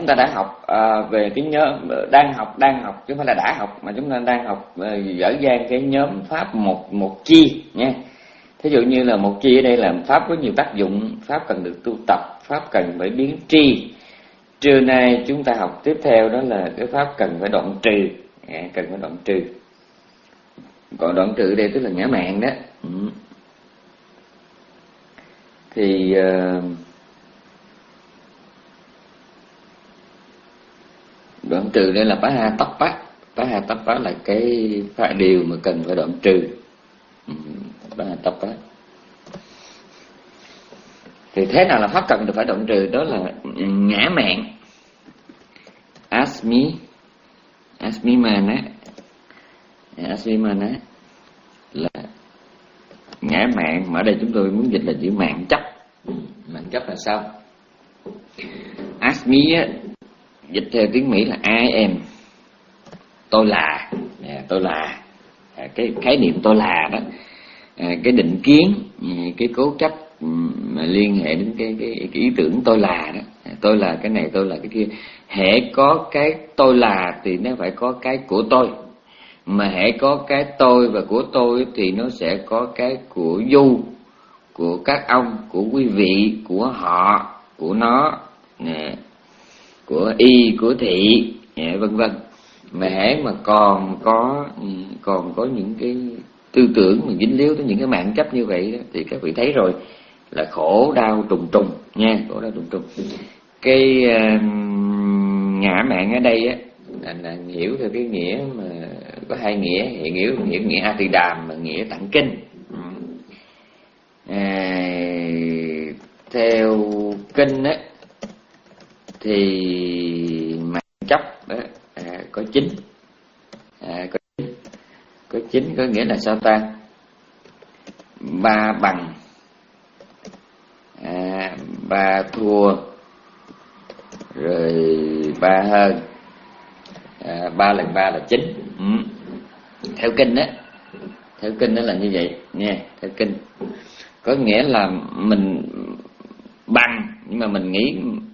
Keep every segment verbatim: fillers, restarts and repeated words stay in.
ta đã học à, về cái nhóm, đang học đang học chứ không phải là đã học, mà chúng ta đang học à, dở dang cái nhóm pháp một một chi nha. Thí dụ như là một chi ở đây là pháp có nhiều tác dụng, pháp cần được tu tập, pháp cần phải biến tri. Trưa nay chúng ta học tiếp theo đó là cái pháp cần phải đoạn trừ, à, cần phải đoạn trừ. Còn đoạn trừ đây tức là ngã mạn đó. Ừ. Thì uh, đoạn trừ đây là bá ha tắp bá. Bá ha tắp bá là cái phải điều mà cần phải đoạn trừ. Ừ. Bá ha tắp bá. Thì thế nào là pháp cần được phải đoạn trừ? Đó là ngã mạn. Asmi Asmi mana Asmi mana là ngã mạn, mà ở đây chúng tôi muốn dịch là chữ mạn chấp. Mạn chấp là sao? Asmi dịch theo tiếng Mỹ là I am, tôi là, tôi là cái khái niệm tôi là đó, cái định kiến, cái cố chấp mà liên hệ đến cái, cái, cái ý tưởng tôi là đó. Tôi là cái này, tôi là cái kia. Hễ có cái tôi là thì nó phải có cái của tôi, mà hễ có cái tôi và của tôi thì nó sẽ có cái của du, của các ông, của quý vị, của họ, của nó, của y, của thị, vân vân. Mà hễ mà còn có còn có những cái tư tưởng mà dính líu tới những cái mạng chấp như vậy đó, thì các vị thấy rồi là khổ đau trùng trùng nha, khổ đau trùng trùng. Cái uh, ngã mạn ở đây á là, là hiểu theo cái nghĩa mà có hai nghĩa, hiện hiểu hiểu nghĩa A Tỳ Đàm và nghĩa tặng kinh. À, theo kinh á thì mạng chấp á, à, có chín, à, có chín, có chín có nghĩa là sao ta? Ba bằng, à, ba thua, rồi ba hơn, à, ba lần ba là chín. Ừ. Theo kinh á, theo kinh đó là như vậy nha. Theo kinh có nghĩa là mình bằng nhưng mà mình nghĩ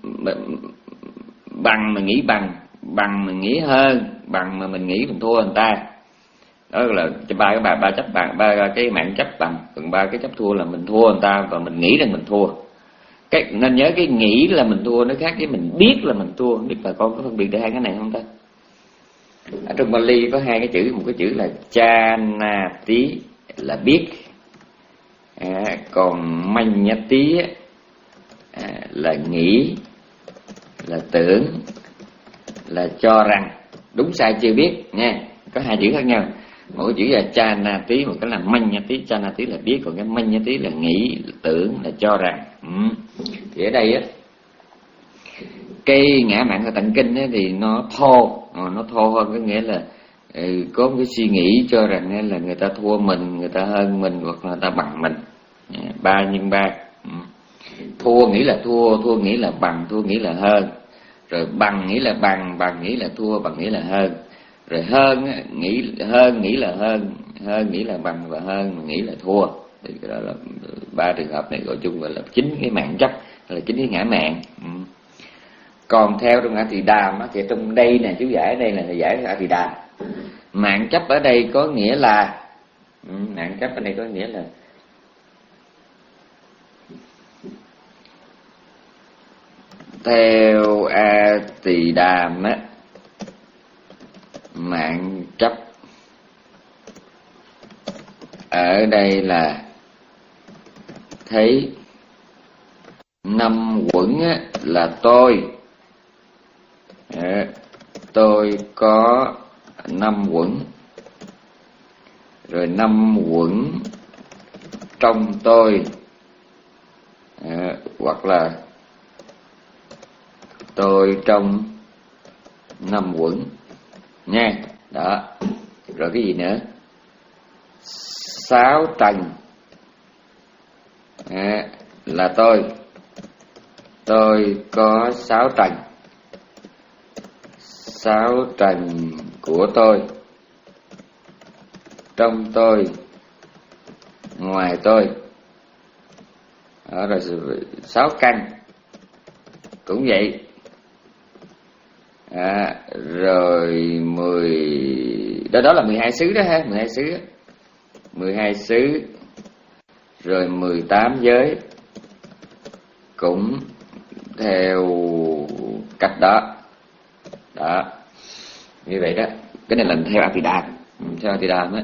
bằng, mình nghĩ bằng, bằng mình nghĩ hơn, bằng mà mình nghĩ mình thua người ta. Đó là ba cái ba ba chấp bằng, ba cái mạng chấp bằng, còn ba cái chấp thua là mình thua người ta và mình nghĩ rằng mình thua. Cái nên nhớ cái nghĩ là mình thua nó khác với mình biết là mình thua. Biết bà con có phân biệt được hai cái này không ta? Ở trong Bali có hai cái chữ, một cái chữ là chanati là biết, à, còn manyati à, là nghĩ, là tưởng, là cho rằng. Đúng sai chưa biết nha, có hai chữ khác nhau. Một cái chữ là chanati, một cái là manyati. Chanati là biết, còn cái manyati là nghĩ, là tưởng, là cho rằng. Ừ. Thì ở đây á, cái ngã mạn của tạng kinh ấy thì nó thô, nó thô hơn, có nghĩa là ừ, có một cái suy nghĩ cho rằng là người ta thua mình, người ta hơn mình, hoặc là người ta bằng mình. Ba nhân ba. Ừ. Thua nghĩ là thua, thua nghĩ là bằng, thua nghĩ là hơn. Rồi bằng nghĩ là bằng, bằng nghĩ là thua, bằng nghĩ là hơn. Rồi hơn nghĩ hơn nghĩ là hơn, hơn nghĩ là bằng, và hơn nghĩ là thua. Thì cái đó là ba trường hợp này gọi chung gọi là chính cái mạng chấp, là chính cái ngã mạn. Ừ. Còn theo trong A Tỳ Đàm á, thì trong đây nè, chú giải ở đây là giải A Tỳ Đàm. Mạng chấp ở đây có nghĩa là, ừ, mạng chấp ở đây có nghĩa là theo A Tỳ Đàm á, mạng chấp ở đây là thấy năm quẩn á, là tôi. À, tôi có năm quẩn, rồi năm quẩn trong tôi, à, hoặc là tôi trong năm quẩn nha. Đó. Rồi cái gì nữa? Sáu trần, à, là tôi. Tôi có sáu trần, sáu trần của tôi, trong tôi, ngoài tôi. Đó, rồi sáu căn cũng vậy. À, rồi mười đó đó là mười hai xứ đó ha, mười hai xứ, mười hai xứ, rồi mười tám giới cũng theo cách đó, đó như vậy đó. Cái này là theo Abhidhamma, theo Abhidhamma á,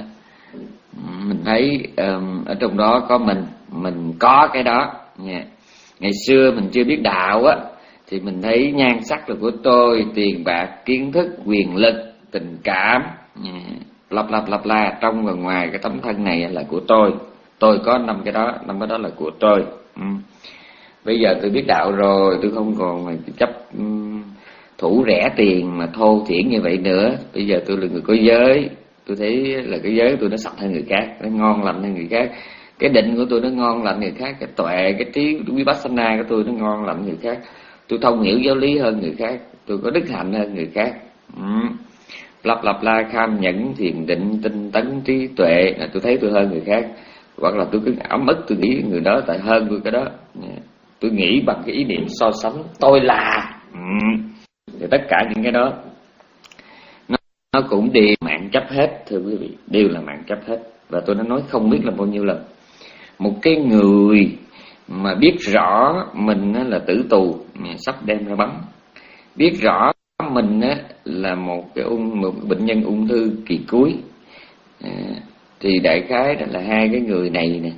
mình thấy um, ở trong đó có mình, mình có cái đó nha. Ngày xưa mình chưa biết đạo á, thì mình thấy nhan sắc là của tôi, tiền bạc, kiến thức, quyền lực, tình cảm, lặp lặp lặp la, trong và ngoài cái tấm thân này là của tôi. Tôi có năm cái đó, năm cái đó là của tôi. Ừ. Bây giờ tôi biết đạo rồi, tôi không còn chấp um, thủ rẻ tiền mà thô thiển như vậy nữa. Bây giờ tôi là người có giới, tôi thấy là cái giới tôi nó sạch hơn người khác, nó ngon lành hơn người khác. Cái định của tôi nó ngon lành người khác, cái tuệ, cái trí vipassana của tôi nó ngon lành người khác. Tôi thông hiểu giáo lý hơn người khác, tôi có đức hạnh hơn người khác. Ừ. Lặp lặp la kham nhẫn, thiền định, tinh tấn, trí tuệ, là tôi thấy tôi hơn người khác. Hoặc là tôi cứ ấm ức, tôi nghĩ người đó tại hơn tôi cái đó. Tôi nghĩ bằng cái ý niệm so sánh tôi là. Ừ. Thì tất cả những cái đó nó, nó cũng đều mạng chấp hết, thưa quý vị, đều là mạng chấp hết. Và tôi đã nói không biết là bao nhiêu lần, một cái người mà biết rõ mình là tử tù sắp đem ra bắn, biết rõ mình là một cái ung một bệnh nhân ung thư kỳ cuối, à, thì đại khái là hai cái người này nè,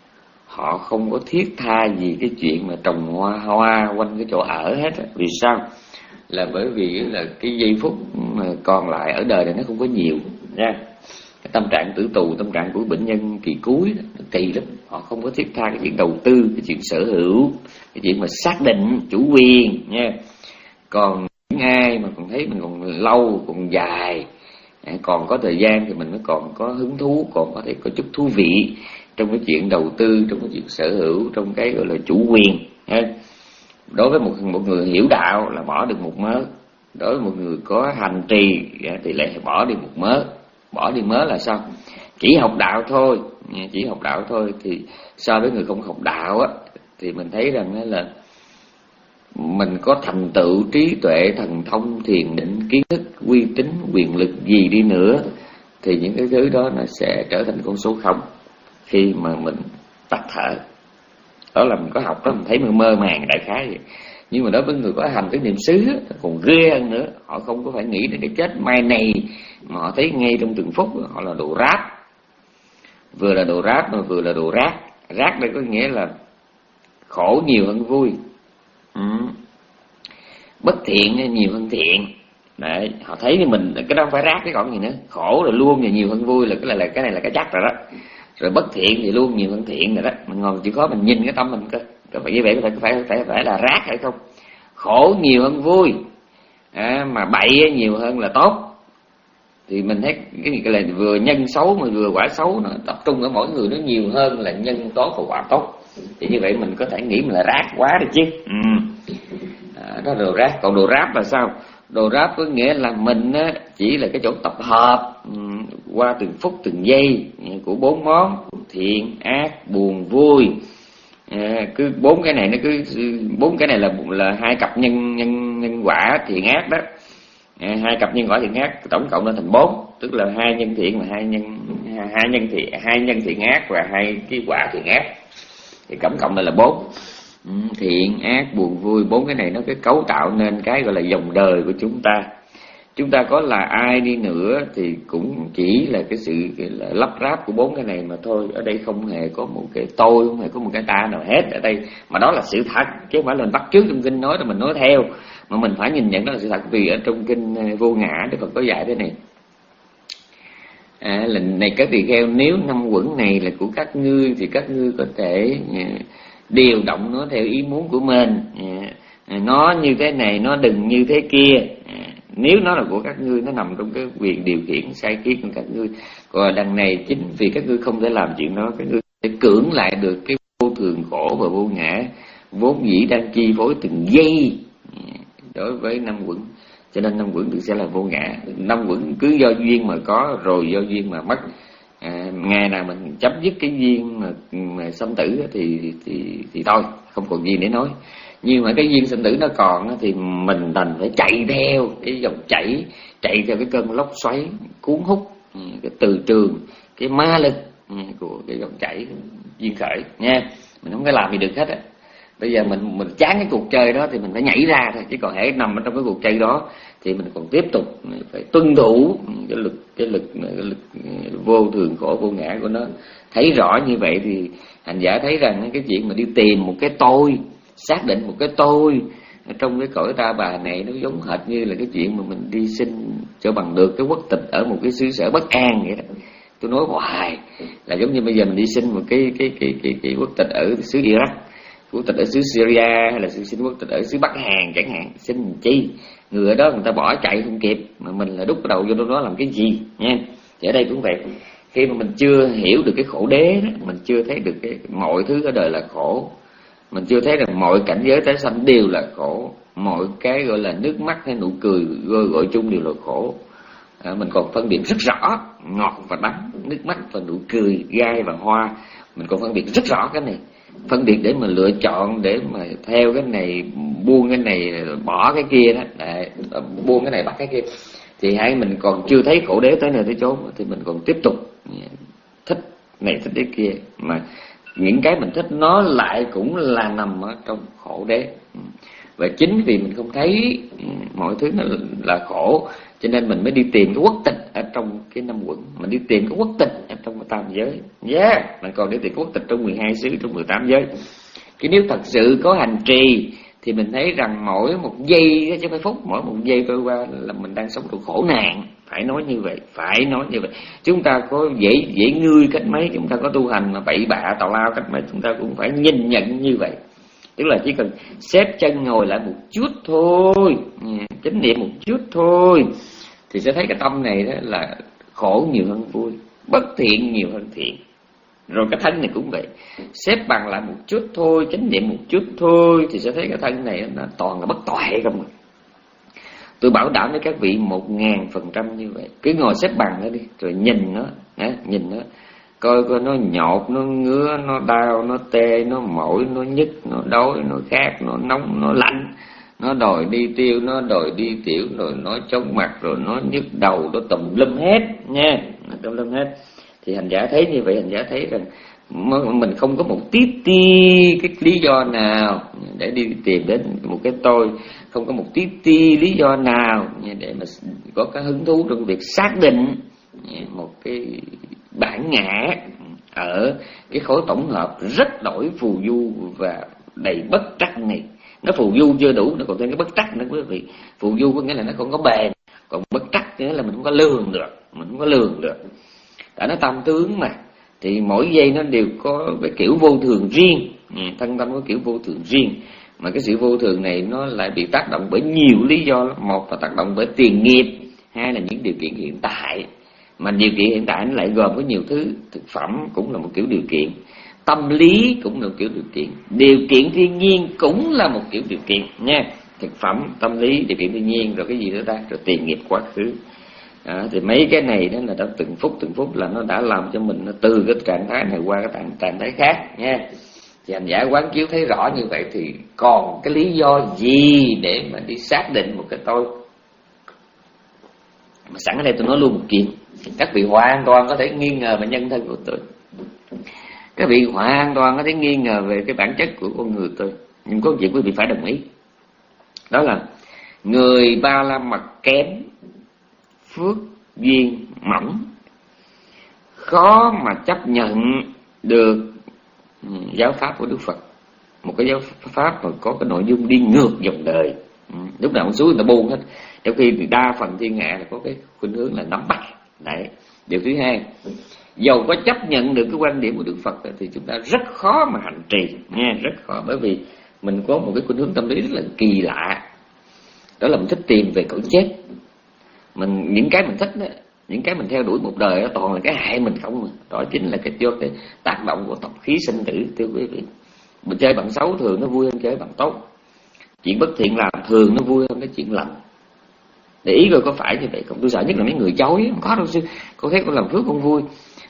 họ không có thiết tha gì cái chuyện mà trồng hoa hoa quanh cái chỗ ở hết. Vì sao? Là bởi vì là cái giây phút mà còn lại ở đời này nó không có nhiều nha. Cái tâm trạng tử tù, tâm trạng của bệnh nhân kỳ cuối nó kỳ lắm. Họ không có thiết tha cái chuyện đầu tư, cái chuyện sở hữu, cái chuyện mà xác định chủ quyền nha. Còn những ai mà còn thấy mình còn lâu, còn dài, còn có thời gian thì mình mới còn có hứng thú, còn có thể có chút thú vị trong cái chuyện đầu tư, trong cái chuyện sở hữu, trong cái gọi là chủ quyền ha. Đối với một một người hiểu đạo là bỏ được một mớ, đối với một người có hành trì thì lại bỏ đi một mớ. Bỏ đi mớ là sao? Chỉ học đạo thôi, chỉ học đạo thôi. Thì so với người không học đạo á, thì mình thấy rằng là mình có thành tựu trí tuệ, thần thông, thiền định, kiến thức, uy tín, quyền lực gì đi nữa, thì những cái thứ đó nó sẽ trở thành con số không khi mà mình tắt thở. Đó là mình có học đó, mình thấy mình mơ màng đại khái vậy. Nhưng mà đối với người có hành cái niệm xứ á, còn ghê hơn nữa. Họ không có phải nghĩ đến cái chết mai này, mà họ thấy ngay trong từng phút họ là đồ rác. Vừa là đồ rác mà vừa là đồ rác. Rác đây có nghĩa là khổ nhiều hơn vui, ừ. Bất thiện nhiều hơn thiện. Đấy, họ thấy như mình cái đó không phải rác cái còn gì nữa. Khổ rồi luôn và nhiều hơn vui là cái này là cái này là cái chắc rồi đó. Rồi bất thiện thì luôn nhiều hơn thiện rồi đó. Mình ngồi chịu khó mình nhìn cái tâm mình cơ, có phải như vậy, phải phải phải phải là rác hay không? Khổ nhiều hơn vui, à, mà bậy nhiều hơn là tốt. Thì mình thấy cái cái là vừa nhân xấu mà vừa quả xấu, nó tập trung ở mỗi người nó nhiều hơn là nhân tốt và quả tốt. Thì như vậy mình có thể nghĩ mình là rác quá được chứ. Ừ. À, đó là đồ rác. Còn đồ ráp là sao? Đồ ráp có nghĩa là mình á, chỉ là cái chỗ tập hợp um, qua từng phút từng giây của bốn món thiện, ác, buồn, vui. À, cứ bốn cái này nó cứ bốn cái này là là hai cặp nhân nhân nhân quả thiện ác đó. À, hai cặp nhân quả thiện ác tổng cộng lên thành bốn, tức là hai nhân thiện và hai nhân hai nhân thiện hai nhân thiện ác và hai cái quả thiện ác, thì tổng cộng lại là bốn. Ừ, thiện ác buồn vui, bốn cái này nó cái cấu tạo nên cái gọi là dòng đời của chúng ta. Chúng ta có là ai đi nữa thì cũng chỉ là cái sự là lắp ráp của bốn cái này mà thôi. Ở đây không hề có một cái tôi, không hề có một cái ta nào hết ở đây, mà đó là sự thật, chứ không phải là bắt chước trong kinh nói rồi mình nói theo, mà mình phải nhìn nhận đó là sự thật. Vì ở trong kinh Vô Ngã Đức Phật có dạy thế này, à, là này các tỳ kheo, nếu năm quẩn này là của các ngươi thì các ngươi có thể điều động nó theo ý muốn của mình. Nó như thế này, nó đừng như thế kia. Nếu nó là của các ngươi, nó nằm trong cái quyền điều khiển sai khiến của các ngươi. Còn đằng này chính vì các ngươi không thể làm chuyện đó, các ngươi sẽ cưỡng lại được cái vô thường khổ và vô ngã vốn dĩ đang chi phối từng giây đối với năm quẩn. Cho nên năm quẩn được sẽ là vô ngã. Năm quẩn cứ do duyên mà có, rồi do duyên mà mất. À, ngày nào mình chấm dứt cái duyên mà, mà sanh tử thì, thì, thì thôi, không còn gì để nói. Nhưng mà cái duyên sinh tử nó còn thì mình đành phải chạy theo cái dòng chảy, chạy theo cái cơn lốc xoáy cuốn hút, cái từ trường, cái ma lực của cái dòng chảy duyên khởi nha. Mình không có làm gì được hết á. Bây giờ mình mình chán cái cuộc chơi đó thì mình phải nhảy ra thôi, chứ còn hễ nằm ở trong cái cuộc chơi đó thì mình còn tiếp tục phải tuân thủ cái lực cái lực cái lực vô thường khổ vô ngã của nó. Thấy rõ như vậy thì hành giả thấy rằng cái chuyện mà đi tìm một cái tôi, xác định một cái tôi trong cái cõi ta bà này, nó giống hệt như là cái chuyện mà mình đi xin cho bằng được cái quốc tịch ở một cái xứ sở bất an vậy đó. Tôi nói hoài là giống như bây giờ mình đi xin một cái cái cái cái, cái quốc tịch ở xứ Iraq, quốc tịch ở xứ Syria, hay là xin quốc tịch ở xứ Bắc Hàn chẳng hạn, xin chi người ở đó người ta bỏ chạy không kịp, mà mình là đút đầu vô đó làm cái gì nha. Thì ở đây cũng vậy, khi mà mình chưa hiểu được cái khổ đế đó, mình chưa thấy được cái mọi thứ ở đời là khổ, mình chưa thấy rằng mọi cảnh giới tái sanh đều là khổ, mọi cái gọi là nước mắt hay nụ cười gọi, gọi chung đều là khổ. À, mình còn phân biệt rất rõ ngọt và đắng, nước mắt và nụ cười, gai và hoa, mình còn phân biệt rất rõ cái này. Phân biệt để mà lựa chọn, để mà theo cái này, buông cái này, bỏ cái kia đó. Đấy, buông cái này bắt cái kia. Thì hãy mình còn chưa thấy khổ đế tới nơi tới chốn thì mình còn tiếp tục thích này thích cái kia, mà những cái mình thích nó lại cũng là nằm ở trong khổ đế. Và chính vì mình không thấy mọi thứ nó là khổ, cho nên mình mới đi tìm cái quốc tịch ở trong cái năm quẩn, mình đi tìm cái quốc tịch ở trong cái tam giới. Yeah, mình còn đi tìm quốc tịch trong mười hai xứ, trong mười tám giới. Cái nếu thật sự có hành trì thì mình thấy rằng mỗi một giây chứ không phải phút, mỗi một giây trôi qua là mình đang sống trong khổ nạn. Phải nói như vậy, phải nói như vậy. Chúng ta có dễ dễ ngươi cách mấy, chúng ta có tu hành mà bậy bạ tào lao cách mấy, chúng ta cũng phải nhìn nhận như vậy. Tức là chỉ cần xếp chân ngồi lại một chút thôi, chánh niệm một chút thôi, thì sẽ thấy cái tâm này đó là khổ nhiều hơn vui, bất thiện nhiều hơn thiện. Rồi cái thân này cũng vậy, xếp bằng lại một chút thôi, chánh niệm một chút thôi, thì sẽ thấy cái thân này nó toàn là bất toại không. Tôi bảo đảm với các vị một ngàn phần trăm như vậy. Cứ ngồi xếp bằng đó đi, rồi nhìn nó, nhìn nó, coi coi nó nhột, nó ngứa, nó đau, nó tê, nó mỏi, nó nhức, nó đói, nó khát, nó nóng, nó lạnh, nó đòi đi tiêu, nó đòi đi tiểu, rồi nó chóng mặt, rồi nó nhức đầu, nó tùm lum hết nha, nó tùm lum hết. Thì hành giả thấy như vậy, hành giả thấy rằng mình không có một tí ti cái lý do nào để đi tìm đến một cái tôi, không có một tí ti lý do nào để mà có cái hứng thú trong việc xác định một cái bản ngã ở cái khối tổng hợp rất đổi phù du và đầy bất trắc này. Nó phù du chưa đủ, nó còn thêm cái bất trắc nữa quý vị. Phù du có nghĩa là nó không có bền, còn bất trắc nghĩa là mình không có lường được, mình không có lường được. Tại nó tam tướng mà, thì mỗi giây nó đều có cái kiểu vô thường riêng, thân tâm có kiểu vô thường riêng. Mà cái sự vô thường này nó lại bị tác động bởi nhiều lý do. Một là tác động bởi tiền nghiệp, hai là những điều kiện hiện tại. Mà điều kiện hiện tại nó lại gồm có nhiều thứ. Thực phẩm cũng là một kiểu điều kiện, tâm lý cũng là một kiểu điều kiện, điều kiện thiên nhiên cũng là một kiểu điều kiện nha. Thực phẩm, tâm lý, điều kiện thiên nhiên, rồi cái gì nữa ta, rồi tiền nghiệp quá khứ. À, thì mấy cái này đó là đã từng phút từng phút là nó đã làm cho mình nó từ cái trạng thái này qua cái trạng, trạng thái khác nha. Thì hành giả quán chiếu thấy rõ như vậy thì còn cái lý do gì để mà đi xác định một cái tôi. Mà sẵn ở đây tôi nói luôn một chuyện, các vị hoàn toàn có thể nghi ngờ về nhân thân của tôi, các vị hoàn toàn có thể nghi ngờ về cái bản chất của con người tôi, nhưng có chuyện quý vị phải đồng ý, đó là người Ba La Mật kém, phước duyên mỏng, khó mà chấp nhận được giáo pháp của Đức Phật, một cái giáo pháp mà có cái nội dung đi ngược dòng đời. Lúc nào cũng xuống người ta buông hết, trong khi đa phần thiên hạ là có cái khuynh hướng là nắm bắt. Đấy. Điều thứ hai, dầu có chấp nhận được cái quan điểm của Đức Phật thì chúng ta rất khó mà hành trì nha, rất khó, bởi vì mình có một cái khuynh hướng tâm lý rất là kỳ lạ, đó là mình thích tìm về cõi chết. Mình những cái mình thích đó, những cái mình theo đuổi một đời đó, toàn là cái hại mình không mà. Đó chính là cái do cái tác động của tập khí sinh tử, thưa quý vị. Mình chơi bằng xấu thường nó vui hơn chơi bằng tốt, chuyện bất thiện làm thường nó vui hơn cái chuyện lành. Để ý coi có phải như vậy không? Tôi sợ nhất là mấy người chối, không có đâu sư, con thấy con làm phước con vui,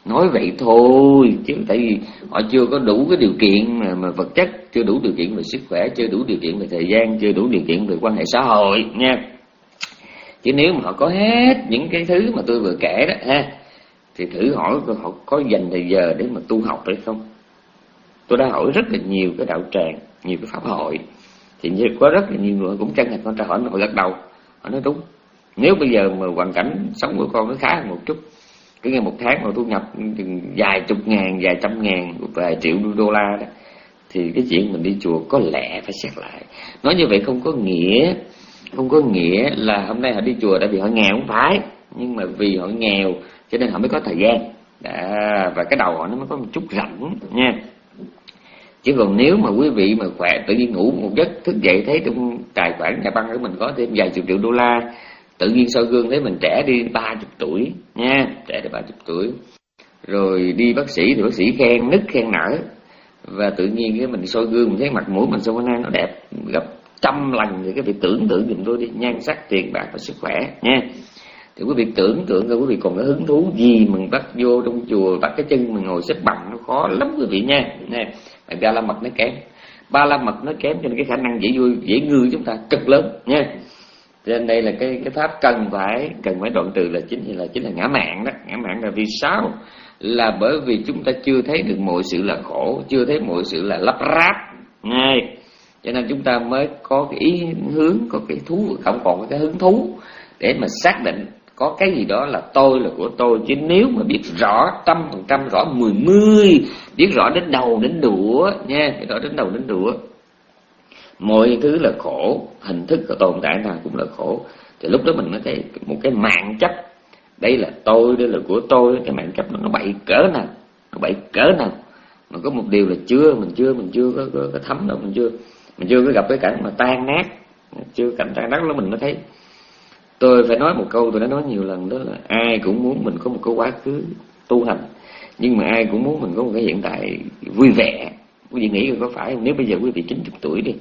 nói vậy thôi, chứ tại vì họ chưa có đủ cái điều kiện mà, mà vật chất, chưa đủ điều kiện về sức khỏe, chưa đủ điều kiện về thời gian, chưa đủ điều kiện về quan hệ xã hội nha. Chứ nếu mà họ có hết những cái thứ mà tôi vừa kể đó ha, thì thử hỏi họ có dành thời giờ để mà tu học hay không. Tôi đã hỏi rất là nhiều cái đạo tràng, nhiều cái pháp hội, thì có rất là nhiều người cũng chân thành con tra hỏi, họ gật đầu, họ nói đúng. Nếu bây giờ mà hoàn cảnh sống của con nó khá hơn một chút, cứ nghe một tháng mà thu nhập vài chục ngàn, vài trăm ngàn, vài triệu đô la đó, thì cái chuyện mình đi chùa có lẽ phải xét lại. Nói như vậy không có nghĩa không có nghĩa là hôm nay họ đi chùa tại vì họ nghèo, không phải, nhưng mà vì họ nghèo cho nên họ mới có thời gian à, và cái đầu họ nó mới có một chút rảnh nha. Chứ còn nếu mà quý vị mà khỏe, tự nhiên ngủ một giấc thức dậy thấy trong tài khoản nhà băng của mình có thêm vài chục triệu đô la, tự nhiên soi gương thấy mình trẻ đi ba chục tuổi nha, trẻ đi ba chục tuổi, rồi đi bác sĩ thì bác sĩ khen nức khen nở, và tự nhiên cái mình soi gương mình thấy mặt mũi mình sau nay nó đẹp gặp trăm lần, thì cái việc tưởng tượng giùm tôi đi, nhan sắc, tiền bạc và sức khỏe nha. Thì quý vị tưởng tượng coi quý vị còn có hứng thú gì mình bắt vô trong chùa, bắt cái chân mình ngồi xếp bằng, nó khó lắm quý vị nha. Nè, ba la mật nó kém, ba la mật nó kém cho nên cái khả năng dễ vui dễ ngư chúng ta cực lớn nha. Cho nên đây là cái cái pháp cần phải cần phải đoạn trừ là chính là chính là ngã mạn đó. Ngã mạn là vì sao? Là bởi vì chúng ta chưa thấy được mọi sự là khổ, chưa thấy mọi sự là lắp ráp ngay, cho nên chúng ta mới có cái ý hướng, có cái thú, không còn có cái hứng thú để mà xác định có cái gì đó là tôi, là của tôi. Chứ nếu mà biết rõ trăm phần trăm, rõ mười mươi, biết rõ đến đầu đến đũa nha, biết rõ đến đầu đến đũa, mọi thứ là khổ, hình thức của tồn tại nào cũng là khổ, thì lúc đó mình mới thấy một cái mạng chấp, đây là tôi, đây là của tôi. Cái mạng chấp nó, nó bậy cỡ nào, nó bậy cỡ nào. Mà có một điều là chưa mình chưa mình chưa có, có, có thấm đâu, mình chưa mình chưa có gặp cái cảnh mà tan nát, chưa cảnh tan nát đó mình mới thấy. Tôi phải nói một câu tôi đã nói nhiều lần, đó là ai cũng muốn mình có một cái quá khứ tu hành, nhưng mà ai cũng muốn mình có một cái hiện tại vui vẻ. Quý vị nghĩ có phải không? Nếu bây giờ quý vị chín mươi tuổi đi,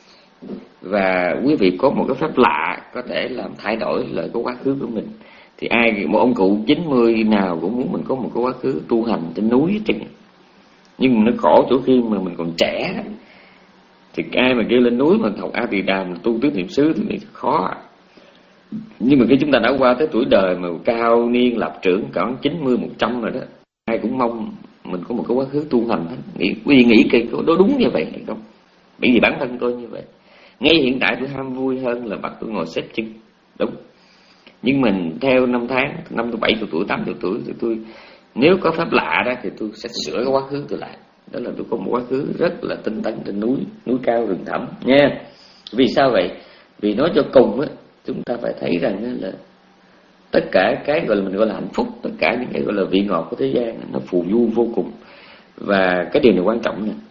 và quý vị có một cái pháp lạ có thể làm thay đổi lại cái quá khứ của mình, thì ai, một ông cụ chín mươi nào cũng muốn mình có một cái quá khứ tu hành trên núi chứ. Nhưng mà nó khổ chỗ khi mà mình còn trẻ, thì ai mà kêu lên núi mà học A Tỳ Đàm tu tứ niệm xứ thì khó. Nhưng mà khi chúng ta đã qua tới tuổi đời mà cao niên lập trưởng khoảng chín mươi, một trăm rồi đó, ai cũng mong mình có một cái quá khứ tu hành hết. Nghĩ, quý vị nghĩ cái đó đúng như vậy hay không? Bởi vì bản thân tôi như vậy. Ngay hiện tại tôi ham vui hơn là bắt tôi ngồi xếp chân. Đúng. Nhưng mình theo năm tháng, năm tôi bảy tuổi, tám tuổi thì tôi, nếu có pháp lạ đó thì tôi sẽ sửa cái quá khứ tôi lại. Đó là tôi có một quá khứ rất là tinh tấn trên núi, núi cao rừng thẳm nha. Vì sao vậy? Vì nói cho cùng á, chúng ta phải thấy rằng là tất cả cái gọi là mình gọi là hạnh phúc, tất cả những cái gọi là vị ngọt của thế gian nó phù du vô cùng. Và cái điều này quan trọng nè,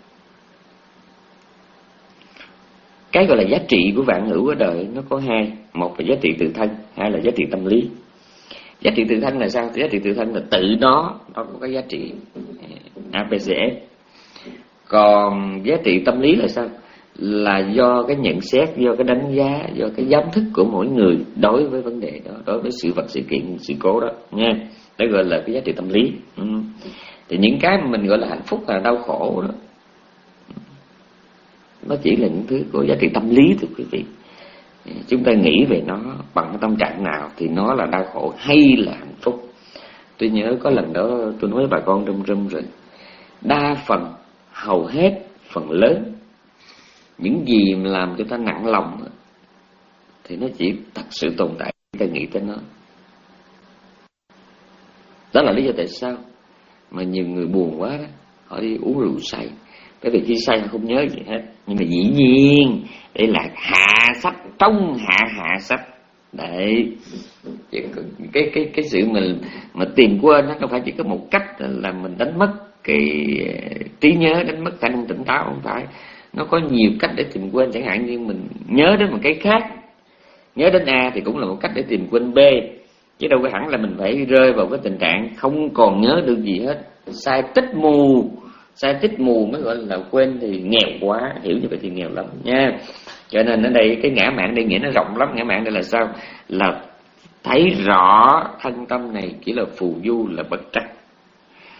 cái gọi là giá trị của vạn hữu ở đời nó có hai. Một là giá trị tự thân, hai là giá trị tâm lý. Giá trị tự thân là sao? Giá trị tự thân là tự nó nó có cái giá trị a pê xê ép. Còn giá trị tâm lý là sao? Là do cái nhận xét, do cái đánh giá, do cái giám thức của mỗi người đối với vấn đề đó, đối với sự vật, sự kiện, sự cố đó nha. Đó gọi là cái giá trị tâm lý. Ừ. Thì những cái mà mình gọi là hạnh phúc, là đau khổ đó, nó chỉ là những thứ có giá trị tâm lý thôi quý vị. Chúng ta nghĩ về nó bằng cái tâm trạng nào thì nó là đau khổ hay là hạnh phúc. Tôi nhớ có lần đó tôi nói với bà con trong râm rồi, đa phần, hầu hết, phần lớn những gì mà làm cho ta nặng lòng thì nó chỉ thật sự tồn tại ta nghĩ tới nó. Đó là lý do tại sao mà nhiều người buồn quá đó, họ đi uống rượu say. Bởi vì khi say họ không nhớ gì hết. Nhưng mà dĩ nhiên đây là hạ sách, trong hạ hạ sách. Đấy, cái cái cái, cái sự mình mà tìm quên nó không phải chỉ có một cách là mình đánh mất cái trí nhớ, đánh mất khả năng tỉnh táo, không phải. Nó có nhiều cách để tìm quên. Chẳng hạn như mình nhớ đến một cái khác, nhớ đến A thì cũng là một cách để tìm quên B, chứ đâu có hẳn là mình phải rơi vào cái tình trạng không còn nhớ được gì hết. Sai tích mù, sai tích mù mới gọi là quên, thì nghèo quá. Hiểu như vậy thì nghèo lắm nha. Cho nên ở đây cái ngã mạn đây nghĩa nó rộng lắm. Ngã mạn đây là sao? Là thấy rõ thân tâm này chỉ là phù du, là bất trắc.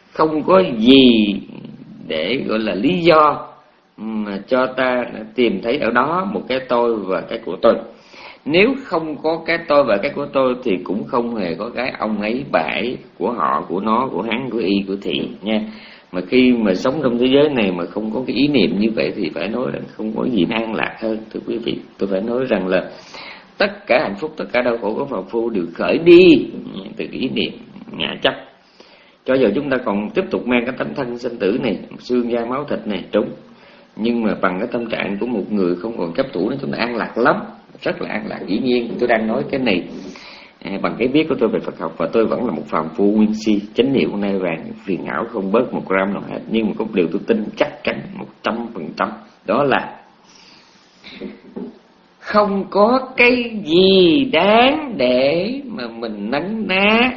không có gì để gọi là lý do mà cho ta tìm thấy ở đó một cái tôi và cái của tôi. Nếu không có cái tôi và cái của tôi thì cũng không hề có cái ông ấy, bà ấy, của họ, của nó, của hắn, của y, của thị nha. Mà khi mà sống trong thế giới này mà không có cái ý niệm như vậy thì phải nói rằng không có gì an lạc hơn. Thưa quý vị, tôi phải nói rằng là tất cả hạnh phúc, tất cả đau khổ của phàm phu đều khởi đi từ cái ý niệm ngã chấp. Cho giờ chúng ta còn tiếp tục mang cái tấm thân sinh tử này, xương da máu thịt này, trúng. Nhưng mà bằng cái tâm trạng của một người không còn chấp thủ nữa, chúng ta an lạc lắm, rất là an lạc. Dĩ nhiên tôi đang nói cái này à, bằng cái biết của tôi về Phật học, và tôi vẫn là một phàm phu nguyên si, chánh niệm nay vàng, phiền não không bớt một gram nào hết. Nhưng mà có điều tôi tin chắc chắn một trăm phần trăm, đó là không có cái gì đáng để mà mình nấn ná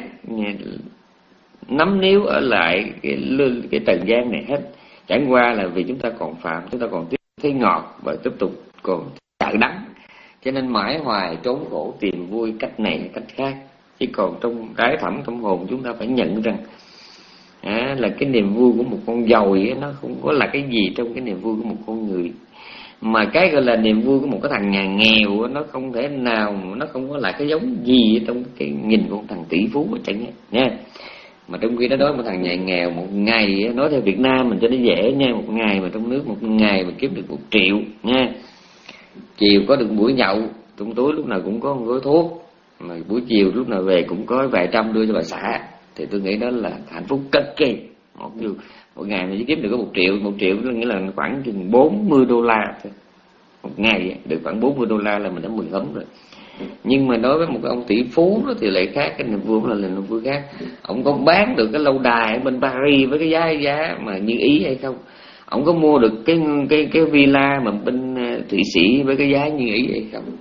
nắm níu ở lại cái cái trần gian này hết. Chẳng qua là vì chúng ta còn phạm, chúng ta còn tiếp thấy ngọt và tiếp tục còn sợ đắng, cho nên mãi hoài trốn khổ tìm vui cách này cách khác. Chỉ còn trong đáy thẳm tâm hồn chúng ta phải nhận rằng à, là cái niềm vui của một con dồi ấy, nó không có là cái gì trong cái niềm vui của một con người. Mà cái gọi là niềm vui của một cái thằng nhà nghèo, nó không thể nào, nó không có là cái giống gì trong cái nhìn của một thằng tỷ phú ở chẳng nha. Mà trong khi đó đối một thằng nhà nghèo, một ngày nói theo Việt Nam mình cho nó dễ nha, một ngày mà trong nước một ngày mà kiếm được một triệu nha, chiều có được buổi nhậu, trong túi lúc nào cũng có một gói thuốc, mà buổi chiều lúc nào về cũng có vài trăm đưa cho bà xã, thì tôi nghĩ đó là hạnh phúc cực kỳ. Một, một ngày mà chỉ kiếm được có một triệu, một triệu có nghĩa là khoảng chừng bốn mươi đô la thôi. Một ngày được khoảng bốn mươi đô la là mình đã mừng lắm rồi. Nhưng mà đối với một ông tỷ phú đó thì lại khác, cái niềm vui là niềm vui khác. Ông có bán được cái lâu đài ở bên Paris với cái giá giá mà như ý hay không? Ông có mua được cái cái cái villa mà bên Thụy Sĩ với cái giá như ý hay không?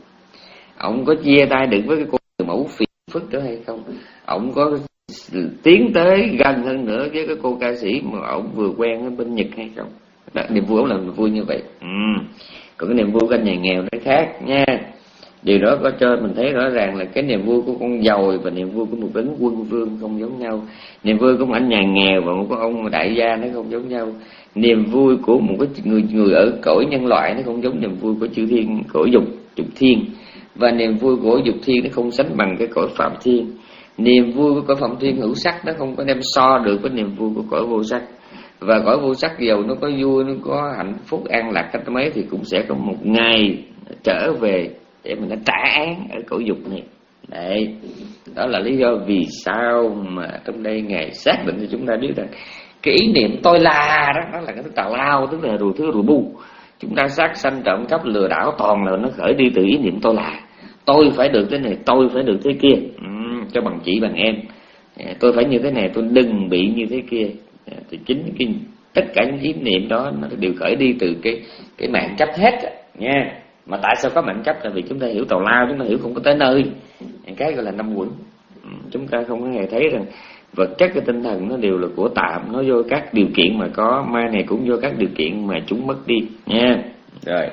Ông có chia tay được với cái cô mẫu phiền phức đó hay không? Ông có tiến tới gần hơn nữa với cái cô ca sĩ mà ông vừa quen ở bên Nhật hay không? Đó, niềm vui là niềm vui như vậy. Ừ. Còn cái niềm vui của anh nhà nghèo nó khác nha. Điều đó có cho mình thấy rõ ràng là cái niềm vui của con dồi và niềm vui của một đấng quân vương không giống nhau. Niềm vui của một anh nhà nghèo và một cái ông đại gia nó không giống nhau. Niềm vui của một cái người người ở cõi nhân loại nó không giống niềm vui của chư thiên, cõi dục dục thiên. Và niềm vui của dục thiên nó không sánh bằng cái cõi phạm thiên. Niềm vui của cõi phạm thiên hữu sắc nó không có đem so được với niềm vui của cõi vô sắc. Và cõi vô sắc dầu nó có vui, nó có hạnh phúc an lạc cách mấy thì cũng sẽ có một ngày trở về để mình nó trả án ở cõi dục này. Đấy, đó là lý do vì sao mà trong đây Ngài xác định cho chúng ta biết rằng cái ý niệm tôi là đó, đó là cái thứ tào lao, tức là rùa thứ rùa bu. Chúng ta sát sanh trộm cắp lừa đảo toàn là nó khởi đi từ ý niệm tôi là. Tôi phải được thế này, tôi phải được thế kia, ừ, cho bằng chị bằng em. Tôi phải như thế này, tôi đừng bị như thế kia. Thì chính cái tất cả những ý niệm đó nó đều khởi đi từ cái cái mạng chấp hết nha. Mà tại sao có mạng chấp? Là vì chúng ta hiểu tào lao, chúng ta hiểu không có tới nơi. Cái gọi là năm quẩn. Chúng ta không có hề thấy rằng vật chất cái tinh thần nó đều là của tạm, nó vô các điều kiện mà có, mai này cũng vô các điều kiện mà chúng mất đi nha. Rồi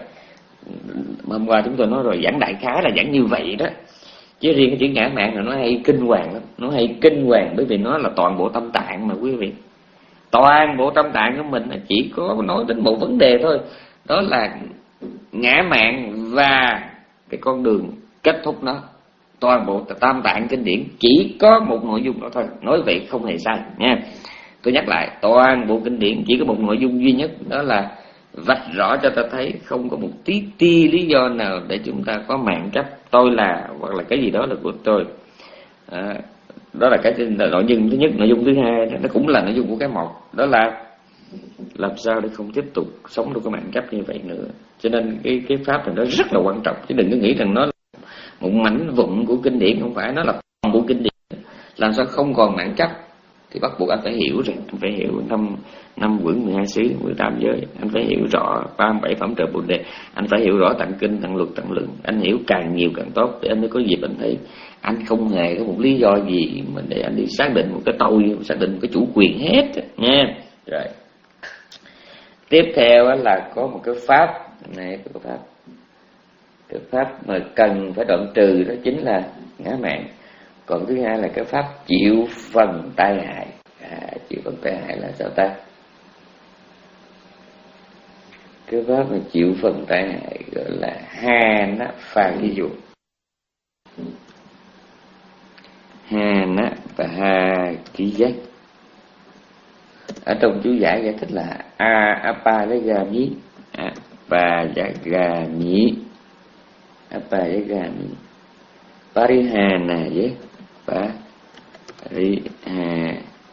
hôm qua chúng tôi nói rồi, giảng đại khái là giảng như vậy đó. Chứ riêng cái chữ ngã mạn là nó hay kinh hoàng lắm, nó hay kinh hoàng bởi vì nó là toàn bộ tâm tạng mà quý vị. Toàn bộ tâm tạng của mình là chỉ có nói đến một vấn đề thôi, đó là ngã mạn và cái con đường kết thúc nó. Toàn bộ tam tạng kinh điển chỉ có một nội dung đó thôi, nói vậy không hề sai nha. Tôi nhắc lại, toàn bộ kinh điển chỉ có một nội dung duy nhất, đó là vạch rõ cho ta thấy không có một tí ti lý do nào để chúng ta có mạng chấp tôi là hoặc là cái gì đó là của tôi. À, đó là cái nội dung thứ nhất. Nội dung thứ hai đó, nó cũng là nội dung của cái một, đó là làm sao để không tiếp tục sống trong cái mạng chấp như vậy nữa. Cho nên cái cái pháp này nó rất là quan trọng, chứ đừng có nghĩ rằng nó là một mảnh vụn của kinh điển, không phải, nó là toàn bộ kinh điển. Làm sao không còn mạng chấp thì bắt buộc anh phải hiểu rằng anh phải hiểu năm năm quyển mười hai xứ, mười tám giới, anh phải hiểu rõ ba mươi bảy phẩm trợ bồ đề, anh phải hiểu rõ tạng kinh, tạng luật, tạng lượng. Anh hiểu càng nhiều càng tốt để anh mới có dịp anh thấy anh không hề có một lý do gì mà để anh đi xác định một cái tôi, xác định một cái chủ quyền hết nha. Rồi tiếp theo là có một cái pháp này, cái pháp cái pháp mà cần phải đoạn trừ, đó chính là ngã mạn. Còn thứ hai là cái pháp chịu phần tai hại. chịu phần tai hại là sao ta? Cái pháp mà chịu phần tai hại gọi là ha na pha ví dụ. Ha na và ha ký giác. Ở trong chú giải giải thích là a apa với ga mí, apa và ga mí, apa với ga mí. Parihana với pariha,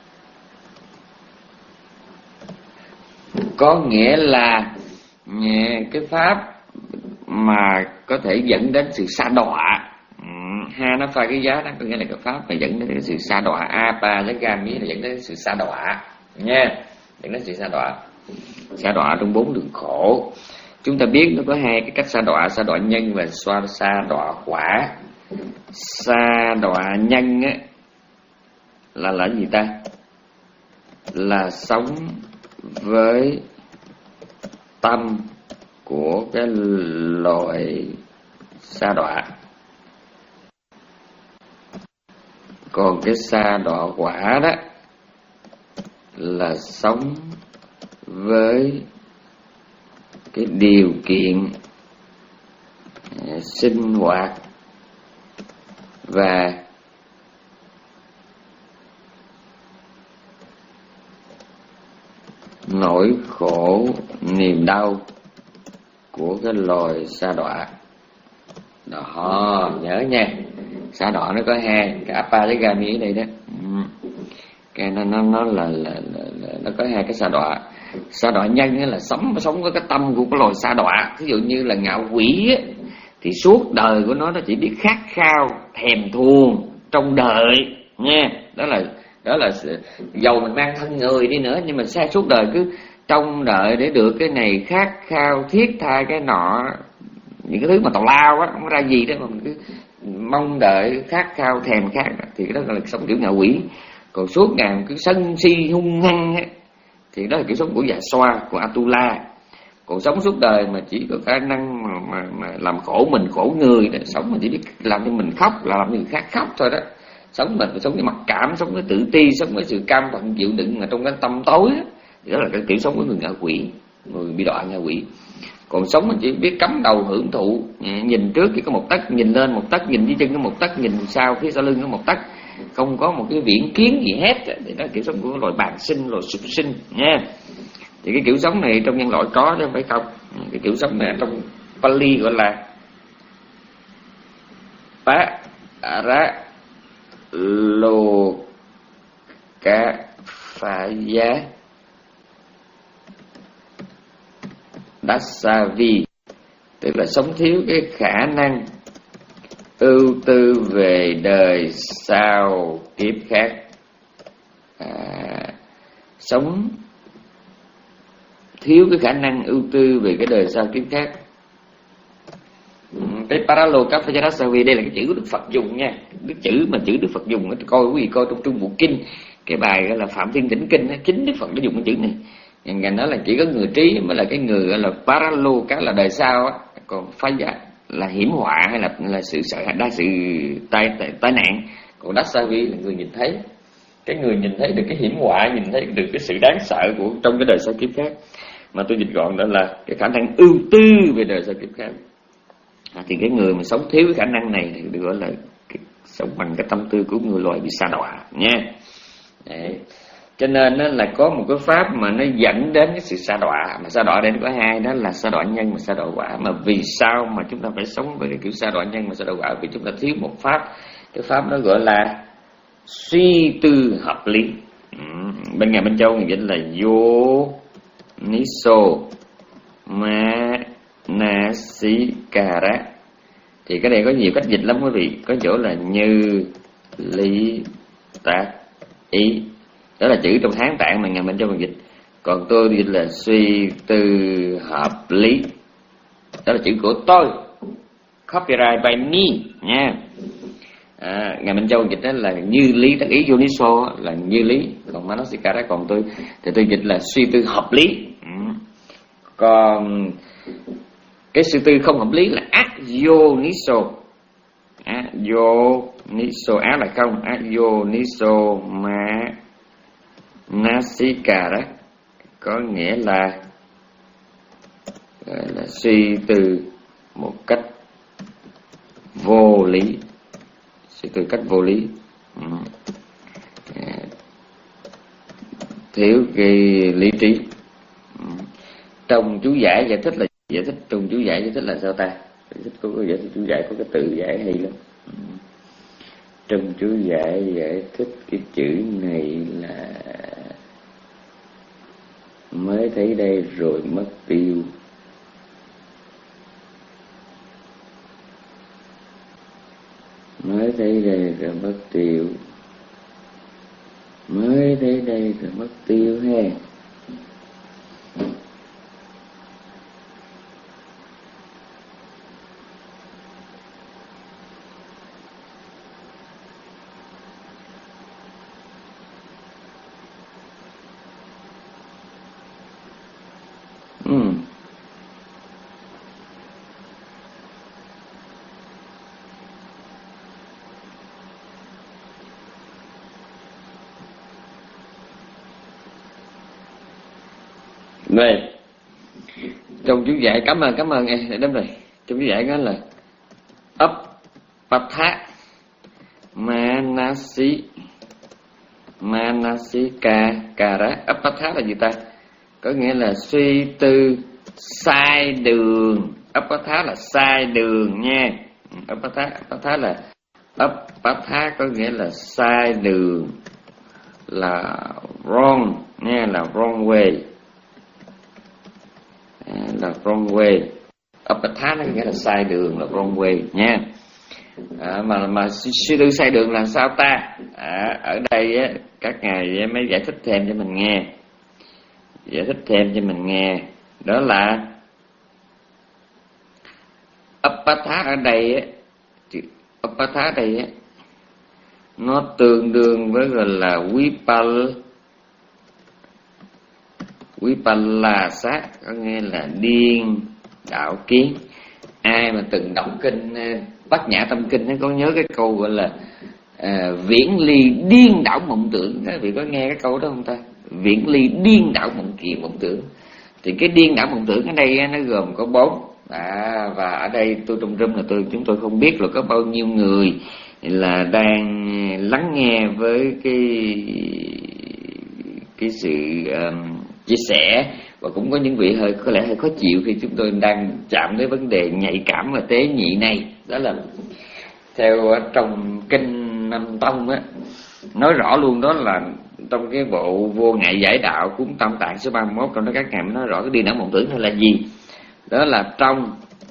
có nghĩa là cái pháp mà có thể dẫn đến sự sa đọa. Ha nó pha cái giá đó, có nghĩa là cái pháp mà dẫn đến sự sa đọa. Apa với ga mí là dẫn đến sự sa đọa nha, dẫn đến sự sa đọa. Sa đọa trong bốn đường khổ. Chúng ta biết nó có hai cái cách sa đọa: sa đọa nhân và sa đọa quả. Sa đọa nhân á là là gì ta? Là sống với tâm của cái loài sa đọa. Còn cái sa đọa quả đó là sống với cái điều kiện sinh hoạt và nỗi khổ niềm đau của cái loài sa đọa đó. Nhớ nha, sa đọa nó có hai, cái apa với gami ở đây đó. Cái nó nó nó là, là, là, là nó có hai cái sa đọa. Sa đọa nhân là sống sống với cái tâm của cái loài sa đọa. Ví dụ như là ngạo quỷ á, thì suốt đời của nó nó chỉ biết khát khao, thèm thuồng trong đời nha. Đó là đó là dầu mình mang thân người đi nữa, nhưng mà sai suốt đời cứ trong đợi để được cái này, khát khao thiết tha cái nọ, những cái thứ mà tào lao á, không ra gì đó mà mình cứ mong đợi, khát khao thèm khát, thì cái đó là sống kiểu ngạo quỷ. Còn suốt ngày mình cứ sân si hung hăng á, thì đó là kiểu sống của Dạ Xoa, của Atula. Còn sống suốt đời mà chỉ có khả năng mà, mà, mà làm khổ mình, khổ người đó. Sống mà chỉ biết làm cho mình khóc, là làm cho người khác khóc thôi đó. Sống mình phải sống với mặc cảm, sống với tự ti, sống với sự cam phận chịu đựng mà trong cái tâm tối đó. Thì đó là cái kiểu sống của người ngạ quỷ, người bị đọa ngạ quỷ. Còn sống mình chỉ biết cắm đầu hưởng thụ, nhìn trước thì có một tấc, nhìn lên một tấc, nhìn dưới chân có một tấc, nhìn sau phía sau lưng có một tấc, không có một cái viễn kiến gì hết. Thì đó là kiểu sống của loài bàng sinh, loài súc sinh nha. Thì cái kiểu sống này trong nhân loại có chứ không phải không. Cái kiểu sống này trong Pali gọi là Paralokapaya Dasavi, tức là sống thiếu cái khả năng ưu tư về đời sau kiếp khác. À, sống thiếu cái khả năng ưu tư về cái đời sau kiếp khác. Cái Paralokapaya Dasavi đây là cái chữ Đức Phật dùng nha. Cái chữ mà chữ Đức Phật dùng, coi quý vị coi trong Trung Bộ Kinh, cái bài gọi là Phạm Thiên Tĩnh Kinh, chính Đức Phật đã dùng cái chữ này. Ngài nói là chỉ có người trí mới là cái người gọi là Paraloka là đời sau á, còn Phaya là hiểm họa hay là là sự sợ đa sự tai tai, tai nạn. Còn Dasavi là người nhìn thấy, cái người nhìn thấy được cái hiểm họa, nhìn thấy được cái sự đáng sợ của trong cái đời sau kiếp khác. Mà tôi dịch gọn đó là cái khả năng ưu tư về đời sau kiếp khác. À, thì cái người mà sống thiếu cái khả năng này thì được gọi là cái, sống bằng cái tâm tư của người loài bị sa đọa nha. Đấy. Cho nên nó là có một cái pháp mà nó dẫn đến cái sự sa đọa. Mà sa đọa đây nó có hai, đó là sa đọa nhân và sa đọa quả. Mà vì sao mà chúng ta phải sống với cái kiểu sa đọa nhân và sa đọa quả? Vì chúng ta thiếu một pháp. Cái pháp nó gọi là suy tư hợp lý. ừ. Bên Ngài Minh Châu người dịch là Yo Niso Manasikara. Thì cái này có nhiều cách dịch lắm quý vị. Có chỗ là như lý tác ý, đó là chữ trong Hán Tạng mà Ngài Minh Châu dịch. Còn tôi dịch là suy tư hợp lý, đó là chữ của tôi, copyright by me nha. À, Ngài Minh Châu dịch đó là như lý tác ý, Yoniso là như lý, còn Manasikara còn tôi thì tôi dịch là suy tư hợp lý. ừ. Còn cái suy tư không hợp lý là Ayoniso. Ayoniso, á là không, Ayoniso mà Nasikara có nghĩa là gọi là suy tư một cách vô lý, suy tư cách vô lý, thiếu cái lý trí. Trong chú giải giải thích là giải thích trong chú giải giải thích là sao ta? Giải thích có giải thích chú giải có cái từ giải hay lắm. Trong chú giải giải thích cái chữ này là mới thấy đây rồi mất tiêu. Mới thấy đây rồi mất tiêu. Mới thấy đây rồi mất tiêu ha. Ừ. Đây, trong chú giải cảm ơn cảm ơn em đúng rồi. Trong chú giải đó là Appatha Manasi Manasika Kara. Appatha là gì ta? Có nghĩa là suy tư sai đường. Appatha là sai đường nha. Appatha Appatha là Appatha có nghĩa là sai đường, là wrong nha, là wrong way. Là wrong way. Appatha nó nghĩa là sai đường, là wrong way nha. À, mà mà suy tư sai đường là sao ta? À, ở đây á, các ngài mới giải thích thêm cho mình nghe. Giải thích thêm cho mình nghe. Đó là Appatha ở đây á, Appatha ở đây á, nó tương đương với gọi là Vipal Vipallasa, có nghĩa là điên đảo kiến. Ai mà từng đọc kinh Bát Nhã Tâm Kinh nó có nhớ cái câu gọi là à, viễn ly điên đảo mộng tưởng. Các vị có nghe cái câu đó không ta? Viễn ly điên đảo mộng kiện mộng tưởng. Thì cái điên đảo mộng tưởng ở đây nó gồm có bốn. À, và ở đây tôi trong room là tôi chúng tôi không biết là có bao nhiêu người là đang lắng nghe với cái cái sự um, chia sẻ, và cũng có những vị hơi có lẽ hơi khó chịu khi chúng tôi đang chạm tới vấn đề nhạy cảm và tế nhị này. Đó là theo trong kinh Nam Tông á, nói rõ luôn, đó là trong cái bộ Vô Ngại Giải Đạo cuốn Tam Tạng số ba mươi mốt, trong đó các ngài mới nói rõ cái điên đảo mộng tưởng là gì. Đó là trong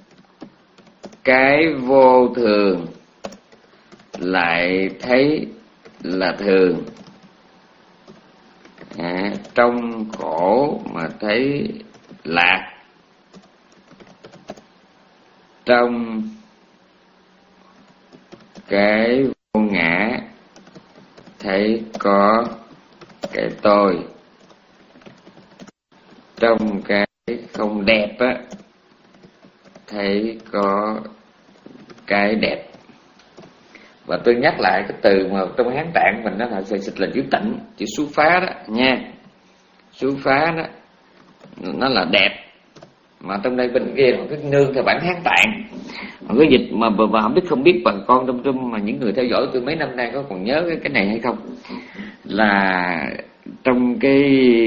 cái vô thường lại thấy là thường, à, trong khổ mà thấy lạc, trong cái vô ngã thấy có cái tôi, trong cái không đẹp á thấy có cái đẹp. Và tôi nhắc lại cái từ mà trong Hán Tạng mình nó là xịt là chữ tịnh, chữ xuất phá đó nha. Xuất phá đó nó là đẹp, mà trong đây bên kia một cái nương theo bản Hán Tạng, một cái dịch mà bà không biết không biết bà con trong trong mà những người theo dõi tôi mấy năm nay có còn nhớ cái, cái này hay không, là trong cái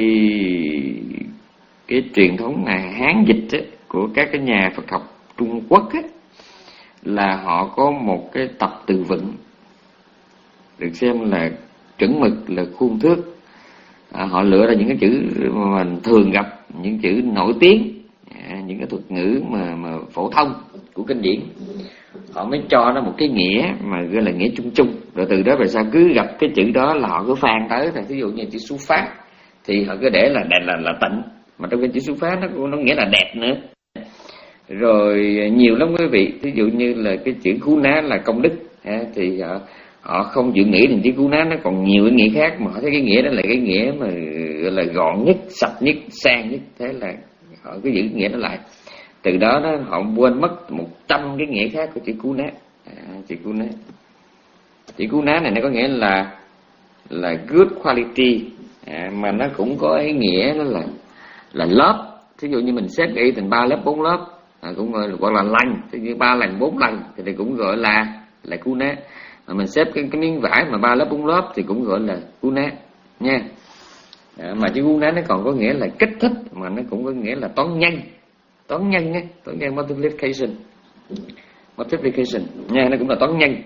cái truyền thống mà Hán dịch ấy, của các cái nhà Phật học Trung Quốc ấy, là họ có một cái tập từ vựng được xem là chuẩn mực, là khuôn thước. À, họ lựa ra những cái chữ mà mình thường gặp, những chữ nổi tiếng, à, những cái thuật ngữ mà, mà phổ thông của kinh điển, họ mới cho nó một cái nghĩa mà gọi là nghĩa chung chung. Rồi từ đó về sau cứ gặp cái chữ đó là họ cứ phan tới. Ví dụ như chữ xuất phát thì họ cứ để là đẹp, là là tịnh, mà trong cái chữ xuất phát nó nó nghĩa là đẹp nữa. Rồi nhiều lắm quý vị, ví dụ như là cái chữ cú ná là công đức, ha, thì họ, họ không chịu nghĩ đến chữ cú ná nó còn nhiều cái nghĩa khác, mà họ thấy cái nghĩa đó là cái nghĩa mà gọi là gọn nhất, sạch nhất, sang nhất, thế là họ cứ giữ cái nghĩa đó lại. Từ đó đó họ quên mất một trăm cái nghĩa khác của chữ cú ná. À, chữ cú ná, chữ cú ná này nó có nghĩa là là good quality, à, mà nó cũng có ý nghĩa đó là là lớp. Thí dụ như mình xếp y thành ba lớp bốn lớp, à, cũng gọi là, gọi là lành, thì như ba lần bốn lần thì cũng gọi là là cú né. Mà mình xếp cái, cái miếng vải mà ba lớp bốn lớp thì cũng gọi là cú né nha. À, mà chữ cú né nó còn có nghĩa là kích thích, mà nó cũng có nghĩa là toán nhân, toán nhân á, toán nhân multiplication, multiplication nha, nó cũng là toán nhân.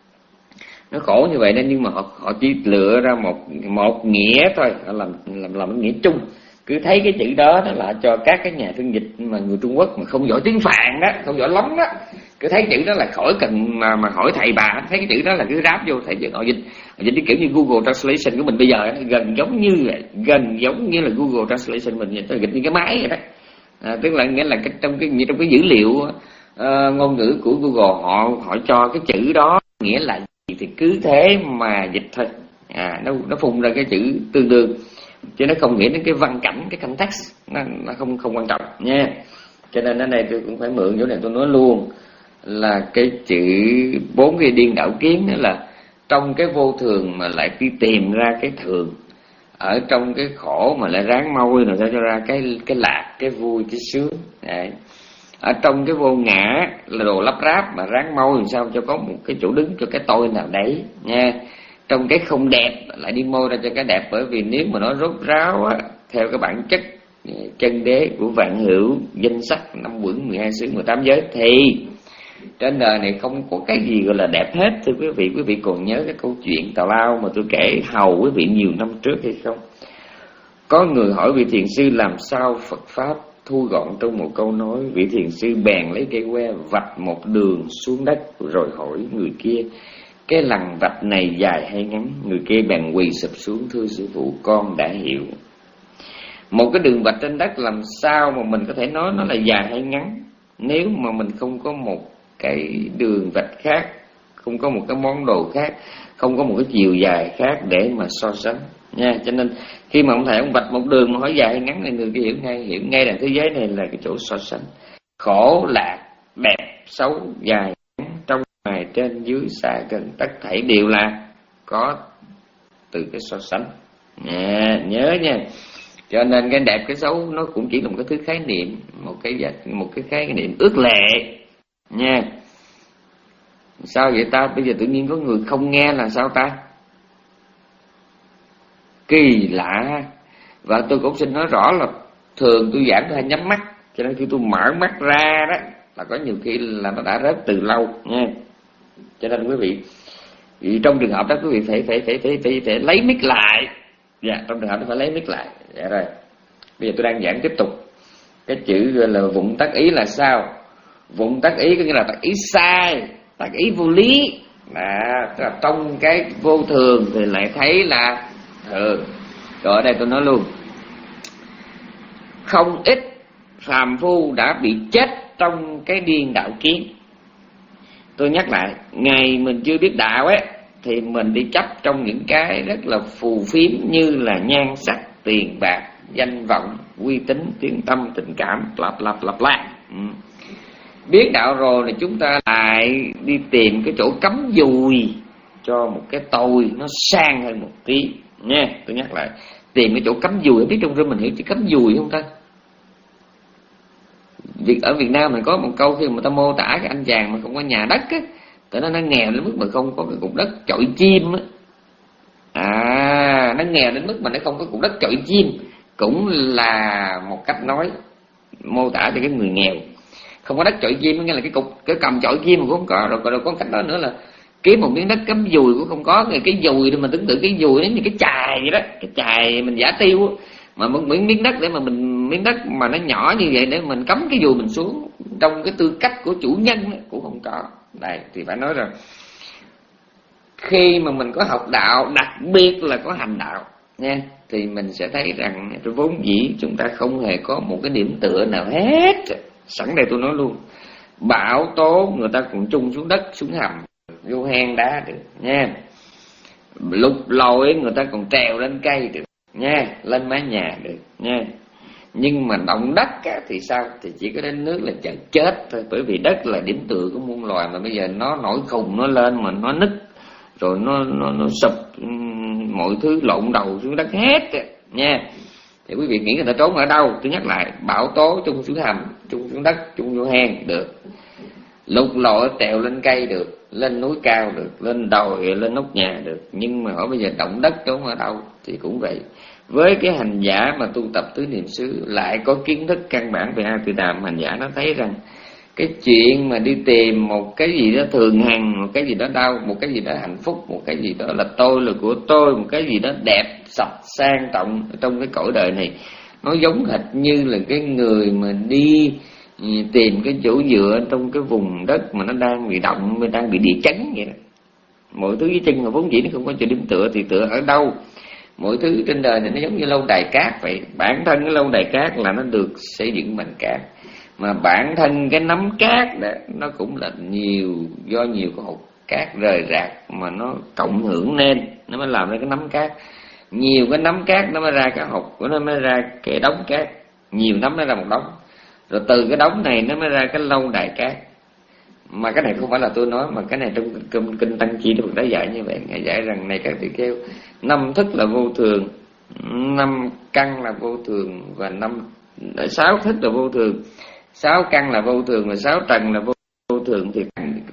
Nó khổ như vậy nên nhưng mà họ họ chỉ lựa ra một một nghĩa thôi, họ làm làm làm nghĩa chung. Cứ thấy cái chữ đó đó là cho các cái nhà phiên dịch mà người Trung Quốc mà không giỏi tiếng Phạn đó, không giỏi lắm đó, cứ thấy chữ đó là khỏi cần mà mà hỏi thầy bà, thấy cái chữ đó là cứ ráp vô thầy họ dịch, họ dịch cái kiểu như Google Translation của mình bây giờ gần giống như vậy, gần giống như là Google Translation mình dịch dịch như cái máy vậy đó. À, tức là nghĩa là cái, trong cái trong cái dữ liệu uh, ngôn ngữ của Google họ họ cho cái chữ đó nghĩa là gì thì cứ thế mà dịch thôi. À, nó nó phun ra cái chữ tương đương, chứ nó không nghĩ đến cái văn cảnh, cái context, nó, nó không không quan trọng nha. Cho nên ở đây tôi cũng phải mượn chỗ này tôi nói luôn là cái chữ bốn cái điên đảo kiến đó là trong cái vô thường mà lại đi tìm ra cái thường, ở trong cái khổ mà lại ráng môi rồi sao cho ra cái cái lạc, cái vui, cái sướng. Đấy. Ở trong cái vô ngã là đồ lắp ráp mà ráng môi làm sao cho có một cái chỗ đứng cho cái tôi nào đấy nha. Trong cái không đẹp lại đi môi ra cho cái đẹp, bởi vì nếu mà nó rốt ráo á, theo cái bản chất chân đế của vạn hữu danh sắc năm quẩn mười hai xứ mười tám giới thì trên đời này không có cái gì gọi là đẹp hết. Thưa quý vị, quý vị còn nhớ cái câu chuyện tào lao mà tôi kể hầu quý vị nhiều năm trước hay không? Có người hỏi vị thiền sư làm sao Phật pháp thu gọn trong một câu nói. Vị thiền sư bèn lấy cây que vạch một đường xuống đất rồi hỏi người kia: cái lằn vạch này dài hay ngắn? Người kia bèn quỳ sụp xuống: thưa sư phụ, con đã hiểu. Một cái đường vạch trên đất làm sao mà mình có thể nói nó là dài hay ngắn nếu mà mình không có một cái đường vạch khác, không có một cái món đồ khác, không có một cái chiều dài khác để mà so sánh nha. Cho nên khi mà ông thầy ông vạch một đường mà hỏi dài hay ngắn thì người kia hiểu ngay, hiểu ngay là thế giới này là cái chỗ so sánh. Khổ lạc, đẹp, xấu, dài, trong ngoài, trên dưới, xa gần, tất thảy đều là có từ cái so sánh nha, nhớ nha. Cho nên cái đẹp cái xấu nó cũng chỉ là một cái thứ khái niệm, một cái một cái khái niệm ước lệ nha. Sao vậy ta? Bây giờ tự nhiên có người không nghe là sao ta? Kỳ lạ. Và tôi cũng xin nói rõ là thường tôi giảng tôi hay nhắm mắt, cho nên khi tôi mở mắt ra đó là có nhiều khi là nó đã rớt từ lâu nha. Cho nên quý vị, vì trong trường hợp đó quý vị phải phải phải phải phải, phải lấy mic lại. Dạ, trong trường hợp đó phải lấy mic lại. Dạ rồi. Bây giờ tôi đang giảng tiếp tục. Cái chữ gọi là vụng tác ý là sao? Vụng tác ý có nghĩa là tác ý sai, tác ý vô lý. Đó, tức là trong cái vô thường thì lại thấy là thường. Rồi ở đây tôi nói luôn, không ít phàm phu đã bị chết trong cái điên đạo kiến. Tôi nhắc lại, ngày mình chưa biết đạo ấy thì mình đi chấp trong những cái rất là phù phiếm như là nhan sắc, tiền bạc, danh vọng, uy tín, tiếng tâm, tình cảm, lặp lặp lặp lại. Ừ. Biết đạo rồi thì chúng ta lại đi tìm cái chỗ cắm dùi cho một cái tôi nó sang hơn một tí nha. Tôi nhắc lại, tìm cái chỗ cắm dùi. Biết trong rừng mình hiểu chữ cắm dùi không ta? Việc ở Việt Nam mình có một câu khi mà ta mô tả cái anh chàng mà không có nhà đất á, tại nó nó nghèo đến mức mà không có cái cục đất chọi chim á. À, nó nghèo đến mức mà nó không có cục đất chọi chim cũng là một cách nói mô tả cho cái người nghèo. Không có đất chọi chim nghĩa là cái cục cái cầm chọi chim mà cũng không có. Rồi còn có cách đó nữa là kiếm một miếng đất cắm dùi cũng không có. Cái dùi thì mình tưởng tượng cái dùi nó như cái chài vậy đó, cái chài mình giả tiêu mà một miếng miếng đất để mà mình miếng đất mà nó nhỏ như vậy để mình cắm cái dùi mình xuống trong cái tư cách của chủ nhân cũng không có. Đây thì phải nói rằng khi mà mình có học đạo, đặc biệt là có hành đạo nha, thì mình sẽ thấy rằng vốn dĩ chúng ta không hề có một cái điểm tựa nào hết. Sẵn đây tôi nói luôn, bão tố người ta cũng chung xuống đất, xuống hầm, vô hang đá được nha. Lục lội người ta còn trèo lên cây được nha, lên mái nhà được nha. Nhưng mà động đất á, thì sao? Thì chỉ có đến nước là chờ chết thôi. Bởi vì đất là điểm tựa của muôn loài, mà bây giờ nó nổi khùng nó lên mà nó nứt rồi nó nó nó sụp mọi thứ lộn đầu xuống đất hết nha. Thì quý vị nghĩ người ta trốn ở đâu? Tôi nhắc lại, bão tố chung xuống hầm, chung xuống đất, chung vô hang được, lục lội trèo lên cây được, lên núi cao được, lên đồi, lên nóc nhà được. Nhưng mà ở bây giờ động đất trốn ở đâu? Thì cũng vậy. Với cái hành giả mà tu tập tứ niệm xứ lại có kiến thức căn bản về A Từ Đàm, hành giả nó thấy rằng cái chuyện mà đi tìm một cái gì đó thường hằng, một cái gì đó đau, một cái gì đó hạnh phúc, một cái gì đó là tôi, là của tôi, một cái gì đó đẹp, sạch, sang trọng trong cái cõi đời này, nó giống hệt như là cái người mà đi tìm cái chỗ dựa trong cái vùng đất mà nó đang bị động, đang bị địa chấn vậy đó. Mọi thứ dưới chân mà vốn dĩ nó không có chỗ điểm tựa thì tựa ở đâu? Mọi thứ trên đời này nó giống như lâu đài cát vậy. Bản thân cái lâu đài cát là nó được xây dựng bằng cát, mà bản thân cái nắm cát đó nó cũng là nhiều, do nhiều cái hột cát rời rạc mà nó cộng hưởng nên nó mới làm ra cái nắm cát. Nhiều cái nắm cát nó mới ra cái hột, nó mới ra cái đống cát, nhiều nắm nó ra một đống, rồi từ cái đống này nó mới ra cái lâu đài cát. Mà cái này không phải là tôi nói, mà cái này trong kinh, kinh Tăng Chi Đức Phật đã dạy như vậy. Ngài dạy rằng này các tỳ kheo, năm thức là vô thường, năm căn là vô thường, và năm sáu thức là vô thường, sáu căn là vô thường, và sáu trần là vô, vô thường. Thì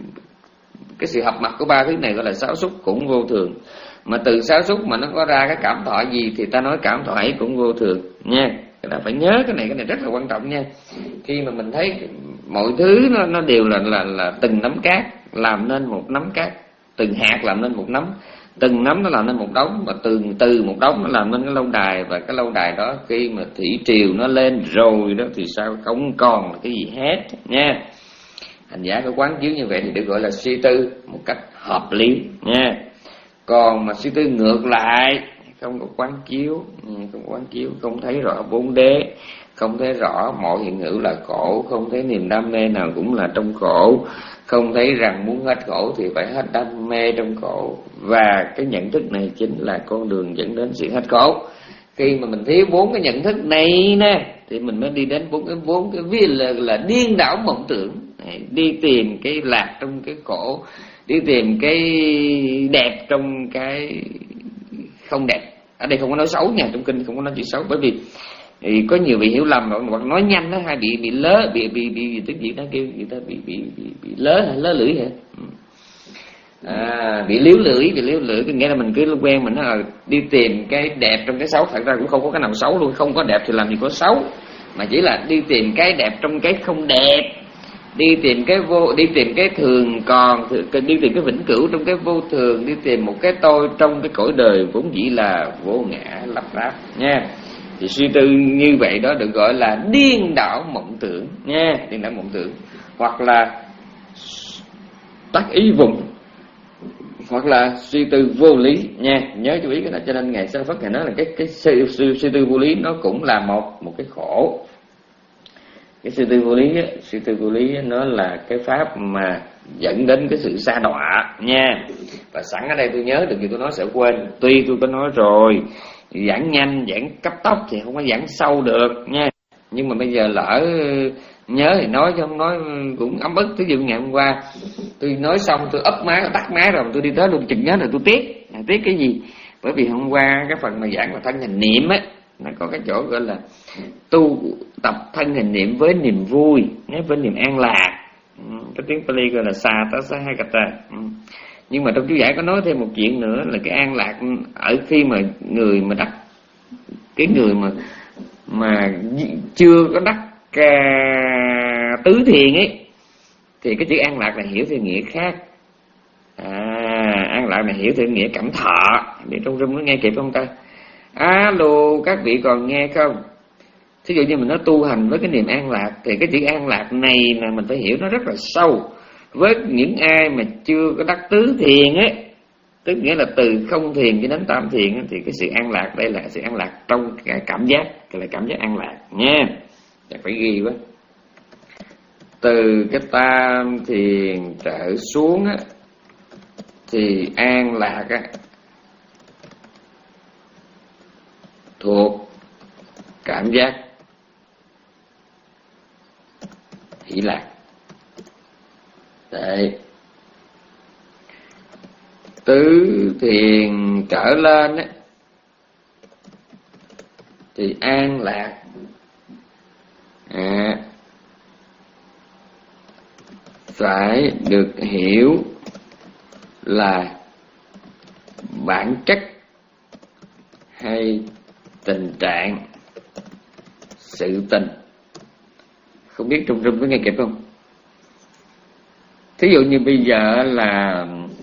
cái sự hợp mặt của ba thứ này gọi là sáu xúc cũng vô thường. Mà từ sáu xúc mà nó có ra cái cảm thọ gì thì ta nói cảm thọ ấy cũng vô thường nha. Cái đó phải nhớ cái này, cái này rất là quan trọng nha. Khi mà mình thấy mọi thứ nó, nó đều là, là, là từng nắm cát làm nên một nắm cát, từng hạt làm nên một nắm, từng nắm nó làm nên một đống, và từ từ một đống nó làm nên cái lâu đài. Và cái lâu đài đó khi mà thủy triều nó lên rồi đó thì sao không còn cái gì hết nha. Hành giả có quán chiếu như vậy thì được gọi là suy tư một cách hợp lý nha. Còn mà suy tư ngược lại, không có quán chiếu, không có quán chiếu, không thấy rõ bốn đế, không thấy rõ mọi hiện hữu là khổ, không thấy niềm đam mê nào cũng là trong khổ, không thấy rằng muốn hết khổ thì phải hết đam mê trong khổ. Và cái nhận thức này chính là con đường dẫn đến sự hết khổ. Khi mà mình thiếu bốn cái nhận thức này nè thì mình mới đi đến bốn cái bốn cái vi là, là điên đảo mộng tưởng, đi tìm cái lạc trong cái khổ, đi tìm cái đẹp trong cái không đẹp. Ở đây không có nói xấu nha, trong kinh không có nói chuyện xấu, bởi vì thì có nhiều vị hiểu lầm hoặc nói nhanh đó, hay bị bị lớ, bị bị bị tiếng gì nó kêu người ta bị bị bị, bị lớ hay lớ lưỡi hả? À, bị liếu lưỡi, bị liếu lưỡi, có nghĩa là mình cứ quen mình là đi tìm cái đẹp trong cái xấu. Thật ra cũng không có cái nào xấu luôn, không có đẹp thì làm gì có xấu, mà chỉ là đi tìm cái đẹp trong cái không đẹp, đi tìm cái vô, đi tìm cái thường còn, đi tìm cái vĩnh cửu trong cái vô thường, đi tìm một cái tôi trong cái cõi đời vốn dĩ là vô ngã lặp ráp nha. Thì suy tư như vậy đó được gọi là điên đảo mộng tưởng nha, điên đảo mộng tưởng, hoặc là tác ý vùng, hoặc là suy tư vô lý nha. Nhớ chú ý cái đó. Cho nên Ngài Sa Phất Ngài nói là cái cái suy, suy, suy tư vô lý nó cũng là một một cái khổ. Cái suy tư vô lý á, suy tư vô lý á, nó là cái pháp mà dẫn đến cái sự sa đọa nha. Và sẵn ở đây tôi nhớ được gì tôi nói sẽ quên, tuy tôi có nói rồi, giảng nhanh giảng cấp tốc thì không có giảng sâu được nha. Nhưng mà bây giờ lỡ nhớ thì nói, chứ không nói cũng ấm ức. Ví dụ ngày hôm qua tôi nói xong tôi ấp má, tắt má rồi tôi đi tới luôn, chừng nhớ là tôi tiếc. À, tiếc cái gì? Bởi vì hôm qua cái phần mà giảng là thân hành niệm á, nó có cái chỗ gọi là tu tập thân hành niệm với niềm vui, với niềm an lạc. Cái tiếng Pali gọi là sa ta sa hai kata. Nhưng mà trong chú giải có nói thêm một chuyện nữa là cái an lạc ở khi mà người mà đắc, cái người mà mà chưa có đắc uh, tứ thiền ấy, thì cái chữ an lạc này hiểu theo nghĩa khác. À, an lạc này hiểu theo nghĩa cảm thọ. Để trong room nó nghe kịp không ta? Alo, các vị còn nghe không? Thí dụ như mình nói tu hành với cái niềm an lạc, thì cái chữ an lạc này là mình phải hiểu nó rất là sâu. Với những ai mà chưa có đắc tứ thiền ấy, tức nghĩa là từ không thiền cho đến tam thiền, thì cái sự an lạc đây là sự an lạc trong cái cảm giác, cái là cảm giác an lạc nha. Chắc phải ghi quá. Từ cái tam thiền trở xuống á, thì an lạc á thuộc cảm giác hỷ lạc. Đấy. tứ thiền trở lên ấy, thì an lạc à, phải được hiểu là bản chất hay tình trạng sự tình. Không biết Trung Trung có nghe kịp không? Thí dụ như bây giờ là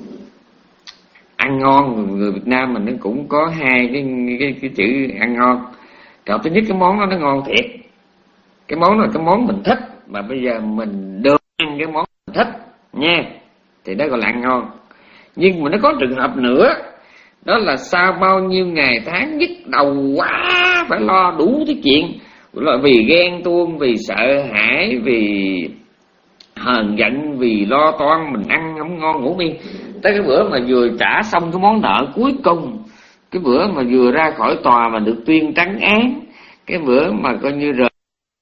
ăn ngon, người Việt Nam mình nó cũng có hai cái cái, cái chữ ăn ngon. Rồi thứ nhất, cái món đó nó ngon thiệt, cái món đó là cái món mình thích, mà bây giờ mình được ăn cái món mình thích nha, thì đó gọi là ăn ngon. Nhưng mà nó có trường hợp nữa, đó là sau bao nhiêu ngày tháng nhức đầu quá, phải lo đủ thứ chuyện, vì ghen tuông, vì sợ hãi, vì hờn giận, vì lo toan, mình ăn không ngon ngủ miên. Tới cái bữa mà vừa trả xong cái món nợ cuối cùng, cái bữa mà vừa ra khỏi tòa mà được tuyên trắng án, cái bữa mà coi như rời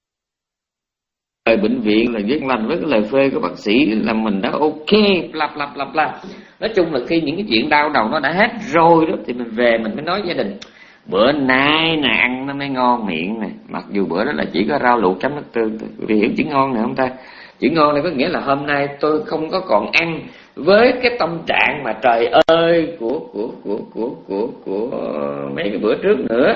bệnh viện là viết lành với cái lời phê của bác sĩ là mình đã ok, lặp lặp lặp lặp. Nói chung là khi những cái chuyện đau đầu nó đã hết rồi đó, thì mình về mình mới nói gia đình bữa nay nè ăn nó mới ngon miệng nè, mặc dù bữa đó là chỉ có rau luộc chấm nước tương thôi. Vì hiểu chữ ngon này không ta? Chữ ngon này có nghĩa là hôm nay tôi không có còn ăn với cái tâm trạng mà trời ơi của của của của của của mấy cái bữa trước nữa.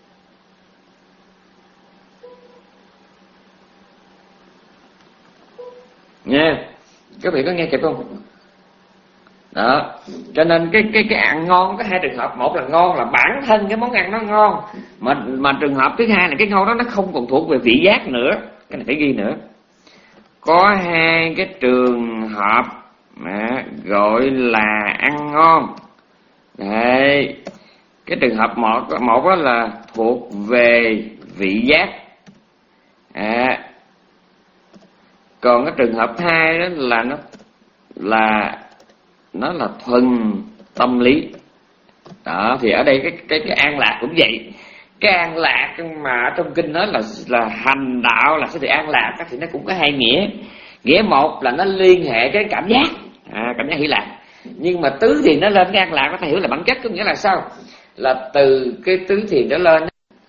Nha, các vị có nghe kịp không? Đó, cho nên cái cái cái ăn ngon có hai trường hợp. Một là ngon là bản thân cái món ăn nó ngon, mà mà trường hợp thứ hai là cái ngon đó nó không còn thuộc về vị giác nữa. Cái này phải ghi nữa. Có hai cái trường hợp mà gọi là ăn ngon. Đấy, cái trường hợp một một đó là thuộc về vị giác. À, còn cái trường hợp hai đó là nó là nó là thuần tâm lý. Đó, thì ở đây cái cái cái an lạc cũng vậy. Cái an lạc mà trong kinh nói là là hành đạo là sẽ được an lạc, thì nó cũng có hai nghĩa. Nghĩa một là nó liên hệ cái cảm giác, à, cảm giác hỷ lạc. Nhưng mà tứ thiền nó lên cái an lạc, nó phải hiểu là bản chất, có nghĩa là sao? Là từ cái tứ thiền đó lên,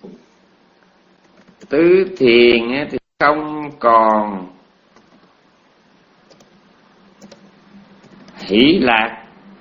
tứ thiền thì không còn hỷ lạc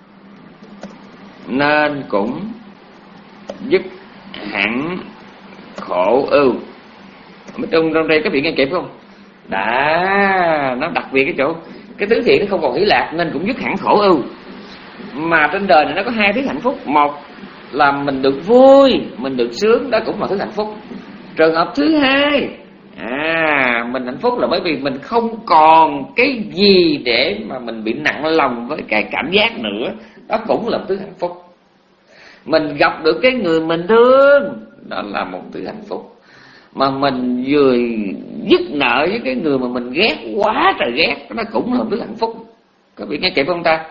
nên cũng dứt hẳn khổ ưu. Trong trong đây các vị nghe kịp không? Đã, nó đặc biệt cái chỗ cái tứ thiện nó không còn hỷ lạc nên cũng dứt hẳn khổ ưu. Mà trên đời này nó có hai thứ hạnh phúc. Một là mình được vui, mình được sướng, đó cũng là thứ hạnh phúc. Trường hợp thứ hai, à, mình hạnh phúc là bởi vì mình không còn cái gì để mà mình bị nặng lòng với cái cảm giác nữa, đó cũng là một thứ hạnh phúc. Mình gặp được cái người mình thương, đó là một thứ hạnh phúc. Mà mình vừa dứt nợ với cái người mà mình ghét quá trời ghét, nó cũng là một thứ hạnh phúc. Các vị nghe kịp không ta?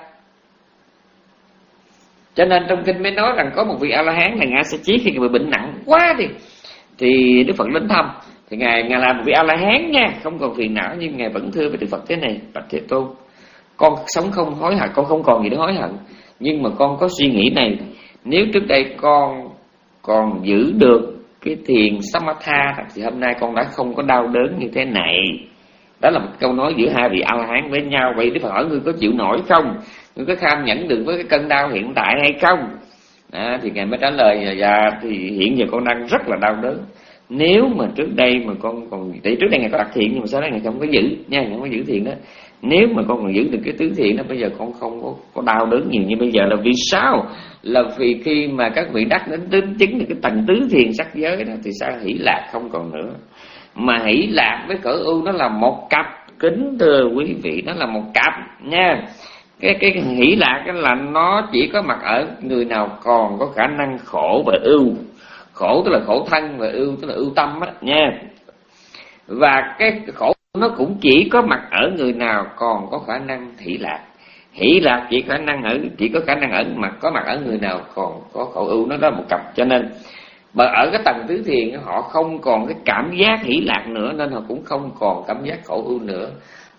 Cho nên trong kinh mới nói rằng có một vị A-la-hán là ngài Sa Chí, khi người bệnh nặng quá thì thì Đức Phật đến thăm, thì ngài ngài là một vị A-la-hán nha, không còn phiền não, nhưng ngài vẫn thưa với Đức Phật thế này: bạch Thế Tôn, con sống không hối hận, con không còn gì để hối hận, nhưng mà con có suy nghĩ này: nếu trước đây con còn giữ được cái thiền Samatha thì hôm nay con đã không có đau đớn như thế này. Đó là một câu nói giữa hai vị A-la-hán với nhau. Vậy Đức Phật hỏi: ngươi có chịu nổi không? Ngươi có kham nhẫn được với cái cơn đau hiện tại hay không? À, thì ngài mới trả lời: dạ, thì hiện giờ con đang rất là đau đớn. Nếu mà trước đây mà con còn, tại trước đây ngài có đặt thiện nhưng mà sau đó ngài không có giữ nha, ngài không có giữ thiện đó. Nếu mà con còn giữ được cái tứ thiện đó, bây giờ con không có, có đau đớn nhiều như bây giờ. Là vì sao? Là vì khi mà các vị đắc đến đến chứng được cái tầng tứ thiền sắc giới đó, thì sao hỷ lạc không còn nữa. Mà hỷ lạc với cõi ưu nó là một cặp, kính thưa quý vị, nó là một cặp nha. Cái cái hỷ lạc là nó chỉ có mặt ở người nào còn có khả năng khổ và ưu. Khổ tức là khổ thân, và ưu tức là ưu tâm á nha. Và cái khổ nó cũng chỉ có mặt ở người nào còn có khả năng hỷ lạc. Hỷ lạc chỉ khả năng ở chỉ có khả năng ở mặt có mặt ở người nào còn có khổ ưu, nó đó một cặp. Cho nên mà ở cái tầng tứ thiền họ không còn cái cảm giác hỷ lạc nữa, nên họ cũng không còn cảm giác khổ ưu nữa.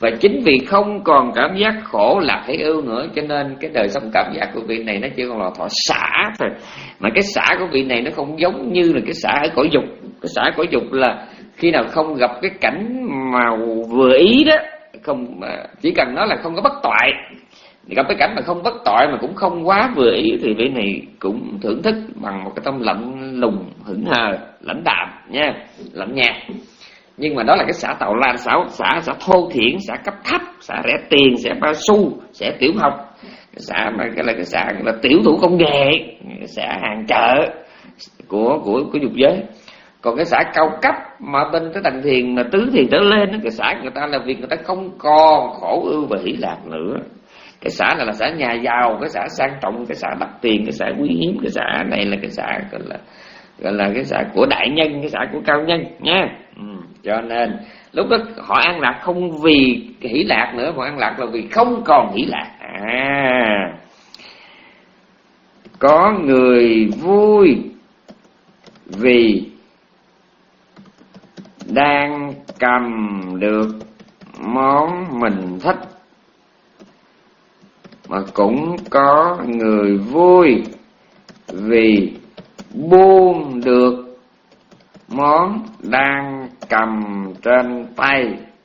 Và chính vì không còn cảm giác khổ lạc thấy ưu nữa, cho nên cái đời sống cảm giác của vị này nó chỉ còn là thọ xả thôi. Mà cái xả của vị này nó không giống như là cái xả ở cõi dục. Cái xả cõi dục là khi nào không gặp cái cảnh mà vừa ý đó, không, chỉ cần nó là không có bất toại, gặp cái cảnh mà không bất toại mà cũng không quá vừa ý, thì vị này cũng thưởng thức bằng một cái tâm lạnh lùng, hững hờ, lãnh đạm nha, lạnh nhạt. Nhưng mà đó là cái xả tàu lan, xả xả xả thô thiển, xả cấp thấp, xả rẻ tiền, xả bao xu, xả tiểu học, cái xả mà cái là cái xả là tiểu thủ công nghệ, cái xả hàng chợ của của của dục giới. Còn cái xả cao cấp mà bên cái tầng thiền mà tứ thiền trở lên, cái xả người ta là việc người ta không còn khổ ưu và hỷ lạc nữa. Cái xã này là xã nhà giàu, cái xã sang trọng, cái xã đắt tiền, cái xã quý hiếm. Cái xã này là cái xã gọi là gọi là cái xã của đại nhân, cái xã của cao nhân nha. Ừ. Cho nên lúc đó họ an lạc không vì hỷ lạc nữa, họ an lạc là vì không còn hỷ lạc. À, có người vui vì đang cầm được món mình thích, mà cũng có người vui vì buông được món đang cầm trên tay.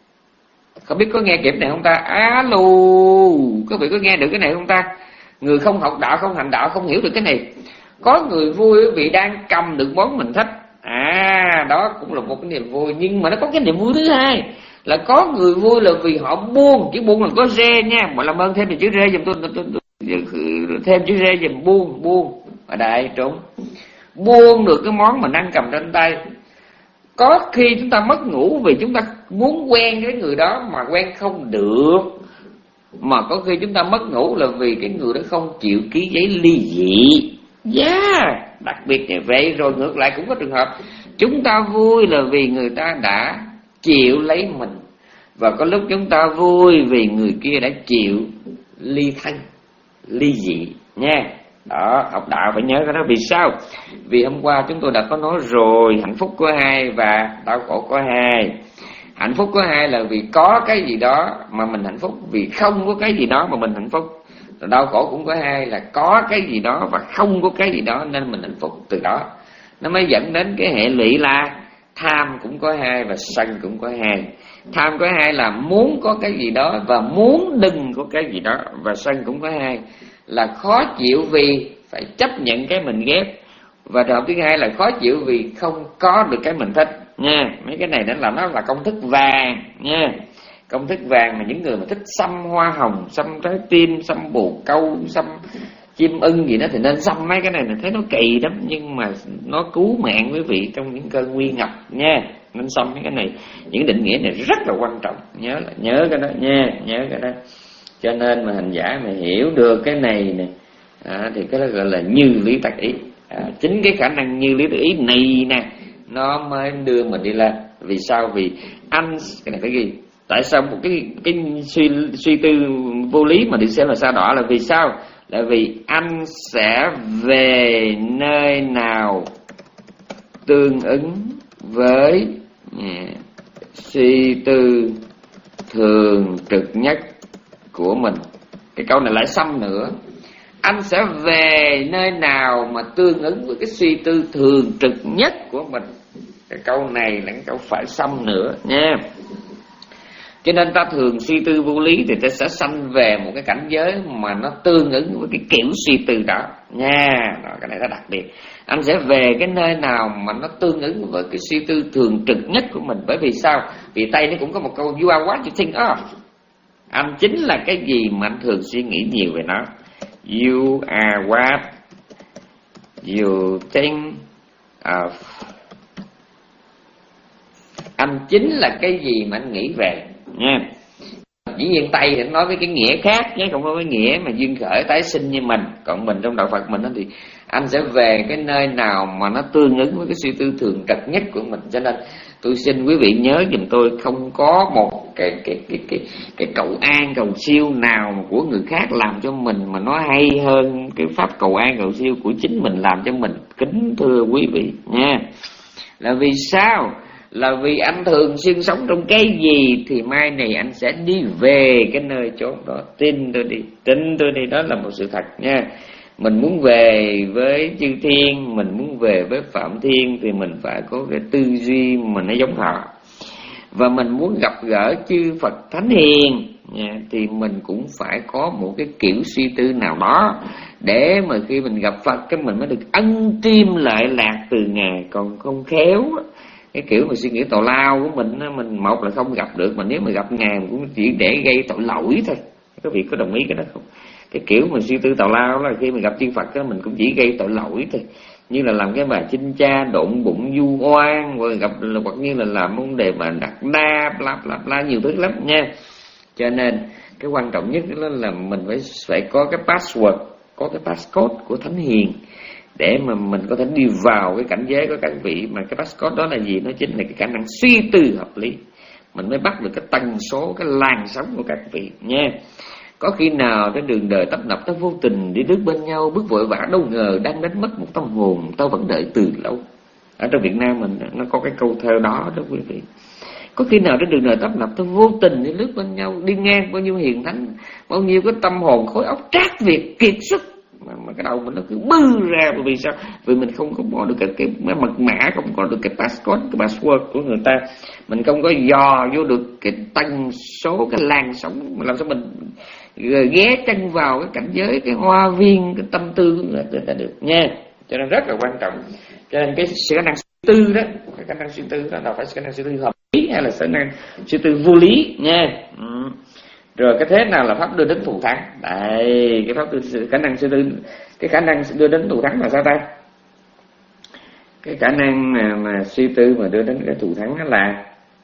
Không biết có nghe kịp này không ta? Alo, các vị có nghe được cái này không ta? Người không học đạo, không hành đạo không hiểu được cái này. Có người vui vì đang cầm được món mình thích. À, đó cũng là một cái niềm vui. Nhưng mà nó có cái niềm vui thứ hai, là có người vui là vì họ buông. Chữ buông là có rê nha, mà làm ơn thêm chữ rê giùm tôi, tôi, tôi, tôi thêm chữ rê giùm. Buông, buông ở đại trúng, buông được cái món mà đang cầm trên tay. Có khi chúng ta mất ngủ vì chúng ta muốn quen với người đó mà quen không được, mà có khi chúng ta mất ngủ là vì cái người đó không chịu ký giấy ly dị. Yeah, đặc biệt như vậy. Rồi ngược lại cũng có trường hợp chúng ta vui là vì người ta đã chịu lấy mình, và có lúc chúng ta vui vì người kia đã chịu ly thân, ly dị nha. Đó, học đạo phải nhớ cái đó. Vì sao? Vì hôm qua chúng tôi đã có nói rồi, hạnh phúc có hai và đau khổ có hai. Hạnh phúc có hai là vì có cái gì đó mà mình hạnh phúc, vì không có cái gì đó mà mình hạnh phúc. Rồi đau khổ cũng có hai, là có cái gì đó và không có cái gì đó nên mình hạnh phúc. Từ đó nó mới dẫn đến cái hệ lụy là tham cũng có hai và sân cũng có hai. Tham có hai là muốn có cái gì đó và muốn đừng có cái gì đó, và sân cũng có hai là khó chịu vì phải chấp nhận cái mình ghét, và trường hợp thứ hai là khó chịu vì không có được cái mình thích nha. Mấy cái này đó là nó là công thức vàng nha, công thức vàng mà những người mà thích xăm hoa hồng, xăm trái tim, xăm bồ câu, xăm chim ưng gì đó thì nên xăm mấy cái này. Mình thấy nó kỳ lắm, nhưng mà nó cứu mạng quý vị trong những cơn nguy ngập nha. Nên xăm mấy cái này, những định nghĩa này rất là quan trọng, nhớ là nhớ cái đó nha, nhớ cái đó. Cho nên mà hành giả mà hiểu được cái này nè, à, thì cái đó gọi là như lý tác ý. À, chính cái khả năng như lý tác ý này nè, nó mới đưa mình đi lên. Vì sao? Vì anh, cái này phải ghi, tại sao một cái cái suy suy tư vô lý mà đi xem là sao đỏ, là vì sao? Là vì anh sẽ về nơi nào tương ứng với yeah, suy tư thường trực nhất của mình. Cái câu này lại xăm nữa. Anh sẽ về nơi nào mà tương ứng với cái suy tư thường trực nhất của mình. Cái câu này là cái câu phải xăm nữa nha. Cho nên ta thường suy tư vô lý thì ta sẽ sanh về một cái cảnh giới mà nó tương ứng với cái kiểu suy tư đó nha. Đó, cái này rất đặc biệt. Anh sẽ về cái nơi nào mà nó tương ứng với cái suy tư thường trực nhất của mình. Bởi vì sao? Vì Tây nó cũng có một câu you are what you think of. Anh chính là cái gì mà anh thường suy nghĩ nhiều về nó. You are what you think of. Anh chính là cái gì mà anh nghĩ về nha. Dĩ nhiên Tây thì nói với cái nghĩa khác chứ không có cái nghĩa mà duyên khởi tái sinh như mình. Còn mình trong đạo Phật mình thì anh sẽ về cái nơi nào mà nó tương ứng với cái suy tư thường trực nhất của mình. Cho nên tôi xin quý vị nhớ giùm tôi, không có một cái cái cái cái cái cầu an cầu siêu nào của người khác làm cho mình mà nó hay hơn cái pháp cầu an cầu siêu của chính mình làm cho mình. Kính thưa quý vị nha. Là vì sao? là vì anh thường xuyên sống trong cái gì thì mai này anh sẽ đi về cái nơi chốn đó. Tin tôi đi, tin tôi đi, đó là một sự thật nha. Mình muốn về với chư thiên, mình muốn về với Phạm Thiên thì mình phải có cái tư duy mà nó giống họ. Và mình muốn gặp gỡ chư Phật Thánh Hiền nha, thì mình cũng phải có một cái kiểu suy tư nào đó, để mà khi mình gặp Phật cái mình mới được ân tim lợi lạc từ Ngài. Còn không khéo cái kiểu mà suy nghĩ tào lao của mình, mình một là không gặp được, mà nếu mà gặp Ngài mình cũng chỉ để gây tội lỗi thôi. Các vị có đồng ý cái đó không? Cái kiểu mà suy tư tào lao là khi mình gặp chư Phật đó, mình cũng chỉ gây tội lỗi thôi, như là làm cái bà chinh cha độn bụng du oan, rồi gặp hoặc như là làm vấn đề mà đặt đa bla bla bla nhiều thứ lắm nha. Cho nên cái quan trọng nhất đó là mình phải phải có cái password, có cái passcode của Thánh Hiền để mà mình có thể đi vào cái cảnh giới của các vị. Mà cái passcode đó là gì? Nó chính là cái khả năng suy tư hợp lý. Mình mới bắt được cái tần số, cái làn sóng của các vị nha. Có khi nào cái đường đời tấp nập, nó vô tình đi đứng bên nhau, bước vội vã đâu ngờ đang đánh mất một tâm hồn tao vẫn đợi từ lâu. Ở trong Việt Nam mình nó có cái câu thơ đó đó quý vị. Có khi nào cái đường đời tấp nập, tao vô tình đi lướt bên nhau, đi ngang bao nhiêu hiền thánh, bao nhiêu cái tâm hồn khối óc trác việc kiệt sức, mà, mà cái đầu mình nó cứ bư ra. Bởi vì sao? Vì mình không có bỏ được cái, cái mật mã, không có được cái passcode, cái password của người ta. Mình không có dò vô được cái tần số, cái làn sóng, làm sao mình ghé chân vào cái cảnh giới, cái hoa viên, cái tâm tư của người ta được nha. Cho nên rất là quan trọng. Cho nên cái khả năng suy tư đó, cái khả năng suy tư đó là phải khả năng suy tư hợp lý hay là khả năng suy tư vô lý nha. Ừ. Rồi cái thế nào là pháp đưa đến thù thắng? Đây, cái pháp đưa, khả năng suy tư, cái khả năng đưa đến thù thắng là sao ta? Cái khả năng mà, mà suy tư mà đưa đến cái thù thắng đó là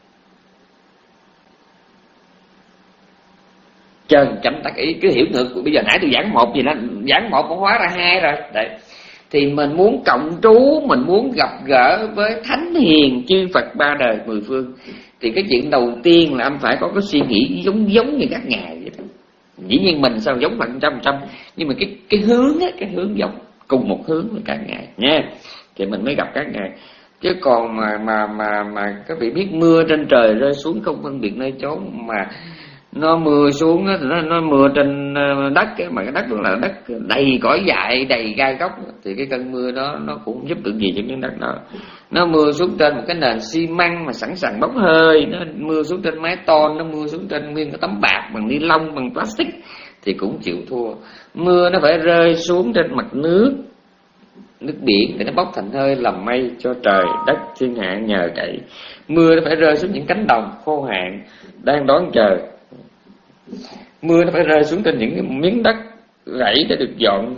chân chấm tác ý. Cứ hiểu ngược. Bây giờ nãy tôi giảng một gì đó, giảng một cũng hóa ra hai rồi. Đấy. Thì mình muốn cộng trú, mình muốn gặp gỡ với Thánh Hiền chư Phật ba đời mười phương, thì cái chuyện đầu tiên là anh phải có cái suy nghĩ giống giống như các ngài vậy đó. Dĩ nhiên mình sao giống phần trăm trăm, nhưng mà cái cái hướng á, cái hướng giống cùng một hướng với các ngài nha, thì mình mới gặp các ngài. Chứ còn mà mà mà mà các vị biết mưa trên trời rơi xuống không phân biệt nơi chốn, mà nó mưa xuống đó, nó, nó mưa trên đất ấy, mà cái đất đó là đất đầy cỏ dại, đầy gai góc, thì cái cơn mưa đó nó cũng không giúp được gì cho miếng đất đó. Nó mưa xuống trên một cái nền xi măng mà sẵn sàng bốc hơi, nó mưa xuống trên mái tôn, nó mưa xuống trên nguyên cái tấm bạc bằng ni lông, bằng plastic thì cũng chịu thua. Mưa nó phải rơi xuống trên mặt nước, nước biển để nó bốc thành hơi làm mây cho trời đất thiên hạ nhờ cậy. Mưa nó phải rơi xuống những cánh đồng khô hạn đang đón chờ. Mưa nó phải rơi xuống trên những cái miếng đất rẫy để được dọn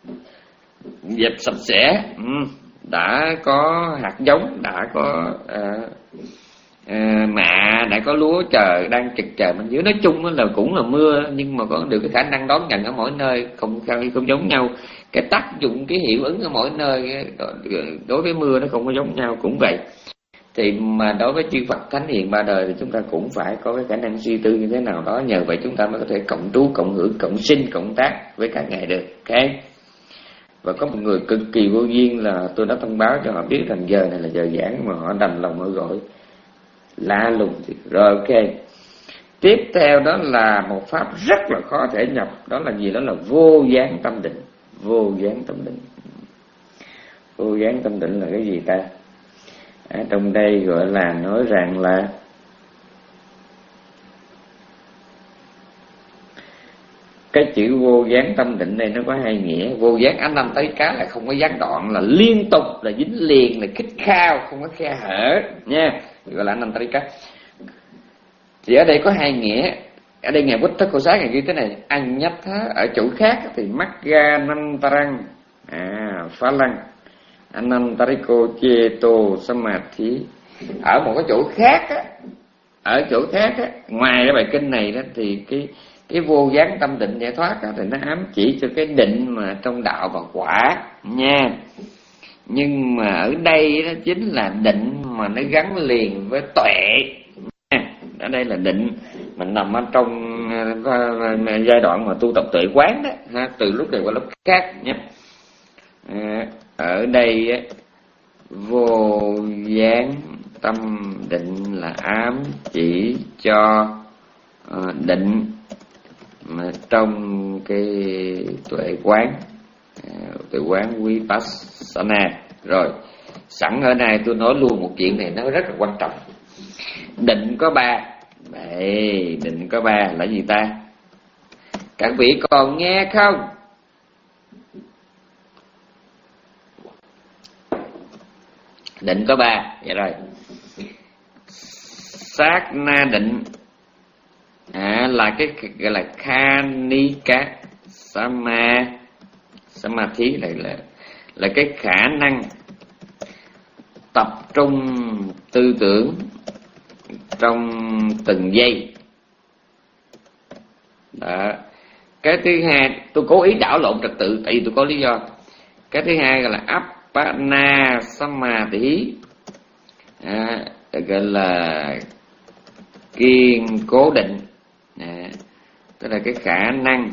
dẹp sạch sẽ, ừ. Đã có hạt giống, đã có uh, uh, mạ, đã có lúa chờ đang trực chờ bên dưới. Nói chung là cũng là mưa, nhưng mà có được cái khả năng đón nhận ở mỗi nơi không không giống nhau. Cái tác dụng, cái hiệu ứng ở mỗi nơi đối với mưa nó không có giống nhau. Cũng vậy, thì mà đối với chư Phật Thánh Hiền ba đời thì chúng ta cũng phải có cái khả năng suy tư như thế nào đó. Nhờ vậy chúng ta mới có thể cộng trú, cộng hưởng, cộng sinh, cộng tác với các ngài được. Ok. Và có một người cực kỳ vô duyên là tôi đã thông báo cho họ biết rằng giờ này là giờ giảng, mà họ đành lòng họ gọi la lùng. Rồi ok. Tiếp theo đó là một pháp rất là khó thể nhập. Đó là gì? Đó là vô gián tâm định. Vô gián tâm định. Vô gián tâm định là cái gì ta? Ở trong đây gọi là nói rằng là cái chữ vô gián tâm định này nó có hai nghĩa. Vô gián anh năm thấy cá là không có gián đoạn, là liên tục, là dính liền, là khích khao, không có khe hở nha, gọi là anh năm thấy cá. Thì ở đây có hai nghĩa. Ở đây ngài Bút Thất Cô Xá ngài ghi thế này: anh nhấp thá. Ở chỗ khác thì Magganantarang à phá lăng Anantariko Cheto Samadhi. Ở một cái chỗ khác á, ở chỗ khác á, ngoài cái bài kinh này đó, thì cái cái vô gián tâm định giải thoát đó, thì nó ám chỉ cho cái định mà trong đạo và quả nha. Nhưng mà ở đây đó chính là định mà nó gắn liền với tuệ nha. Ở đây là định mình nằm ở trong giai đoạn mà tu tập tuệ quán đó ha, từ lúc này qua lúc khác nhé. À, ở đây vô gián tâm định là ám chỉ cho uh, định mà trong cái tuệ quán, uh, tuệ quán Vipassana. Rồi sẵn ở đây tôi nói luôn một chuyện này nó rất là quan trọng. Định có ba. Đấy, định có ba là gì ta? Các vị còn nghe không? Định có ba. Vậy rồi, sát na định à, là cái gọi là khanika sama samadhi, là là là cái khả năng tập trung tư tưởng trong từng giây. Đó. Cái thứ hai, tôi cố ý đảo lộn trật tự tại vì tôi có lý do. Cái thứ hai gọi là appana samadhi, à, gọi là kiên cố định, à, tức là cái khả năng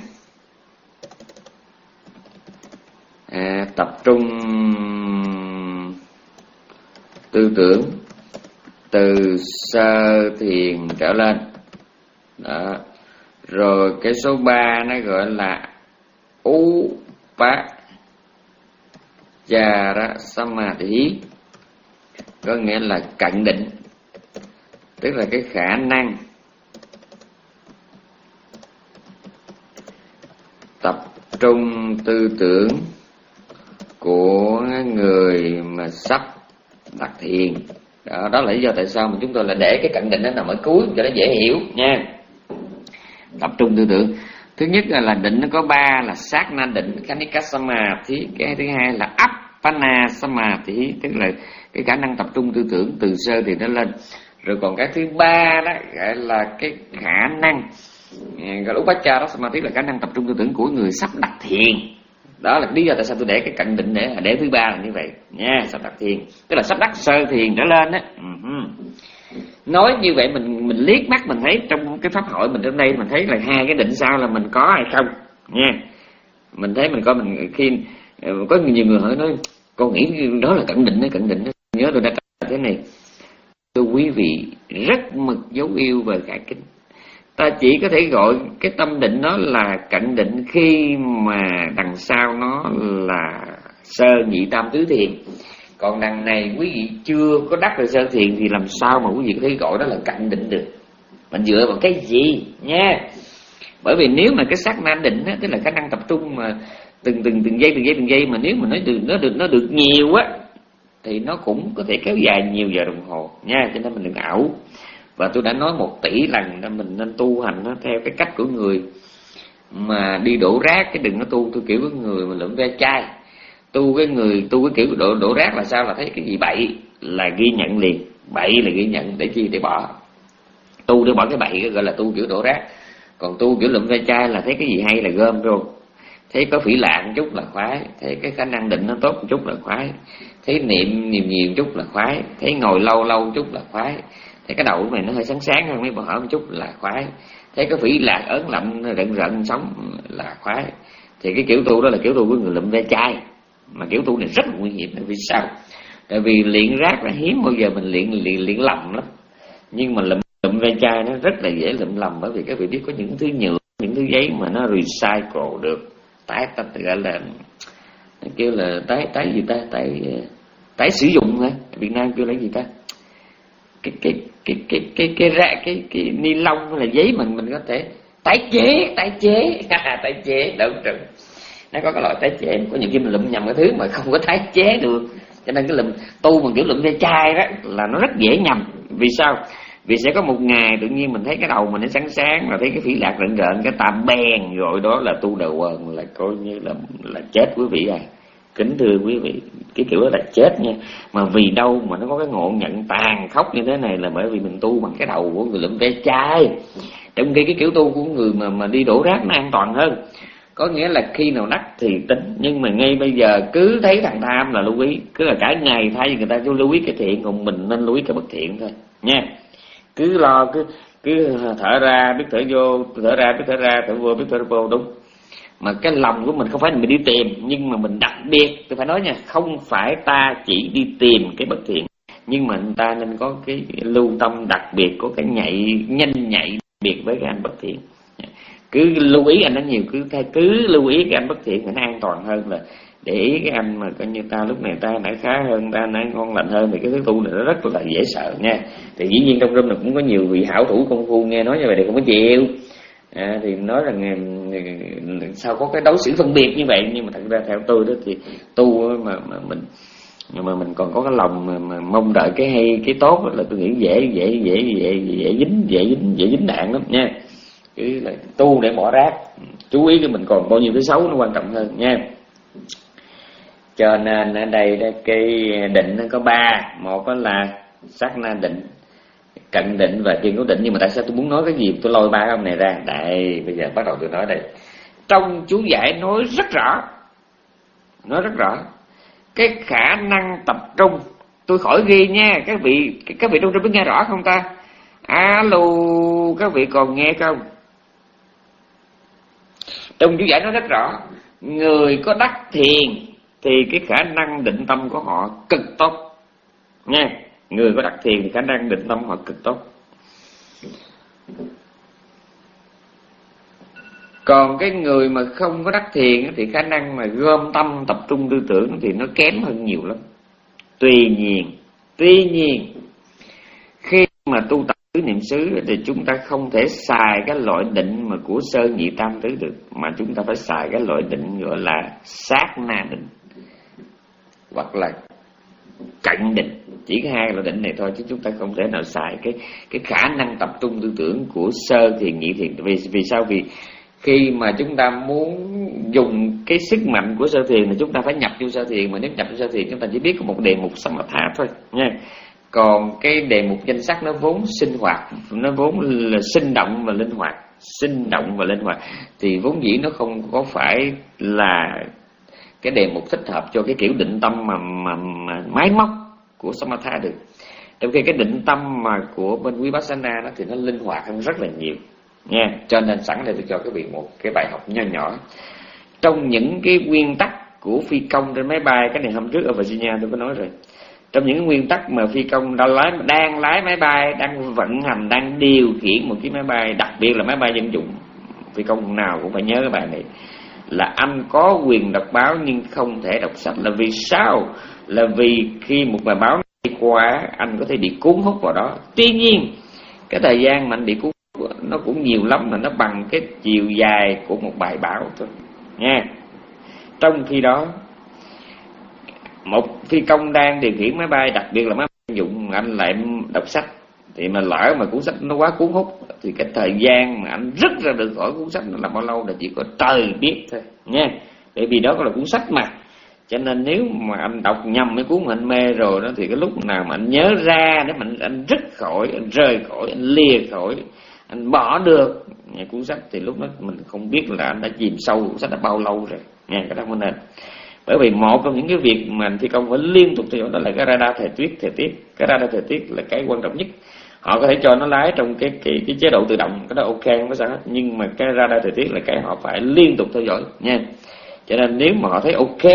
à, tập trung tư tưởng từ sơ thiền trở lên. Đó. Rồi cái số ba nó gọi là Upachara Samadhi, có nghĩa là cận định, tức là cái khả năng tập trung tư tưởng của người mà sắp đắc thiền. Đó, đó là lý do tại sao mà chúng tôi là để cái cận định nó nằm ở cuối cho nó dễ hiểu nha. Tập trung tư tưởng, thứ nhất là, là định nó có ba là sát na định, khanika samadhi. Cái thứ hai là appana samadhi, tức là cái khả năng tập trung tư tưởng từ sơ thì nó lên. Rồi còn cái thứ ba đó gọi là cái khả năng gọi là upachara samadhi, là khả năng tập trung tư tưởng của người sắp đắc thiền. Đó là lý do tại sao tôi để cái cận định để để thứ ba là như vậy nha. Sắp đắc thiền tức là sắp đắc sơ thiền trở lên đó. Uh-huh. Nói như vậy mình mình liếc mắt mình thấy trong cái pháp hội mình trong đây mình thấy là hai cái định sau là mình có hay không nha. Mình thấy mình có, mình khi có nhiều người hỏi nói con nghĩ đó là cận định đó, cận định đó. Nhớ tôi đã nói thế này, thưa quý vị, rất mực dấu yêu và khả kính. Ta chỉ có thể gọi cái tâm định nó là cận định khi mà đằng sau nó là sơ nhị tam tứ thiền. Còn đằng này quý vị chưa có đắc được sơ thiền thì làm sao mà quý vị có thể gọi đó là cận định được? Mình dựa vào cái gì nha? Bởi vì nếu mà cái sát na định á, tức là khả năng tập trung mà từng từng từng giây từng giây từng giây, mà nếu mà nó được nó được nó được nhiều á thì nó cũng có thể kéo dài nhiều giờ đồng hồ nha. Cho nên mình đừng ảo. Và tôi đã nói một tỷ lần là mình nên tu hành nó theo cái cách của người mà đi đổ rác, cái đừng có tu tôi kiểu cái người mà lượm ve chai. Tu cái người tu cái kiểu đổ đổ rác là sao, là thấy cái gì bậy là ghi nhận liền, bậy là ghi nhận để chi, để bỏ. Tu để bỏ cái bậy gọi là tu kiểu đổ rác. Còn tu kiểu lượm ve chai là thấy cái gì hay là gom vô, thấy có phỉ lạc một chút là khoái, thấy cái khả năng định nó tốt một chút là khoái, thấy niệm nhiều nhiều một chút là khoái, thấy ngồi lâu lâu một chút là khoái, thấy cái đầu của mình nó hơi sáng sáng hơn mấy bà hỏi một chút là khoái, thấy cái phỉ lạc ớn lạnh rận rận sống là khoái. Thì cái kiểu tu đó là kiểu tu của người lụm ve chai. Mà kiểu tu này rất là nguy hiểm. Vì sao? Tại vì luyện rác là hiếm bao giờ mình luyện luyện, luyện lầm lắm. Nhưng mà lụm lụm ve chai nó rất là dễ lụm lầm, bởi vì các vị biết có những thứ nhựa, những thứ giấy mà nó recycle được, tái tái gọi là kêu là tái tái gì ta, tái tái sử dụng hả? Việt Nam kêu là gì ta? Cái cái cái cái cái cái ra cái cái, cái ni lông hay là giấy mình mình có thể tái chế, tái chế, tái chế đúng rồi. Nó có cái loại tái chế, có những khi mình lụm nhầm cái thứ mà không có tái chế được. Cho nên cái lụm tu mà kiểu lụm ve chai đó là nó rất dễ nhầm. Vì sao? Vì sẽ có một ngày tự nhiên mình thấy cái đầu mình nó sáng sáng, và thấy cái phỉ lạc rợn rợn, cái ta bèn gọi đó là tu đầu quần, là coi như là là chết quý vị à. Kính thưa quý vị, cái kiểu đó là chết nha. Mà vì đâu mà nó có cái ngộ nhận tàn khốc như thế này là bởi vì mình tu bằng cái đầu của người lụm ve chai. Trong khi cái kiểu tu của người mà mà đi đổ rác nó an toàn hơn. Có nghĩa là khi nào đắc thì tính, nhưng mà ngay bây giờ cứ thấy thằng tham là lưu ý, cứ là cả ngày thay người ta cho lưu ý cái thiện, còn mình nên lưu ý cái bất thiện thôi nha. Cứ lo cứ cứ thở ra biết thở vô, thở ra biết thở ra, thở vô biết thở vô, đúng. Mà cái lòng của mình không phải mình đi tìm, nhưng mà mình đặc biệt tôi phải nói nha, không phải ta chỉ đi tìm cái bất thiện, Nhưng mà người ta nên có cái lưu tâm đặc biệt, có cái nhạy nhanh nhạy đặc biệt với cái anh bất thiện. Cứ lưu ý anh nó nhiều, cứ cứ lưu ý cái anh bất thiện thì nó an toàn hơn là để ý cái anh mà coi như ta lúc này ta nãy khá hơn, ta nãy ngon lành hơn, thì cái thứ tu này nó rất là dễ sợ nha. Thì dĩ nhiên trong room này cũng có nhiều vị hảo thủ công phu nghe nói như vậy thì không có chịu. À, thì nói rằng sao có cái đối xử phân biệt như vậy, nhưng mà thật ra theo tôi đó thì tu mà, mà mình mà mình còn có cái lòng mà, mà mong đợi cái hay cái tốt là tôi nghĩ dễ dễ dễ dễ dễ dính dễ dính dễ dính đạn lắm nha. Cứ là tu để bỏ rác, chú ý cái mình còn bao nhiêu cái xấu nó quan trọng hơn nha. Cho nên ở đây cái định nó có ba, một đó là sát na định, cận định và kiên cố định. Nhưng mà tại sao tôi muốn nói cái gì tôi lôi ba cái ông này ra đây? Bây giờ bắt đầu tôi nói đây. Trong chú giải nói rất rõ, nói rất rõ cái khả năng tập trung. Tôi khỏi ghi nha các vị, các vị trong trong biết nghe rõ không ta? Alo, các vị còn nghe không? Trong chú giải nói rất rõ, người có đắc thiền thì cái khả năng định tâm của họ cực tốt nha. Người có đắc thiền thì khả năng định tâm họ cực tốt. Còn cái người mà không có đắc thiền thì khả năng mà gom tâm tập trung tư tưởng thì nó kém hơn nhiều lắm. Tuy nhiên, tuy nhiên khi mà tu tập tứ niệm xứ thì chúng ta không thể xài cái loại định mà của sơ nhị tam tứ được, mà chúng ta phải xài cái loại định gọi là sát na định hoặc là cận định. Chỉ có hai loại định này thôi, chứ chúng ta không thể nào xài cái cái khả năng tập trung tư tưởng của sơ thiền nhị thiền. Vì vì sao? Vì khi mà chúng ta muốn dùng cái sức mạnh của sơ thiền thì chúng ta phải nhập vô sơ thiền, mà nếu nhập vô sơ thiền chúng ta chỉ biết có một đề mục samatha thôi nha. Còn cái đề mục danh sắc nó vốn sinh hoạt, nó vốn là sinh động và linh hoạt, sinh động và linh hoạt thì vốn dĩ nó không có phải là cái đề mục thích hợp cho cái kiểu định tâm mà, mà, mà máy móc của samatha được. Trong khi cái định tâm mà của bên vipassana đó thì nó linh hoạt hơn rất là nhiều nha. Cho nên sẵn đây tôi cho các vị một cái bài học nho nhỏ. Trong những cái nguyên tắc của phi công trên máy bay, cái này hôm trước ở Virginia tôi có nói rồi. Trong những nguyên tắc mà phi công đang lái, đang lái máy bay, đang vận hành, đang điều khiển một chiếc máy bay, đặc biệt là máy bay dân dụng, phi công nào cũng phải nhớ cái bài này, là anh có quyền đọc báo nhưng không thể đọc sách. Là vì sao? Là vì khi một bài báo đi qua, anh có thể bị cuốn hút vào đó. Tuy nhiên cái thời gian mà anh bị cuốn hút nó cũng nhiều lắm, mà nó bằng cái chiều dài của một bài báo thôi nha. Trong khi đó một phi công đang điều khiển máy bay, đặc biệt là máy bay dụng, mà anh lại đọc sách thì mà lỡ mà cuốn sách nó quá cuốn hút thì cái thời gian mà anh rứt ra được khỏi cuốn sách nó là bao lâu là chỉ có trời biết thôi nha. Bởi vì đó là cuốn sách mà, cho nên nếu mà anh đọc nhầm cái cuốn mà anh mê rồi đó thì cái lúc nào mà anh nhớ ra để mà anh, anh rứt khỏi, anh rời khỏi, anh lìa khỏi, anh bỏ được nhà cuốn sách thì lúc đó mình không biết là anh đã chìm sâu cuốn sách đã bao lâu rồi nha. Cái đó không nên. Bởi vì một trong những cái việc mà phi công phải liên tục theo dõi đó là cái radar thời tiết. Thời tiết, cái radar thời tiết là cái quan trọng nhất. Họ có thể cho nó lái trong cái cái cái chế độ tự động, cái đó ok không có sao hết, nhưng mà cái radar thời tiết là cái họ phải liên tục theo dõi nha. Cho nên nếu mà họ thấy ok,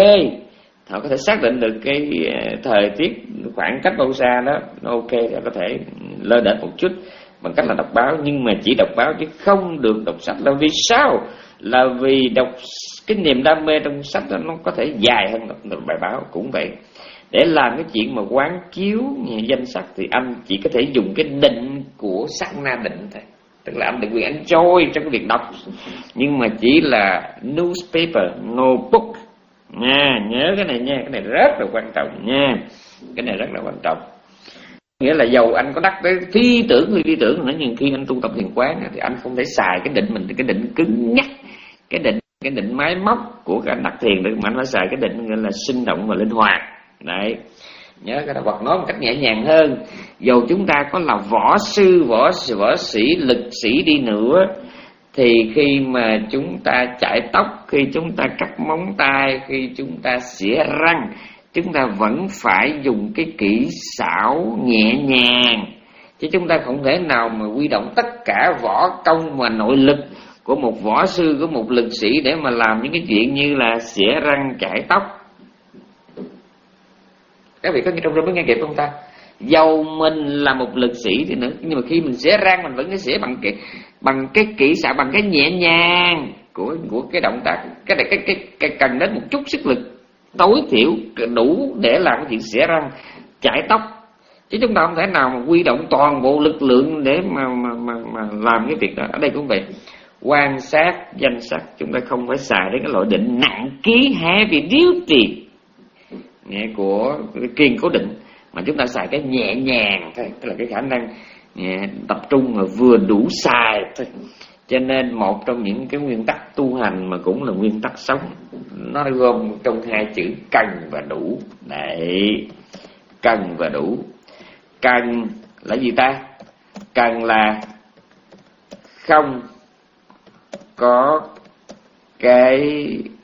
họ có thể xác định được cái thời tiết khoảng cách bao xa đó nó ok thì họ có thể lơ đễnh một chút bằng cách là đọc báo, nhưng mà chỉ đọc báo chứ không được đọc sách. Là vì sao? Là vì đọc cái niềm đam mê trong sách đó nó có thể dài hơn đọc bài báo. Cũng vậy, để làm cái chuyện mà quán chiếu danh sắc thì anh chỉ có thể dùng cái định của sát na định thôi. Tức là anh được quyền enjoy trong cái việc đọc, nhưng mà chỉ là newspaper, no book nha. Nhớ cái này nha, cái này rất là quan trọng nha. Cái này rất là quan trọng. Nghĩa là dầu anh có đắc tới phi tưởng hay phi tưởng nữa, nhưng khi anh tu tập thiền quán thì anh không thể xài cái định mình, cái định cứng nhắc, cái định cái định máy móc của cái anh đặt thiền được, mà anh phải xài cái định gọi là sinh động và linh hoạt. Đấy, nhớ cái đó. Hoặc nói một cách nhẹ nhàng hơn, dầu chúng ta có là võ sư, võ võ sĩ, lực sĩ đi nữa, thì khi mà chúng ta chải tóc, khi chúng ta cắt móng tay, khi chúng ta xỉa răng, chúng ta vẫn phải dùng cái kỹ xảo nhẹ nhàng, chứ chúng ta không thể nào mà huy động tất cả võ công và nội lực của một võ sư, của một lực sĩ để mà làm những cái chuyện như là xỉa răng, chải tóc. Các vị có nghe trong đó mới nghe kịp không ta? Dầu mình là một lực sĩ thì nữa, nhưng mà khi mình xẻ răng mình vẫn phải xẻ bằng cái bằng cái kỹ xảo, bằng cái nhẹ nhàng của của cái động tác. Cái này cái cái, cái cần đến một chút sức lực tối thiểu đủ để làm cái chuyện xẻ răng, chải tóc, chứ chúng ta không thể nào mà huy động toàn bộ lực lượng để mà mà mà, mà làm cái việc đó. Ở đây cũng vậy, quan sát danh sắc, chúng ta không phải xài đến cái loại định nặng ký heavy duty của kiên cố định, mà chúng ta xài cái nhẹ nhàng thôi, tức là cái khả năng nhẹ, tập trung mà vừa đủ xài thôi. Cho nên một trong những cái nguyên tắc tu hành mà cũng là nguyên tắc sống, nó gồm trong hai chữ cần và đủ. Đấy, cần và đủ. Cần là gì ta? Cần là không có cái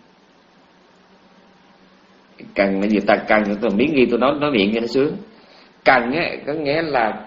cần là gì ta? Cần tôi biết ghi, tôi nói nói miệng cho nó sướng. Cần á có nghĩa là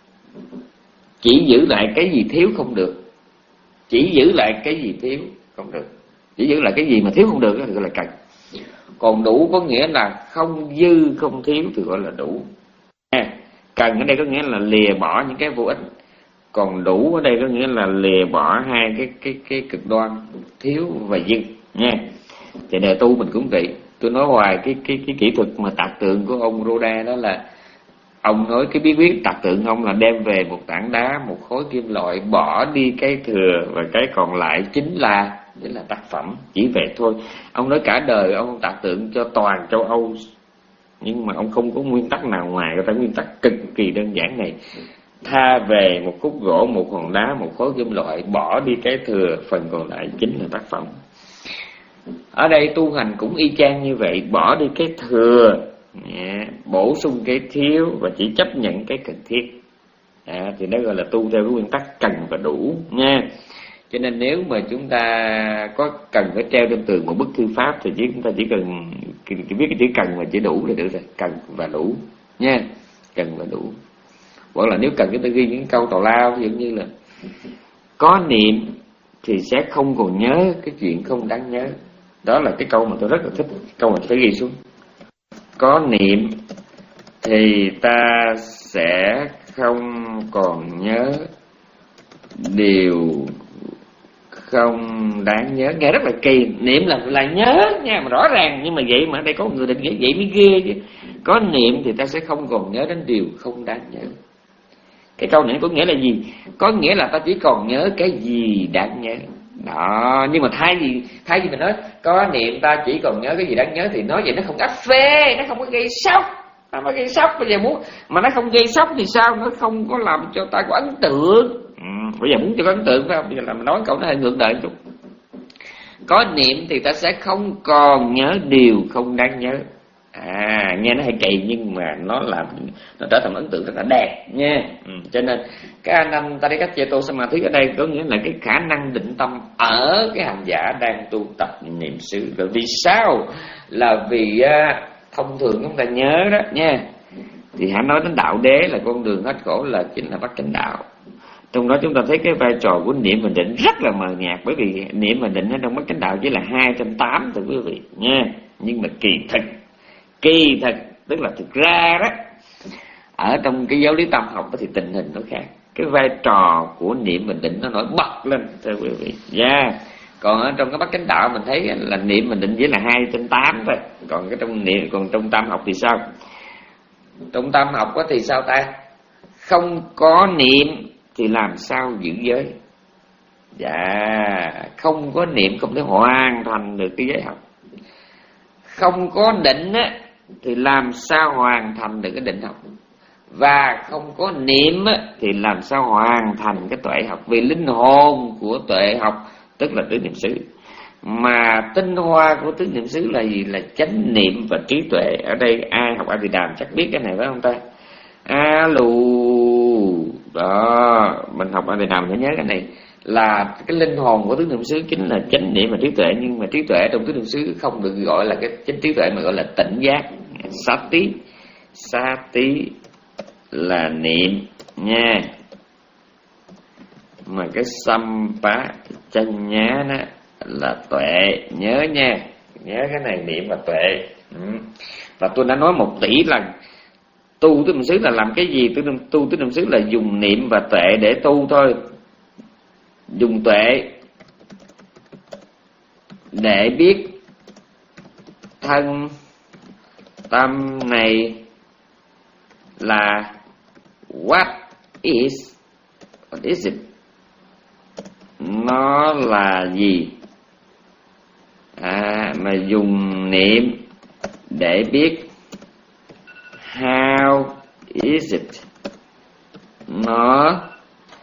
chỉ giữ lại cái gì thiếu không được, chỉ giữ lại cái gì thiếu không được, chỉ giữ lại cái gì mà thiếu không được thì gọi là cần. Còn đủ có nghĩa là không dư không thiếu thì gọi là đủ. Cần ở đây có nghĩa là lìa bỏ những cái vô ích, còn đủ ở đây có nghĩa là lìa bỏ hai cái cái cái cực đoan thiếu và dư nha. Thì đề tu mình cũng vậy. Tôi nói hoài cái cái cái kỹ thuật mà tạc tượng của ông Roda, đó là ông nói cái bí quyết tạc tượng ông là đem về một tảng đá, một khối kim loại, bỏ đi cái thừa và cái còn lại chính là chính là tác phẩm, chỉ vậy thôi. Ông nói cả đời ông tạc tượng cho toàn châu Âu, nhưng mà ông không có nguyên tắc nào ngoài cái nguyên tắc cực kỳ đơn giản này: tha về một khúc gỗ, một hòn đá, một khối kim loại, bỏ đi cái thừa, phần còn lại chính là tác phẩm. Ở đây tu hành cũng y chang như vậy, bỏ đi cái thừa, yeah, bổ sung cái thiếu và chỉ chấp nhận cái cần thiết, à, thì đó gọi là tu theo cái nguyên tắc cần và đủ nha. Cho nên nếu mà chúng ta có cần phải treo trên tường một bức thư pháp thì chỉ chúng ta chỉ cần chỉ biết cái chữ cần và chữ đủ là được rồi. Cần và đủ nha, cần và đủ. Hoặc là nếu cần chúng ta ghi những câu tào lao, ví dụ như là có niệm thì sẽ không còn nhớ cái chuyện không đáng nhớ. Đó là cái câu mà tôi rất là thích, câu mà phải ghi xuống. Có niệm thì ta sẽ không còn nhớ điều không đáng nhớ. Nghe rất là kỳ, niệm là là nhớ nha, mà rõ ràng, nhưng mà vậy mà ở đây có người định nghĩa vậy mới ghê chứ. Có niệm thì ta sẽ không còn nhớ đến điều không đáng nhớ. Cái câu này có nghĩa là gì? Có nghĩa là ta chỉ còn nhớ cái gì đáng nhớ. Đó, nhưng mà thay vì thay vì mình nói có niệm ta chỉ còn nhớ cái gì đáng nhớ thì nói vậy nó không áp phê, nó không có gây sốc. Nó có gây sốc, bây giờ muốn mà nó không gây sốc thì sao? Nó không có làm cho ta có ấn tượng. Ừ, bây giờ muốn cho có ấn tượng phải không? Bây giờ làm nói câu nó hơi ngược đời một chút. Có niệm thì ta sẽ không còn nhớ điều không đáng nhớ. À, nghe nó hơi kỳ nhưng mà nó làm nó trở thành ấn tượng rất là đẹp nha. Ừ, cho nên cái Anantaricacheto Samadhi ở đây có nghĩa là cái khả năng định tâm ở cái hành giả đang tu tập niệm xứ. Rồi vì sao? Là vì uh, thông thường chúng ta nhớ đó nha, thì hãy nói đến đạo đế là con đường hết khổ là chính là bát chánh đạo. Trong đó chúng ta thấy cái vai trò của niệm và định rất là mờ nhạt, bởi vì niệm và định ở trong bát chánh đạo chỉ là hai trong tám thưa quý vị nha. Nhưng mà kỳ thực Kỳ thật, tức là thực ra đó, ở trong cái giáo lý tâm học đó thì tình hình nó khác. Cái vai trò của niệm và định nó nổi bật lên thưa quý vị. Yeah. Còn ở trong cái bát chánh đạo mình thấy là niệm và định chỉ là hai trên tám thôi. Còn cái trong niệm, còn trong tam học thì sao? Trong tam học đó thì sao ta? Không có niệm thì làm sao giữ giới? Dạ, không có niệm không thể hoàn thành được cái giới học. Không có định á thì làm sao hoàn thành được cái định học, và không có niệm á thì làm sao hoàn thành cái tuệ học. Vì linh hồn của tuệ học tức là tứ niệm xứ, mà tinh hoa của tứ niệm xứ là gì? Là chánh niệm và trí tuệ. Ở đây ai học A Di Đàm chắc biết cái này phải không ta? Alo, đó, mình học A Di Đàm phải nhớ cái này, là cái linh hồn của tứ niệm xứ chính là chánh niệm và trí tuệ. Nhưng mà trí tuệ trong tứ niệm xứ không được gọi là cái chánh trí tuệ mà gọi là tỉnh giác. Sati, sati là niệm nha, mà cái sampa chân nhá đó là tuệ, nhớ nha, nhớ cái này, niệm và tuệ. Ừ. Và tôi đã nói một tỷ lần Tu tứ niệm xứ là làm cái gì? Tu, tu tứ niệm xứ là dùng niệm và tuệ để tu thôi. Dùng tuệ để biết thân tâm này là what is, what is it? Nó là gì? À, mà dùng niệm để biết how is it? Nó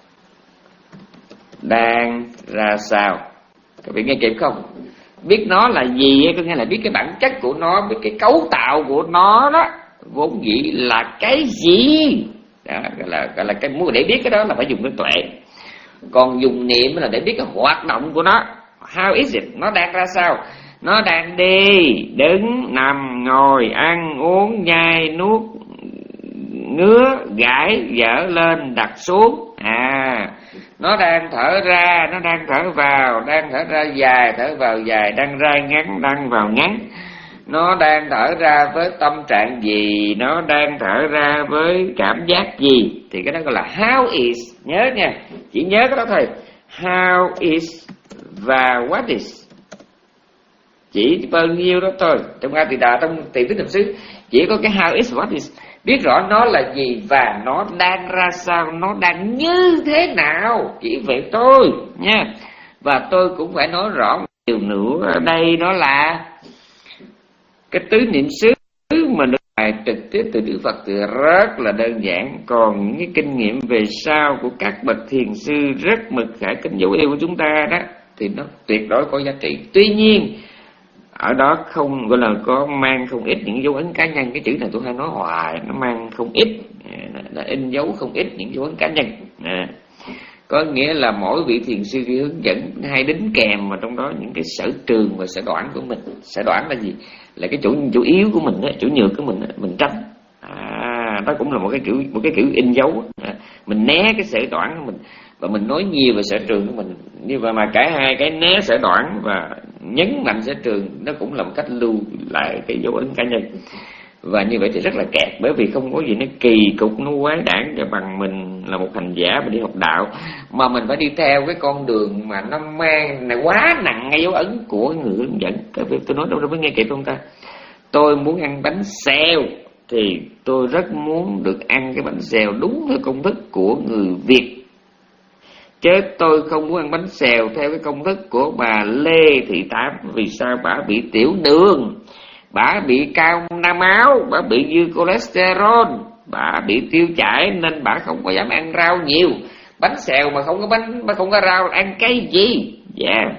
đang ra sao? Các bạn nghe kịp không? Biết nó là gì có nghĩa là biết cái bản chất của nó, biết cái cấu tạo của nó đó vốn dĩ là cái gì. Đó, gọi là gọi là cái muốn để biết cái đó là phải dùng cái tuệ. Còn dùng niệm là để biết cái hoạt động của nó. How is it? Nó đang ra sao? Nó đang đi, đứng, nằm, ngồi, ăn, uống, nhai, nuốt, ngứa, gãi, dở lên, đặt xuống. À, nó đang thở ra, nó đang thở vào, đang thở ra dài, thở vào dài, đang ra ngắn, đang vào ngắn. Nó đang thở ra với tâm trạng gì, nó đang thở ra với cảm giác gì. Thì cái đó gọi là how is. Nhớ nha, chỉ nhớ cái đó thôi. How is và what is, chỉ bao nhiêu đó thôi. Trong A Tỳ Đà, trong Tiền Tứ Niệm xứ chỉ có cái how is, what is, biết rõ nó là gì và nó đang ra sao, nó đang như thế nào, chỉ vậy thôi nha. Và tôi cũng phải nói rõ điều nữa, ở đây đó là cái tứ niệm xứ mà được bài trực tiếp từ Đức Phật thì rất là đơn giản. Còn những cái kinh nghiệm về sau của các bậc thiền sư rất mực khải kính dấu yêu của chúng ta đó thì nó tuyệt đối có giá trị. Tuy nhiên ở đó không gọi là có mang không ít những dấu ấn cá nhân. Cái chữ này tôi hay nói hoài, nó mang không ít, là in dấu không ít những dấu ấn cá nhân. À, có nghĩa là mỗi vị thiền sư khi hướng dẫn hay đính kèm vào trong đó những cái sở trường và sở đoản của mình. Sở đoản là gì? Là cái chủ chủ yếu của mình đó, chủ nhược của mình đó, mình tránh. À, đó cũng là một cái kiểu một cái kiểu in dấu. À, mình né cái sở đoản của mình và mình nói nhiều về sở trường của mình. Như vậy mà cả hai cái né sở đoản và nhấn mạnh sở trường, nó cũng là một cách lưu lại cái dấu ấn cá nhân. Và như vậy thì rất là kẹt, bởi vì không có gì nó kỳ cục, nó quái đản cho bằng mình là một hành giả mà đi học đạo, mà mình phải đi theo cái con đường mà nó mang này quá nặng ngay dấu ấn của người hướng dẫn. Cái việc tôi nói đâu đâu mới nghe kịp không ta? Tôi muốn ăn bánh xèo thì tôi rất muốn được ăn cái bánh xèo đúng theo công thức của người Việt, chứ tôi không muốn ăn bánh xèo theo cái công thức của bà Lê Thị Tám. Vì sao? Bà bị tiểu đường, bà bị cao nam máu, bà bị dư cholesterol, bà bị tiêu chảy nên bà không có dám ăn rau nhiều. Bánh xèo mà không có bánh, mà không có rau ăn cái gì? Dạ yeah.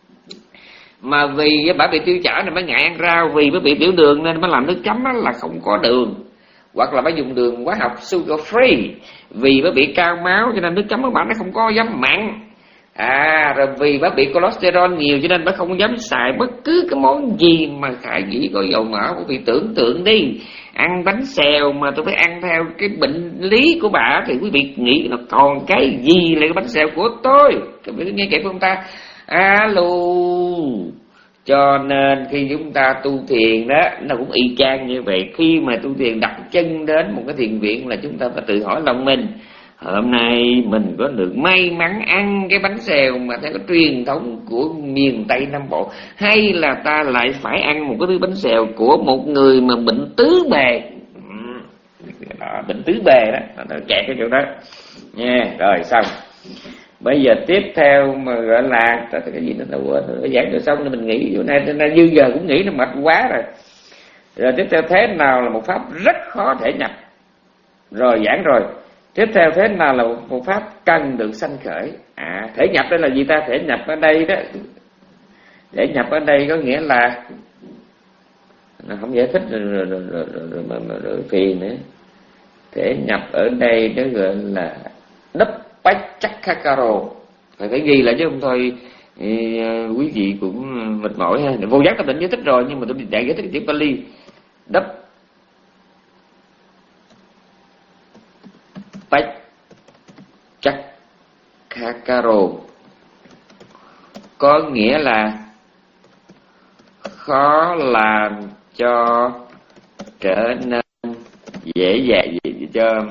Mà vì bà bị tiêu chảy này mới ngại ăn rau, vì bà bị tiểu đường nên mới làm nước chấm là không có đường, hoặc là bà dùng đường hóa học sugar free. Vì bà bị cao máu cho nên nước chấm của bà nó không có dám mặn. À, rồi vì bà bị cholesterol nhiều cho nên bà không dám xài bất cứ cái món gì mà khả dĩ có dầu mỡ. Bởi vì tưởng tượng đi, ăn bánh xèo mà tôi phải ăn theo cái bệnh lý của bà thì quý vị nghĩ là còn cái gì là cái bánh xèo của tôi? Các vị nghe kịp không ta? Alo. Cho nên khi chúng ta tu thiền đó, nó cũng y chang như vậy. Khi mà tu thiền đặt chân đến một cái thiền viện là chúng ta phải tự hỏi lòng mình, hôm nay mình có được may mắn ăn cái bánh xèo mà theo cái truyền thống của miền Tây Nam Bộ, hay là ta lại phải ăn một cái thứ bánh xèo của một người mà bệnh tứ bề. Đó, bệnh tứ bề đó, nó kẹt cái chỗ đó nha. Rồi xong, bây giờ tiếp theo mà gọi là cái gì nó quên rồi, giảng được xong thì mình nghĩ chỗ này, này dư giờ cũng nghĩ nó mệt quá rồi. Rồi tiếp theo, thế nào là một pháp rất khó thể nhập? Rồi giảng rồi. Tiếp theo, thế nào là một pháp cần được sanh khởi? À, thể nhập đây là gì ta? Thể nhập ở đây đó, thể nhập ở đây có nghĩa là nó không giải thích rồi, rồi, rồi, rồi, rồi, rồi, rồi, rồi, rồi phiền nữa. Thể nhập ở đây nó gọi là đắp bách chắc kakaro, phải phải ghi lại chứ không thôi thì, uh, quý vị cũng mệt mỏi ha. Vô giác tôi định giải thích rồi nhưng mà tôi đại giải thích chữ Pali. Đắp bách chắc kakaro có nghĩa là khó làm cho trở nên dễ dàng cho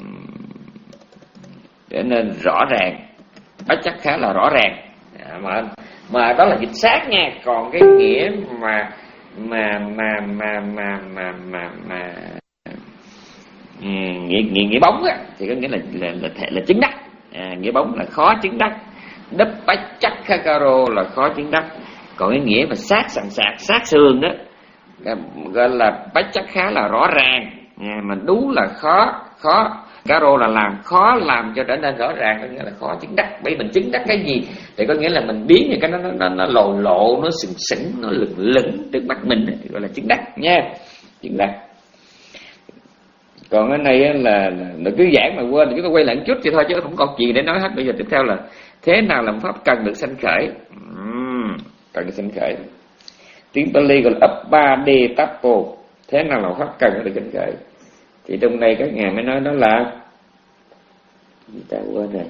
trở nên rõ ràng, bách chắc khá là rõ ràng, à, mà mà đó là dịch sát nha. Còn cái nghĩa mà mà mà mà mà mà mà, mà ừ, nghĩa, nghĩa nghĩa bóng á, thì có nghĩa là là là, là, là chứng đắc. À, nghĩa bóng là khó chứng đắc, đấp bách chắc khá caro là khó chứng đắc. Còn cái nghĩa mà sát sẵn sạc sát xương đó gọi là bách chắc khá là rõ ràng, à, mà đú là khó khó caro là làm khó làm cho trở nên rõ ràng, có nghĩa là khó chứng đắc. Bởi mình chứng đắc cái gì thì có nghĩa là mình biến những cái nó nó nó, nó lộ lộ, nó sừng sững, nó lửng lửng trước mắt mình thì gọi là chứng đắc nha, chứng đắc. Còn cái này là, là, là cứ giảng mà quên, chúng ta quay lại một chút thì thôi chứ không còn gì để nói hết. Bây giờ tiếp theo là thế nào làm pháp cần được sanh khởi. uhm, cần được sanh khởi, tiếng Pali gọi là Uppade Tappo. Thế nào là pháp cần được sanh khởi, thì trong đây các ngài mới nói đó là gì ta quên rồi,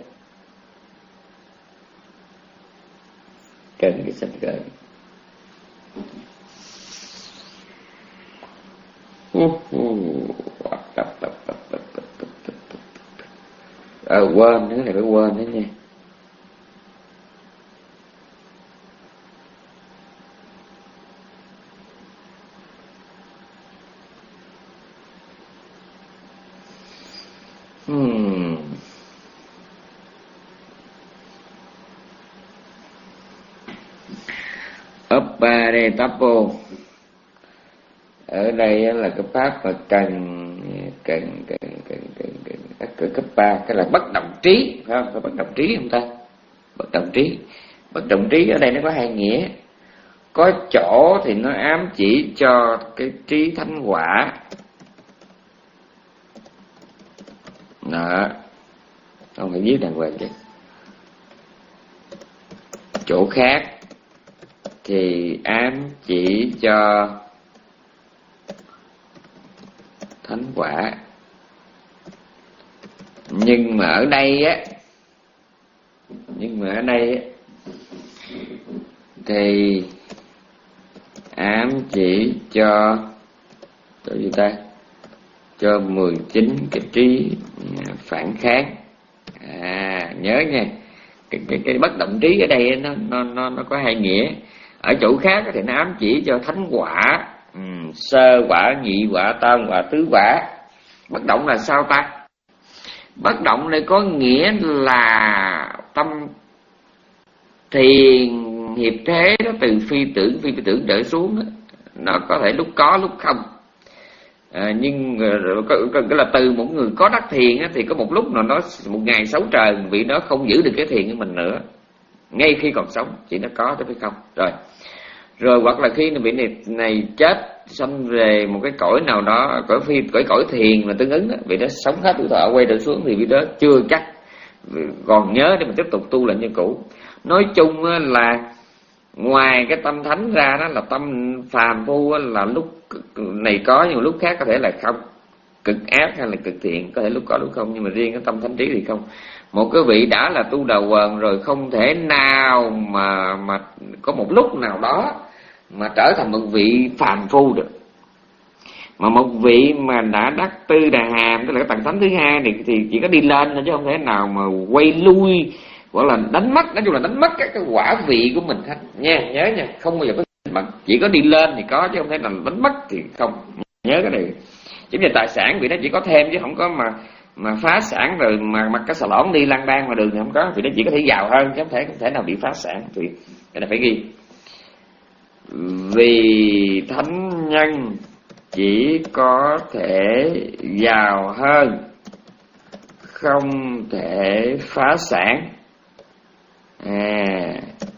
cần được sanh khởi. À, quên, cái này phải quên đó nha. Hmm. Uppade Tappo ở đây là cái pháp mà cần cần cần cần cần cần cần cấp ba, cái là bất động trí, phải không? Phải bất động trí không ta? Bất động trí, bất động trí ở đây nó có hai nghĩa. Có chỗ thì nó ám chỉ cho cái trí thánh quả đó, không phải viết đàng hoàng chứ. Chỗ khác thì ám chỉ cho thánh quả. Nhưng mà ở đây á, nhưng mà ở đây á, thì ám chỉ cho cho gì ta, cho mười chín cái trí phản kháng. À, nhớ nha, cái cái cái bất động trí ở đây nó nó nó nó có hai nghĩa. Ở chỗ khác thì nó ám chỉ cho thánh quả, ừ, sơ quả, nhị quả, tam quả, tứ quả. Bất động là sao ta? Bất động này có nghĩa là tâm thiền hiệp thế đó, từ phi tưởng phi tưởng trở xuống đó. Nó có thể lúc có lúc không. À, nhưng cái là từ một người có đắc thiền á, thì có một lúc nào nó một ngày sáu trời vì nó không giữ được cái thiền của mình nữa, ngay khi còn sống chỉ nó có chứ phải không. Rồi rồi hoặc là khi vị này, này chết sanh về một cái cõi nào đó, cõi phi cõi cõi thiền là tương ứng đó, vì đó sống hết tuổi thọ quay trở xuống thì vì đó chưa chắc còn nhớ để mà tiếp tục tu lại như cũ. Nói chung là ngoài cái tâm thánh ra đó là tâm phàm phu là lúc này có nhưng mà lúc khác có thể là không, cực ác hay là cực thiện, có thể lúc có lúc không, nhưng mà riêng cái tâm thánh trí thì không. Một cái vị đã là tu đầu quần rồi không thể nào mà mà có một lúc nào đó mà trở thành một vị phàm phu được. Mà một vị mà đã đắc tư đà hàm, tức là cái tầng thánh thứ hai thì, thì chỉ có đi lên thôi chứ không thể nào mà quay lui hoặc là đánh mất, nói chung là đánh mất cái, cái quả vị của mình hết nha, nhớ nha, không bao giờ có mà chỉ có đi lên thì có chứ không thể nào đánh mất thì không, nhớ cái này. Giống như tài sản vì nó chỉ có thêm chứ không có mà mà phá sản rồi mà mặc cái xà lỏn đi lang bang ngoài đường thì không có, vì nó chỉ có thể giàu hơn chứ không thể không thể nào bị phá sản. Thì cái này phải ghi. Vì thánh nhân chỉ có thể giàu hơn, không thể phá sản. À,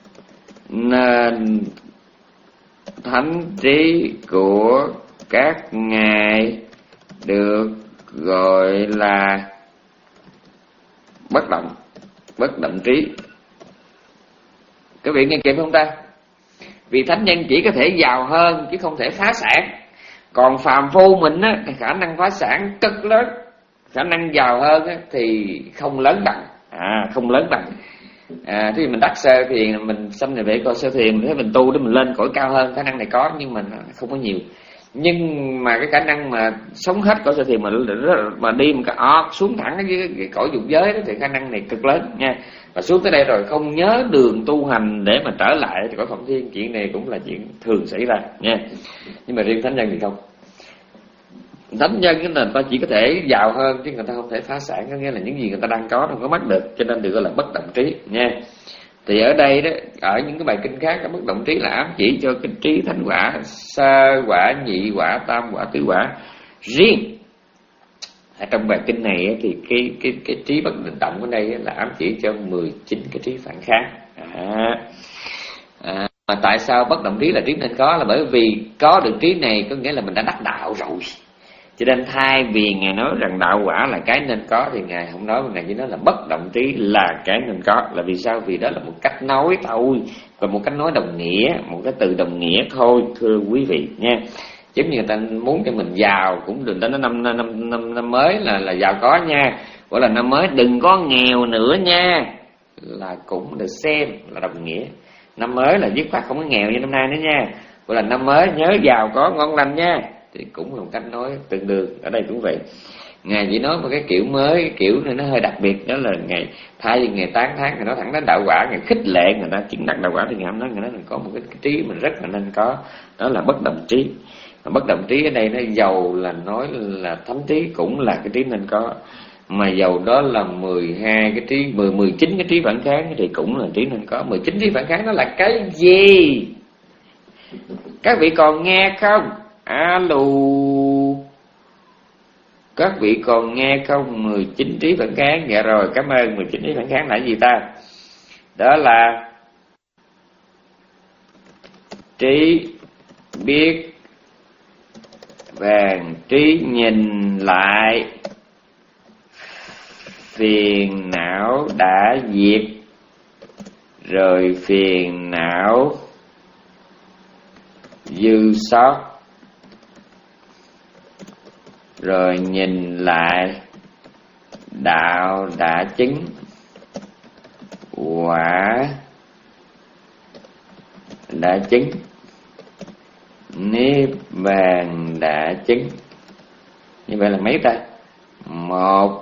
nên thánh trí của các ngài được gọi là bất động, bất động trí. Các vị nghe kịp không ta? Vì thánh nhân chỉ có thể giàu hơn chứ không thể phá sản. Còn phàm phu mình á, khả năng phá sản cực lớn, khả năng giàu hơn á, thì không lớn bằng. À, không lớn bằng. À, thì mình đắc sơ thiền, mình xâm này về coi sơ thiền, mình thấy mình tu để mình lên cõi cao hơn, khả năng này có nhưng mà không có nhiều. Nhưng mà cái khả năng mà sống hết cõi sơ thiền mà mà đi một cái ọt xuống thẳng cái, cái cõi dục giới đó thì khả năng này cực lớn nha. Và xuống tới đây rồi không nhớ đường tu hành để mà trở lại thì cõi Phạm Thiên, chuyện này cũng là chuyện thường xảy ra nha. Nhưng mà riêng thánh nhân thì không. Thánh nhân là người ta chỉ có thể giàu hơn chứ người ta không thể phá sản, có nghĩa là những gì người ta đang có không có mất được, cho nên được gọi là bất động trí nha. Thì ở đây đó, ở những cái bài kinh khác, cái bất động trí là ám chỉ cho cái trí thánh quả, sơ quả, nhị quả, tam quả, tứ quả. Riêng ở trong bài kinh này thì cái cái cái trí bất định động ở đây là ám chỉ cho mười chín cái trí phản kháng. À, à, mà tại sao bất động trí là trí nên có, là bởi vì có được trí này có nghĩa là mình đã đắc đạo rồi. Cho nên thay vì Ngài nói rằng đạo quả là cái nên có thì Ngài không nói, mà Ngài chỉ nói là bất động trí là cái nên có. Là vì sao? Vì đó là một cách nói thôi, và một cách nói đồng nghĩa, một cái từ đồng nghĩa thôi, thưa quý vị nha. Giống như người ta muốn cho mình giàu cũng đừng đến năm năm năm năm, năm mới là là giàu có nha, gọi là năm mới đừng có nghèo nữa nha, là cũng được xem là đồng nghĩa. Năm mới là dứt khoát không có nghèo như năm nay nữa nha, gọi là năm mới nhớ giàu có ngon lành nha, thì cũng là một cách nói tương đương. Ở đây cũng vậy, Ngài chỉ nói một cái kiểu mới, cái kiểu này nó hơi đặc biệt, đó là Ngài thay vì Ngài tán thán, Ngài nói thẳng đến đạo quả, Ngài khích lệ người ta chứng đắc đạo quả, thì Ngài không nói, Ngài nói là có một cái, cái trí mình rất là nên có, đó là bất động trí. Mà bất động trí ở đây nó giàu là nói là thánh trí cũng là cái trí nên có, mà giàu đó là mười hai cái trí, mười, mười chín cái trí phản kháng thì cũng là trí nên có. Mười chín trí phản kháng đó là cái gì? Các vị còn nghe không? Alo, các vị còn nghe không? Mười chín trí phản kháng. Dạ rồi, cảm ơn. Mười chín trí phản kháng là gì ta? Đó là trí biết vàng, trí nhìn lại phiền não đã diệt, rồi phiền não dư sót, rồi nhìn lại đạo đã chứng, quả đã chứng, niết bàn đã chứng. Như vậy là mấy ta? Một,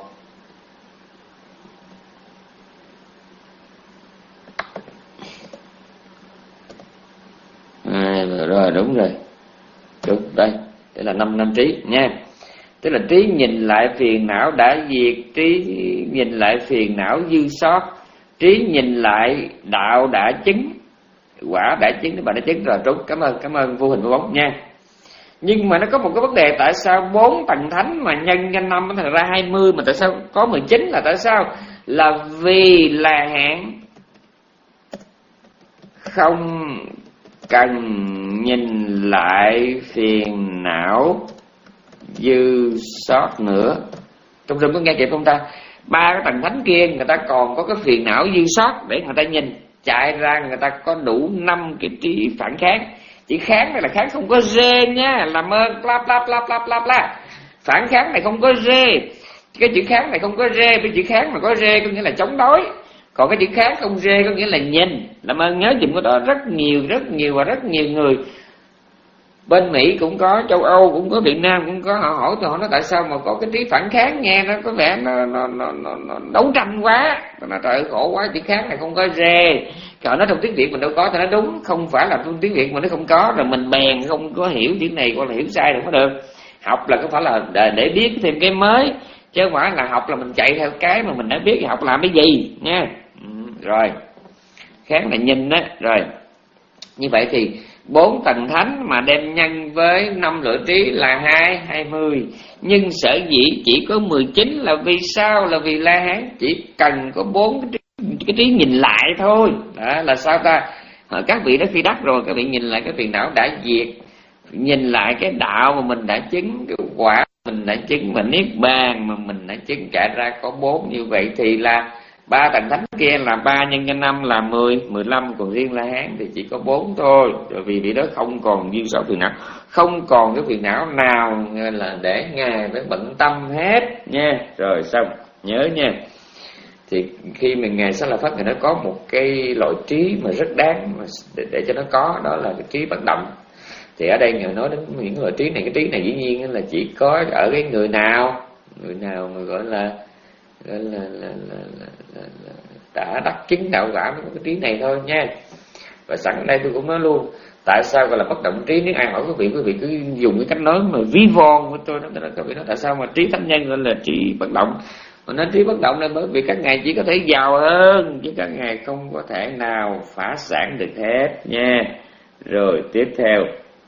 à, rồi đúng rồi, đúng đây, đây là năm năm trí nha. Tức là trí nhìn lại phiền não đã diệt, trí nhìn lại phiền não dư sót, trí nhìn lại đạo đã chứng, quả đã chứng. Các bạn đã chứng rồi, đúng. Cảm ơn, cảm ơn vô hình vô bóng nha. Nhưng mà nó có một cái vấn đề, tại sao bốn tầng thánh mà nhân cho năm thành ra hai mươi, mà tại sao có mười chín là tại sao? Là vì là hạn không cần nhìn lại phiền não dư sót nữa. Trong rừng có nghe kịp không ta? Ba cái tầng thánh kia người ta còn có cái phiền não dư sót để người ta nhìn, chạy ra người ta có đủ năm cái trí phản kháng. Chỉ kháng này là kháng không có rê nha, làm ơn lap lap lap lap lap la. Phản kháng này không có rê. Cái chữ kháng này không có rê, cái chữ kháng mà có rê có nghĩa là chống đối. Còn cái chữ kháng không rê có nghĩa là nhìn. Làm ơn nhớ dùm cái đó, rất nhiều rất nhiều và rất nhiều người bên Mỹ cũng có, châu Âu cũng có, Việt Nam cũng có, họ hỏi tôi, họ nói tại sao mà có cái trí phản kháng, nghe nó có vẻ nó nó nó, nó, nó đấu tranh quá. Tôi nói trời ơi khổ quá, chữ kháng này không có rê. Họ nói trong tiếng Việt mình đâu có, thì nói đúng, không phải là trong tiếng Việt mà nó không có, rồi mình bèn không có hiểu chữ này hoặc là hiểu sai được có được. Học là có phải là để, để biết thêm cái mới, chứ không phải là học là mình chạy theo cái mà mình đã biết, học làm cái gì nha. Ừ, rồi kháng là nhìn đó. Rồi như vậy thì bốn tầng thánh mà đem nhân với năm lựa trí là hai, hai mươi. Nhưng sở dĩ chỉ có mười chín là vì sao? Là vì La Hán chỉ cần có bốn cái trí, cái trí nhìn lại thôi. Đó là sao ta? Các vị đó khi đắc rồi, các vị nhìn lại cái phiền não đã diệt, nhìn lại cái đạo mà mình đã chứng, cái quả mình đã chứng, mà niết bàn mà mình đã chứng, chạy ra có bốn. Như vậy thì là ba tầng thánh kia là ba nhân cho năm là mười, mười lăm, còn riêng La Hán thì chỉ có bốn thôi. Rồi vì vị đó không còn duyên số phiền não, không còn cái phiền não nào là để Ngài phải bận tâm hết nha. Rồi xong, nhớ nha. Thì khi mình Ngài Xá Lợi Phất, Ngài nó có một cái loại trí mà rất đáng mà để, để cho nó có, đó là cái trí bất động. Thì ở đây người nói đến những loại trí này, cái trí này dĩ nhiên là chỉ có ở cái người nào, người nào mà gọi là gọi là, là, là, là, là, là đã đắc chứng đạo quả mới có cái trí này thôi nha. Và sẵn ở đây tôi cũng nói luôn, tại sao gọi là bất động trí? Nếu ai hỏi quý vị, quý vị cứ dùng cái cách nói mà ví von của tôi, nó quý vị nói tại sao mà trí thánh nhân gọi là trí bất động? Mà nói trí bất động là bởi vì các ngài chỉ có thể giàu hơn, chứ các ngài không có thể nào phá sản được hết nha. Rồi tiếp theo,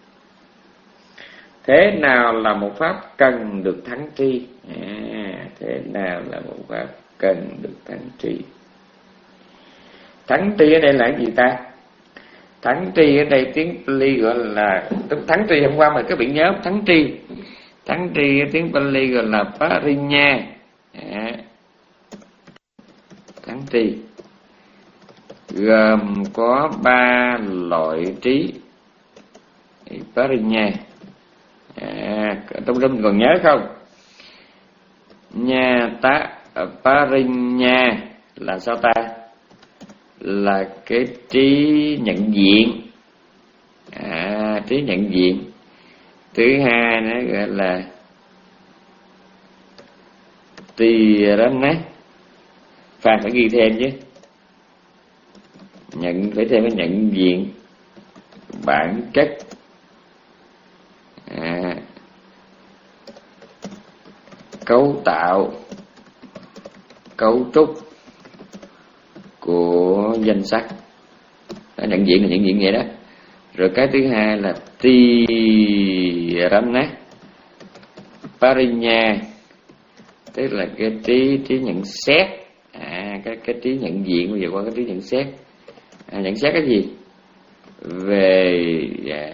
thế nào là một pháp cần được thắng tri? À, thế nào là một pháp cần được thắng tri? Thắng tri ở đây là cái gì ta? Thắng tri ở đây tiếng Pali gọi là thắng tri. Hôm qua mà các bạn nhớ thắng tri, thắng tri tiếng Pali gọi là Parinya. À, thắng tri gồm có ba loại trí Parinya. À, trong rung mình còn nhớ không? Nha tá Parinya là sao ta? Là cái trí nhận diện. À, trí nhận diện. Thứ hai nó gọi là Tirana. Phan phải ghi thêm chứ, nhận phải thêm cái nhận diện bản chất. À, cấu tạo, cấu trúc của danh sách. Đó, nhận diện là nhận diện vậy đó. Rồi cái thứ hai là Tirana Parinya, tức là cái trí trí nhận xét. À, cái cái trí nhận diện bây giờ qua cái trí nhận xét. À, nhận xét cái gì? Về à,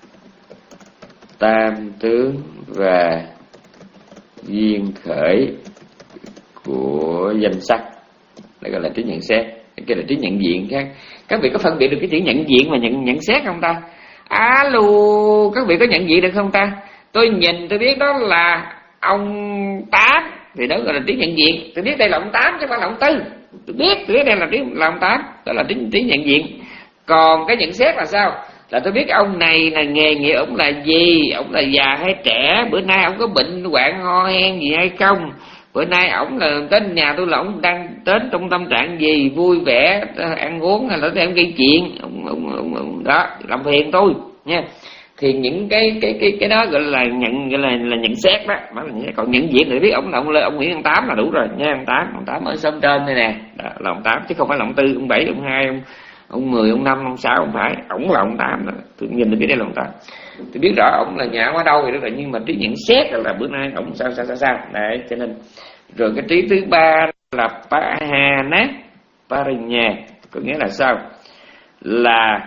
tam tướng và duyên khởi của danh sách. Đây gọi là trí nhận xét. Cái là trí nhận diện khác. Các vị có phân biệt được cái chữ nhận diện và nhận nhận xét không ta? Alo, các vị có nhận diện được không ta? Tôi nhìn tôi biết đó là ông Tám, thì đó gọi là trí nhận diện. Tôi biết đây là ông Tám chứ không phải là ông Tư. Tôi biết, tôi biết đây là trí là ông Tám, đó là trí, trí nhận diện. Còn cái nhận xét là sao? Là tôi biết ông này là nghề nghiệp ông là gì, ông là già hay trẻ, bữa nay ông có bệnh hoạn ho hen gì hay không, bữa nay ổng là đến nhà tôi là ổng đang đến trong tâm trạng gì, vui vẻ ăn uống hay là em gây chuyện, ông, ông, ông, ông đó làm phiền tôi nha. Thì những cái cái cái cái đó gọi là nhận gọi là là nhận xét đó. Còn nhận diện thì biết ông là ông ông Nguyễn ông Tám là đủ rồi nha. Ông Tám, ông Tám ở sớm trên đây nè, đó là ông Tám chứ không phải là ông Tư, ông Bảy, ông Hai, ông ông Mười, ông Năm, ông Sáu, ông phải, ổng là ông Tám đó. Tôi nhìn được biết đây là ông Tám. Tôi biết rõ ổng là nhà ở đâu thì đó, nhưng mà trí nhận xét là bữa nay ổng sao sao sao sao đấy. Cho nên rồi cái trí thứ ba là Pahana Parinya, có nghĩa là sao? Là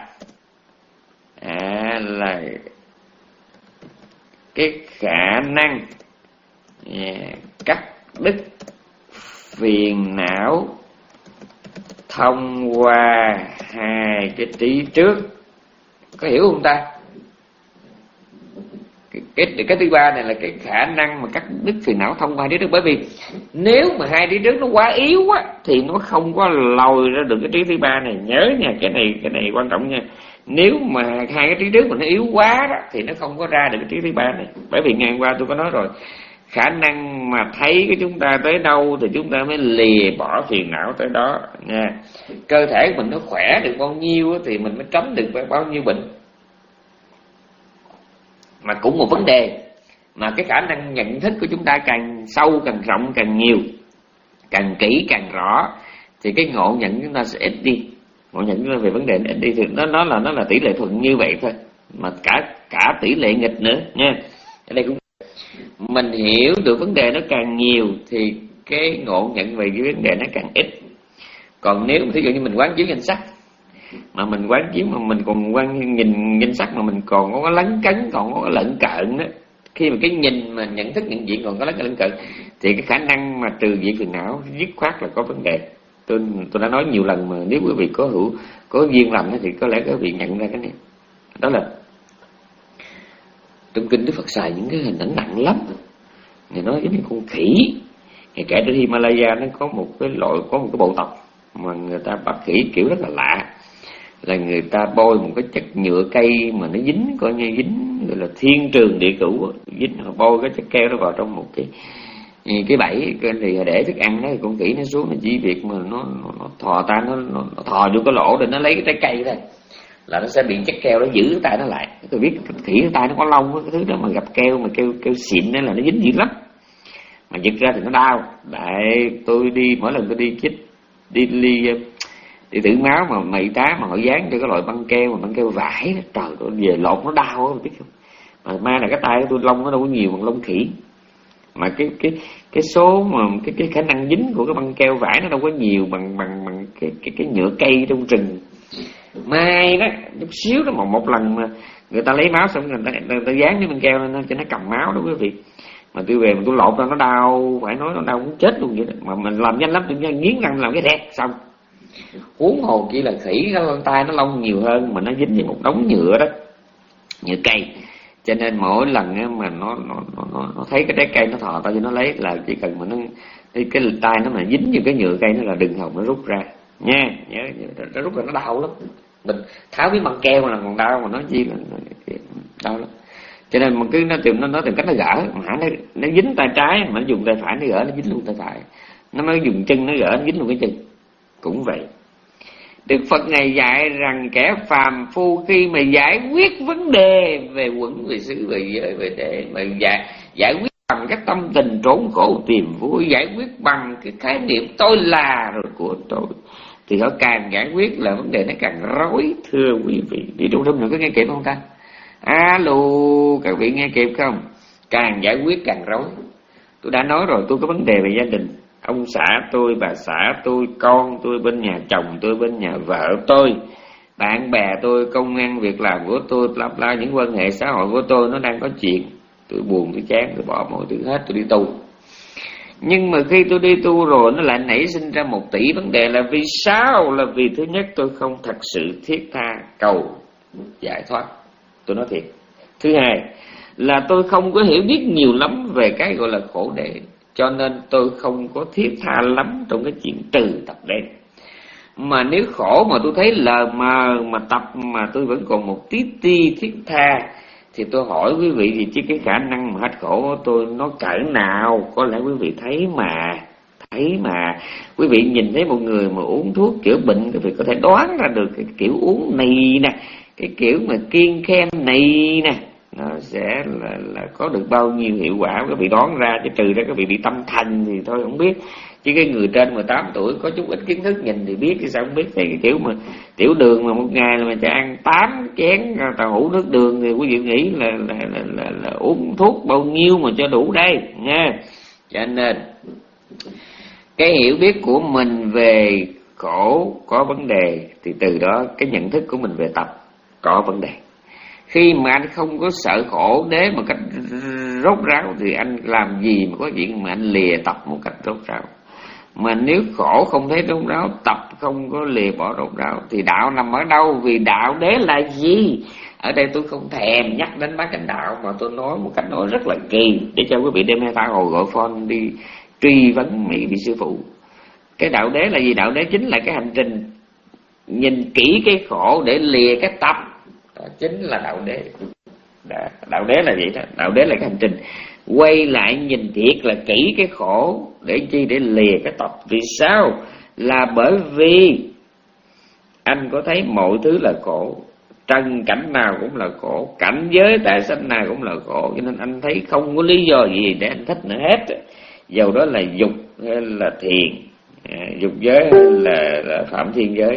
à, là cái khả năng yeah, cắt đứt phiền não thông qua hai cái trí trước. Có hiểu không ta? Cái, cái, cái thứ ba này là cái khả năng mà cắt đứt phiền não thông qua trí trước. Bởi vì nếu mà hai trí trước nó quá yếu á, thì nó không có lòi ra được cái trí thứ ba này. Nhớ nha, cái này cái này quan trọng nha. Nếu mà hai cái trí trước mà nó yếu quá đó, thì nó không có ra được cái trí thứ ba này. Bởi vì ngày hôm qua tôi có nói rồi, khả năng mà thấy cái chúng ta tới đâu thì chúng ta mới lìa bỏ phiền não tới đó nha. Cơ thể mình nó khỏe được bao nhiêu thì mình mới tránh được bao nhiêu bệnh. Mà cũng một vấn đề, mà cái khả năng nhận thức của chúng ta càng sâu, càng rộng, càng nhiều, càng kỹ, càng rõ, thì cái ngộ nhận chúng ta sẽ ít đi. Ngộ nhận chúng ta về vấn đề ít đi thì nó nó là nó là tỷ lệ thuận như vậy thôi, mà cả cả tỷ lệ nghịch nữa nha. Ở đây cũng mình hiểu được vấn đề nó càng nhiều thì cái ngộ nhận về cái vấn đề nó càng ít. Còn nếu thí dụ như mình quán chiếu danh sắc, mà mình quán chiếu mà mình còn quan nhìn danh sắc mà mình còn có lấn cấn, còn có lẫn cợn đó, khi mà cái nhìn mà nhận thức nhận diện còn có lẫn lẫn cợn thì cái khả năng mà trừ diện phiền não dứt khoát là có vấn đề. Tôi tôi đã nói nhiều lần mà nếu quý vị có hữu có duyên lành thì có lẽ quý vị nhận ra cái này. Đó là trong kinh Đức Phật xài những cái hình ảnh nặng lắm. Người nói giống như con khỉ. Ngày kể trên Himalaya nó có một cái loại có một cái bộ tộc mà người ta bắt khỉ kiểu rất là lạ. là người ta bôi một cái chất nhựa cây mà nó dính, coi như dính gọi là thiên trường địa cửu, dính họ bôi cái chất keo đó vào trong một cái cái bẫy, thì để thức ăn đó, thì con khỉ nó xuống, nó chỉ việc mà nó, nó, nó thò tay nó, nó, nó thò vô cái lỗ để nó lấy cái trái cây thôi, là nó sẽ bị chất keo đó giữ cái tay nó lại. Tôi biết khỉ cái tay nó có lông, cái thứ đó mà gặp keo mà keo keo xịn đó là nó dính dữ lắm, mà giật ra thì nó đau. Đại tôi đi mỗi lần tôi đi chích đi ly đi thử máu mà mày tá mà họ dán cho cái loại băng keo mà băng keo vải đó, trời ơi về lột nó đau á, biết không? Mà ma là cái tay của tôi lông nó đâu có nhiều bằng lông khỉ, mà cái cái cái số mà cái cái khả năng dính của cái băng keo vải nó đâu có nhiều bằng bằng bằng cái cái cái nhựa cây trong rừng. Mai đó chút xíu đó mà một lần mà người ta lấy máu xong người ta, người ta dán cái băng keo lên cho nó cầm máu đó quý vị, mà tôi về mà tôi lột ra nó đau, phải nói nó đau muốn chết luôn vậy đó. Mà mình làm nhanh lắm, tôi nghiến răng làm cái rẹt xong. Huống hồ chỉ là khỉ cái tay nó lông nhiều hơn mà nó dính với một đống nhựa đó, nhựa cây, cho nên mỗi lần mà nó nó nó, nó thấy cái trái cây nó thò tay cho nó lấy là chỉ cần mà nó cái, cái tay nó mà dính vào cái nhựa cây nó là đừng hòng nó rút ra nha, nhớ nó rút ra nó đau lắm. Mình tháo cái băng keo là còn đau mà nói chi là đau lắm. Cho nên mà cứ nó tìm nó nói tìm cách nó gỡ, mà nó nó dính tay trái mà nó dùng tay phải nó gỡ, nó dính luôn tay phải, nó mới dùng chân nó gỡ, nó dính luôn cái chân. Cũng vậy, Đức Phật Ngài dạy rằng kẻ phàm phu khi mà giải quyết vấn đề về quẩn, về xứ, về giới, về để mà giải, giải quyết bằng cái tâm tình trốn khổ tìm vui, giải quyết bằng cái khái niệm tôi là rồi của tôi, thì họ càng giải quyết là vấn đề nó càng rối. Thưa quý vị, đi trung tâm nữa có nghe kịp không ta? Alo, các vị nghe kịp không? Càng giải quyết càng rối. Tôi đã nói rồi, tôi có vấn đề về gia đình, ông xã tôi, bà xã tôi, con tôi, bên nhà chồng tôi, bên nhà vợ tôi, bạn bè tôi, công ăn việc làm của tôi, bla bla, những quan hệ xã hội của tôi nó đang có chuyện. Tôi buồn, tôi chán, tôi bỏ mọi thứ hết, tôi đi tu. Nhưng mà khi tôi đi tu rồi nó lại nảy sinh ra một tỷ vấn đề. Là vì sao? Là vì thứ nhất tôi không thật sự thiết tha cầu giải thoát, tôi nói thiệt. Thứ hai là tôi không có hiểu biết nhiều lắm về cái gọi là khổ đế, cho nên tôi không có thiết tha lắm trong cái chuyện trừ tập đen. Mà nếu khổ mà tôi thấy lờ mờ mà tập mà tôi vẫn còn một tí ti thiết tha, thì tôi hỏi quý vị thì chứ cái khả năng mà hết khổ của tôi nó cỡ nào? Có lẽ quý vị thấy mà, thấy mà. Quý vị nhìn thấy một người mà uống thuốc chữa bệnh, quý vị có thể đoán ra được cái kiểu uống này nè, cái kiểu mà kiêng khem này nè, nó sẽ là, là có được bao nhiêu hiệu quả, các vị đoán ra. Chứ trừ ra các vị bị tâm thần thì thôi không biết, chứ cái người trên mười tám tuổi có chút ít kiến thức nhìn thì biết, chứ sao không biết. Thì cái kiểu mà tiểu đường mà một ngày là mình sẽ ăn tám chén tàu hũ nước đường thì quý vị nghĩ là là, là, là, là uống thuốc bao nhiêu mà cho đủ đây nha. Cho nên cái hiểu biết của mình về khổ có vấn đề, thì từ đó cái nhận thức của mình về tập có vấn đề. Khi mà anh không có sợ khổ đế một cách rốt ráo thì anh làm gì mà có chuyện mà anh lìa tập một cách rốt ráo. Mà nếu khổ không thấy rốt ráo, tập không có lìa bỏ rốt ráo, thì đạo nằm ở đâu? Vì đạo đế là gì? Ở đây tôi không thèm nhắc đến bác cánh đạo, mà tôi nói một cách nói rất là kỳ, để cho quý vị đem hai ta hồ gọi phone đi truy vấn mấy vị sư phụ. Cái đạo đế là gì? Đạo đế chính là cái hành trình nhìn kỹ cái khổ để lìa cái tập. Đó chính là đạo đế. Đạo đế là vậy đó. Đạo đế là cái hành trình quay lại nhìn thiệt là kỹ cái khổ để chi? Để lìa cái tập. Vì sao? Là bởi vì anh có thấy mọi thứ là khổ, trần cảnh nào cũng là khổ, cảnh giới tại sanh nào cũng là khổ, cho nên anh thấy không có lý do gì để anh thích nữa hết. Dầu đó là dục hay là thiền, dục giới hay là, là phạm thiên giới,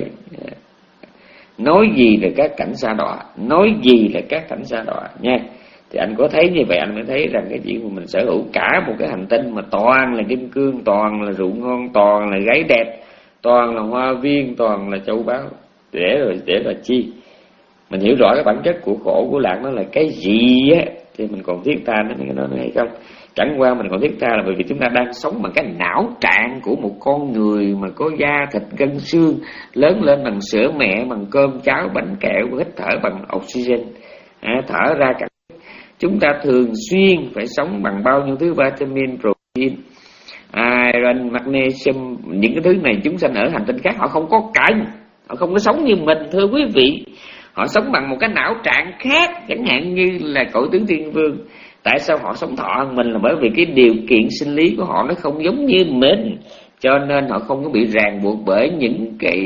nói gì là các cảnh sa đọa, nói gì là các cảnh sa đọa nha. Thì anh có thấy như vậy anh mới thấy rằng cái chuyện mà mình sở hữu cả một cái hành tinh mà toàn là kim cương, toàn là rượu ngon, toàn là gái đẹp, toàn là hoa viên, toàn là châu báu, để rồi để là chi? Mình hiểu rõ cái bản chất của khổ của lạc nó là cái gì á, thì mình còn thiết tha đến cái đó nữa hay không? Chẳng qua mình còn thiết tha là bởi vì chúng ta đang sống bằng cái não trạng của một con người mà có da thịt gân xương, lớn lên bằng sữa mẹ, bằng cơm cháo bánh kẹo, hít thở bằng oxygen, à, thở ra cả. Chúng ta thường xuyên phải sống bằng bao nhiêu thứ vitamin, protein, iron, magnesium. Những cái thứ này chúng sanh ở hành tinh khác họ không có cảnh, Họ không có sống như mình, thưa quý vị. Họ sống bằng một cái não trạng khác, chẳng hạn như là cõi tướng thiên vương. Tại sao họ sống thọ hơn mình? Là bởi vì cái điều kiện sinh lý của họ nó không giống như mình, cho nên họ không có bị ràng buộc bởi những cái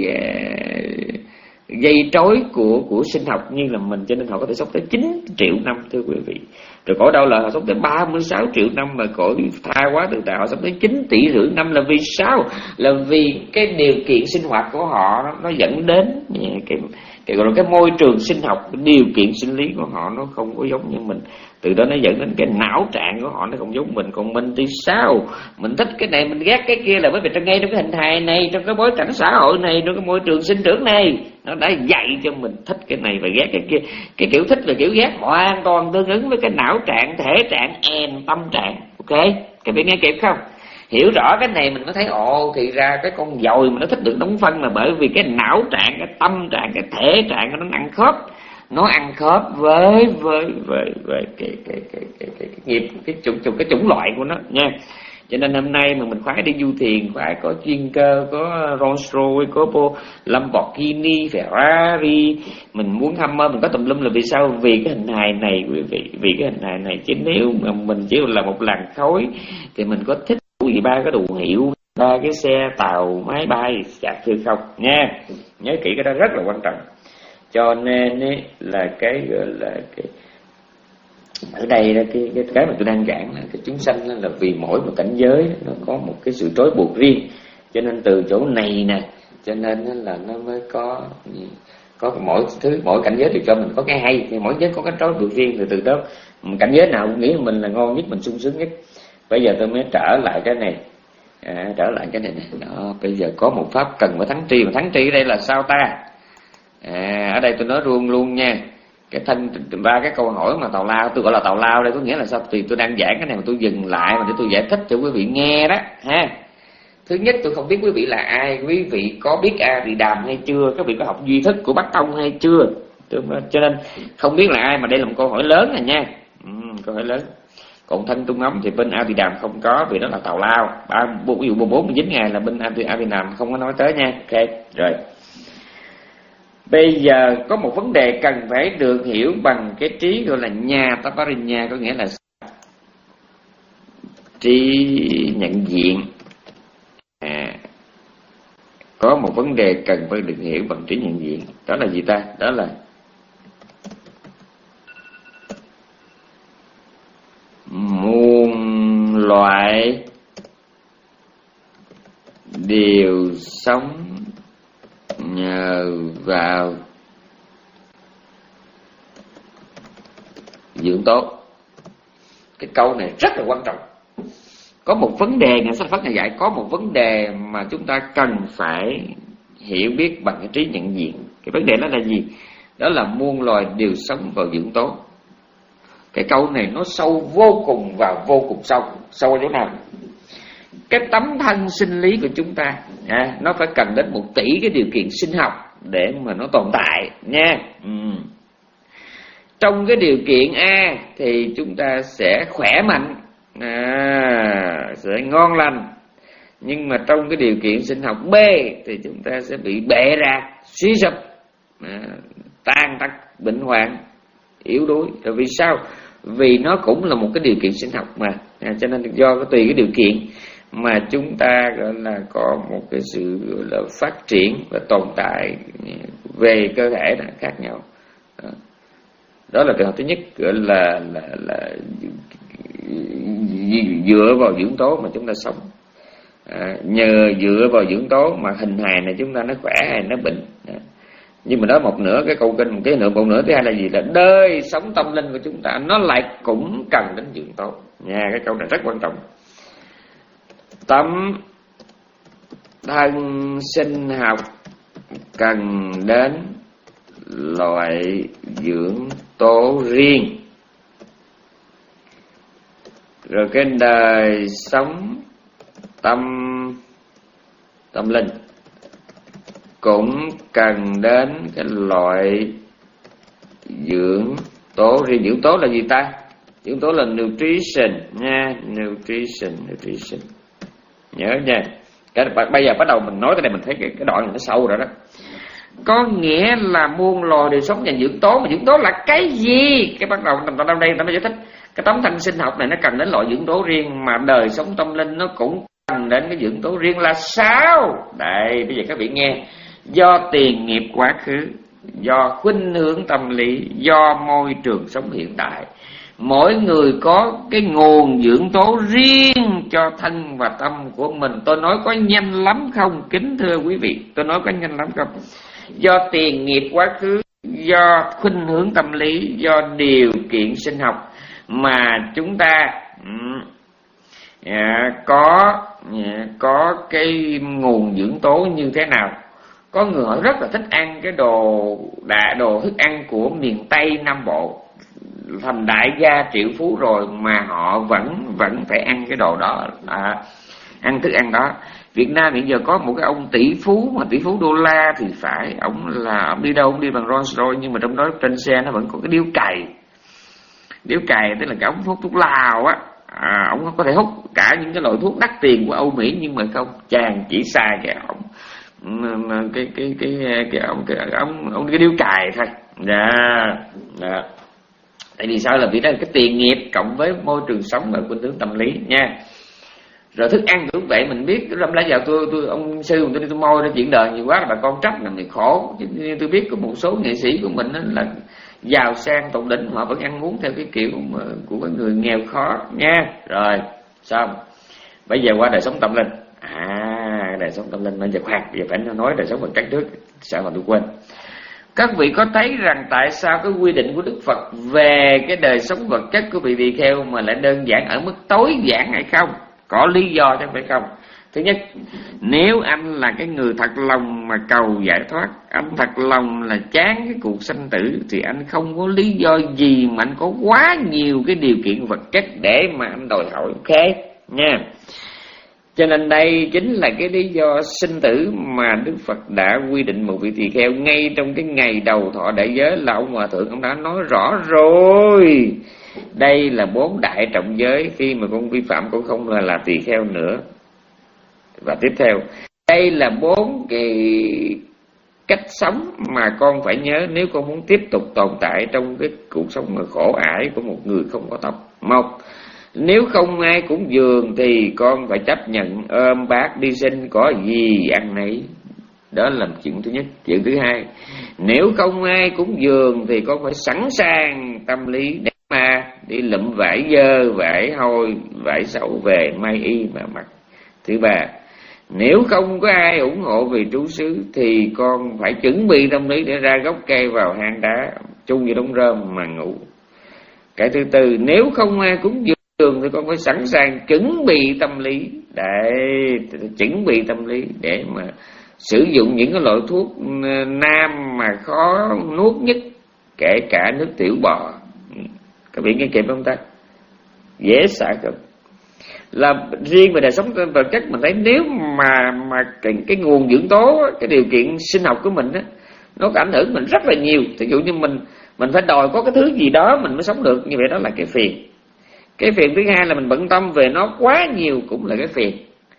uh, dây trói của của sinh học như là mình, cho nên họ có thể sống tới chín triệu năm, thưa quý vị. Rồi cõi đâu là họ sống tới ba mươi sáu triệu năm, mà cõi tha hóa tự tại họ sống tới chín tỷ rưỡi năm. Là vì sao? Là vì cái điều kiện sinh hoạt của họ nó, nó dẫn đến cái cái gọi là cái môi trường sinh học, cái điều kiện sinh lý của họ nó không có giống như mình, từ đó nó dẫn đến cái não trạng của họ nó không giống mình. Còn mình thì sao? Mình thích cái này, mình ghét cái kia, là bởi vì trong ngay trong cái hình hài này, trong cái bối cảnh xã hội này, trong cái môi trường sinh trưởng này, nó đã dạy cho mình thích cái này và ghét cái kia. Cái kiểu thích và kiểu ghét hoàn toàn tương ứng với cái não trạng, thể trạng, and tâm trạng. Ok, các bạn nghe kịp không? Hiểu rõ cái này mình mới thấy ồ, thì ra cái con dồi mà nó thích được đóng phân là bởi vì cái não trạng, cái tâm trạng, cái thể trạng nó ăn khớp, nó ăn khớp với với với với cái cái cái cái cái, cái nghiệp, cái chủng chủng cái chủng loại của nó nha. Cho nên hôm nay mà mình khoái đi du thuyền, khoái có chuyên cơ, có Rolls Royce, có Lamborghini, Ferrari, mình muốn Hummer, mình có tùm lum, là vì sao? Vì cái hình hài này quý vị, vì cái hình hài này. Chứ nếu mà mình chỉ là một làn khói thì mình có thích gì ba cái đồ hiệu, ba cái xe tàu, máy bay, chặt thưa không nha. Nhớ kỹ cái đó rất là quan trọng. Cho nên ấy, là cái gọi là cái ở đây là cái, cái cái mà tôi đang giảng là cái chúng sanh là vì mỗi một cảnh giới nó có một cái sự trói buộc riêng, cho nên từ chỗ này nè, cho nên là nó mới có có mỗi thứ, mỗi cảnh giới thì cho mình có cái hay, thì mỗi giới có cái trói buộc riêng. Từ từ đó cảnh giới nào cũng nghĩ mình là ngon nhất, mình sung sướng nhất. Bây giờ tôi mới trở lại cái này, à, trở lại cái này này. Đó, bây giờ có một pháp cần phải thắng tri, mà thắng tri ở đây là sao ta? À, ở đây tôi nói luôn luôn nha, cái thân ba cái câu hỏi mà tào lao, tôi gọi là tào lao đây có nghĩa là sao? Thì tôi đang giảng cái này mà tôi dừng lại mà để tôi giải thích cho quý vị nghe đó ha. Thứ nhất, tôi không biết quý vị là ai, quý vị có biết A Tỳ Đàm hay chưa, các vị có học duy thức của Bắc Tông hay chưa, cho nên không biết là ai, mà đây là một câu hỏi lớn này nha. Ừ, câu hỏi lớn. Còn thân tung ống thì bên A Tỳ Đàm không có, vì đó là tào lao. Ba ví dụ bốn mươi chín ngày là bên A Tỳ Đàm không có nói tới nha. Ok rồi. Bây giờ có một vấn đề cần phải được hiểu bằng cái trí gọi là nhà Taparinya, có nghĩa là trí nhận diện. À, có một vấn đề cần phải được hiểu bằng trí nhận diện. Đó là gì ta? Đó là muôn loại đều sống nhờ vào dưỡng tốt. Cái câu này rất là quan trọng. Có một vấn đề, ngài sách Phật ngài dạy, có một vấn đề mà chúng ta cần phải hiểu biết bằng cái trí nhận diện. Cái vấn đề đó là gì? Đó là muôn loài đều sống vào dưỡng tốt. Cái câu này nó sâu vô cùng và vô cùng sâu. Sâu ở chỗ nào? Cái tấm thân sinh lý của chúng ta à, nó phải cần đến một tỷ cái điều kiện sinh học để mà nó tồn tại nha. Ừ. Trong cái điều kiện A thì chúng ta sẽ khỏe mạnh, à, sẽ ngon lành. Nhưng mà trong cái điều kiện sinh học B thì chúng ta sẽ bị bệ rạc, suy sụp, à, tan tật, bệnh hoạn, yếu đuối. Rồi vì sao? Vì nó cũng là một cái điều kiện sinh học mà, à, cho nên do cái tùy cái điều kiện mà chúng ta gọi là có một cái sự gọi là phát triển và tồn tại về cơ thể là khác nhau. Đó là trường hợp thứ nhất, gọi là là là dựa vào dưỡng tố mà chúng ta sống. À, nhờ dựa vào dưỡng tố mà hình hài này chúng ta nó khỏe hay nó bệnh. À, nhưng mà đó một nửa cái câu kinh, một cái nửa một nửa thứ hai là gì? Là đời sống tâm linh của chúng ta nó lại cũng cần đến dưỡng tố nha. Cái câu này rất quan trọng. Tâm thân sinh học cần đến loại dưỡng tố riêng. Rồi cái đời sống tâm tâm linh cũng cần đến cái loại dưỡng tố riêng. Dưỡng tố là gì ta? Dưỡng tố là nutrition nha, nutrition, nutrition. Nhớ nha. Cái bây giờ bắt đầu mình nói cái này mình thấy cái, cái đoạn này nó sâu rồi đó. có nghĩa là muôn loài đều sống nhờ dưỡng tố. Mà dưỡng tố là cái gì? Cái bắt đầu ta đâu đây ta mới giải thích. Cái tấm thân sinh học này nó cần đến loại dưỡng tố riêng, mà đời sống tâm linh nó cũng cần đến cái dưỡng tố riêng là sao? Đây, bây giờ các vị nghe. Do tiền nghiệp quá khứ, do khuynh hướng tâm lý, do môi trường sống hiện tại, mỗi người có cái nguồn dưỡng tố riêng cho thân và tâm của mình. Tôi nói có nhanh lắm không? Kính thưa quý vị, tôi nói có nhanh lắm không? Do tiền nghiệp quá khứ, do khuynh hướng tâm lý, do điều kiện sinh học mà chúng ta à, có à, có cái nguồn dưỡng tố như thế nào. Có người họ rất là thích ăn cái đồ đạ đồ thức ăn của miền Tây Nam Bộ, thành đại gia triệu phú rồi mà họ vẫn vẫn phải ăn cái đồ đó, à, ăn thức ăn đó. Việt Nam hiện giờ có một cái ông tỷ phú, mà tỷ phú đô la thì phải, ông là ông đi đâu ông đi bằng Rolls Royce, nhưng mà trong đó trên xe nó vẫn có cái điếu cày. Điếu cày tức là cái ống hút thuốc lào á, à, ông có thể hút cả những cái loại thuốc đắt tiền của Âu Mỹ, nhưng mà không, chàng chỉ xài cái ống cái cái cái cái ông cái ông ông cái điếu cày thôi. Dạ, dạ. Tại vì sao? Là vì đó là cái tiền nghiệp cộng với môi trường sống và khuynh hướng tâm lý nha. Rồi thức ăn cũng vậy, mình biết lâm lá giờ tôi tôi ông sư tôi đi tôi môi nó chuyện đời nhiều quá là bà con trách là mình khổ. Chứ tôi biết có một số nghệ sĩ của mình là giàu sang tột đỉnh, họ vẫn ăn uống theo cái kiểu mà của cái người nghèo khó nha. Rồi xong, bây giờ qua đời sống tâm linh. À, đời sống tâm linh bây giờ khoan, bây giờ phải nói đời sống vật chất trước, sao mà tôi quên. Các vị có thấy rằng tại sao cái quy định của Đức Phật về cái đời sống vật chất của vị tỳ kheo mà lại đơn giản ở mức tối giản hay không? Có lý do chứ phải không? Thứ nhất, nếu anh là cái người thật lòng mà cầu giải thoát, anh thật lòng là chán cái cuộc sanh tử, thì anh không có lý do gì mà anh có quá nhiều cái điều kiện vật chất để mà anh đòi hỏi, ok nha. Cho nên đây chính là cái lý do sinh tử mà Đức Phật đã quy định một vị tỳ kheo ngay trong cái ngày đầu thọ đại giới, là ông Hòa Thượng ông đã nói rõ rồi. Đây là bốn đại trọng giới, khi mà con vi phạm cũng không là, là tỳ kheo nữa. Và tiếp theo, đây là bốn cái cách sống mà con phải nhớ nếu con muốn tiếp tục tồn tại trong cái cuộc sống mà khổ ải của một người không có tóc. Một, nếu không ai cúng dường thì con phải chấp nhận ôm bát đi sinh, có gì ăn nấy. Đó là chuyện thứ nhất. Chuyện thứ hai, nếu không ai cúng dường thì con phải sẵn sàng tâm lý để mà đi lụm vải dơ, vải hôi, vải xấu về may y mà mặc. Thứ ba, nếu không có ai ủng hộ vì trú xứ thì con phải chuẩn bị tâm lý để ra gốc cây vào hang đá chung với đống rơm mà ngủ. Cái thứ tư, nếu không ai cúng dường thì con phải sẵn sàng chuẩn bị tâm lý để chuẩn bị tâm lý để mà sử dụng những cái loại thuốc nam mà khó nuốt nhất, kể cả nước tiểu bò. Các vị nghe kịp không ta? Dễ xả cực. Là riêng về đời sống vật chất mình thấy, nếu mà mà cái, cái nguồn dưỡng tố, cái điều kiện sinh học của mình á, nó có ảnh hưởng mình rất là nhiều. Ví dụ như mình mình phải đòi có cái thứ gì đó mình mới sống được, như vậy đó là cái phiền. Cái phiền thứ hai là mình bận tâm về nó quá nhiều cũng là cái phiền.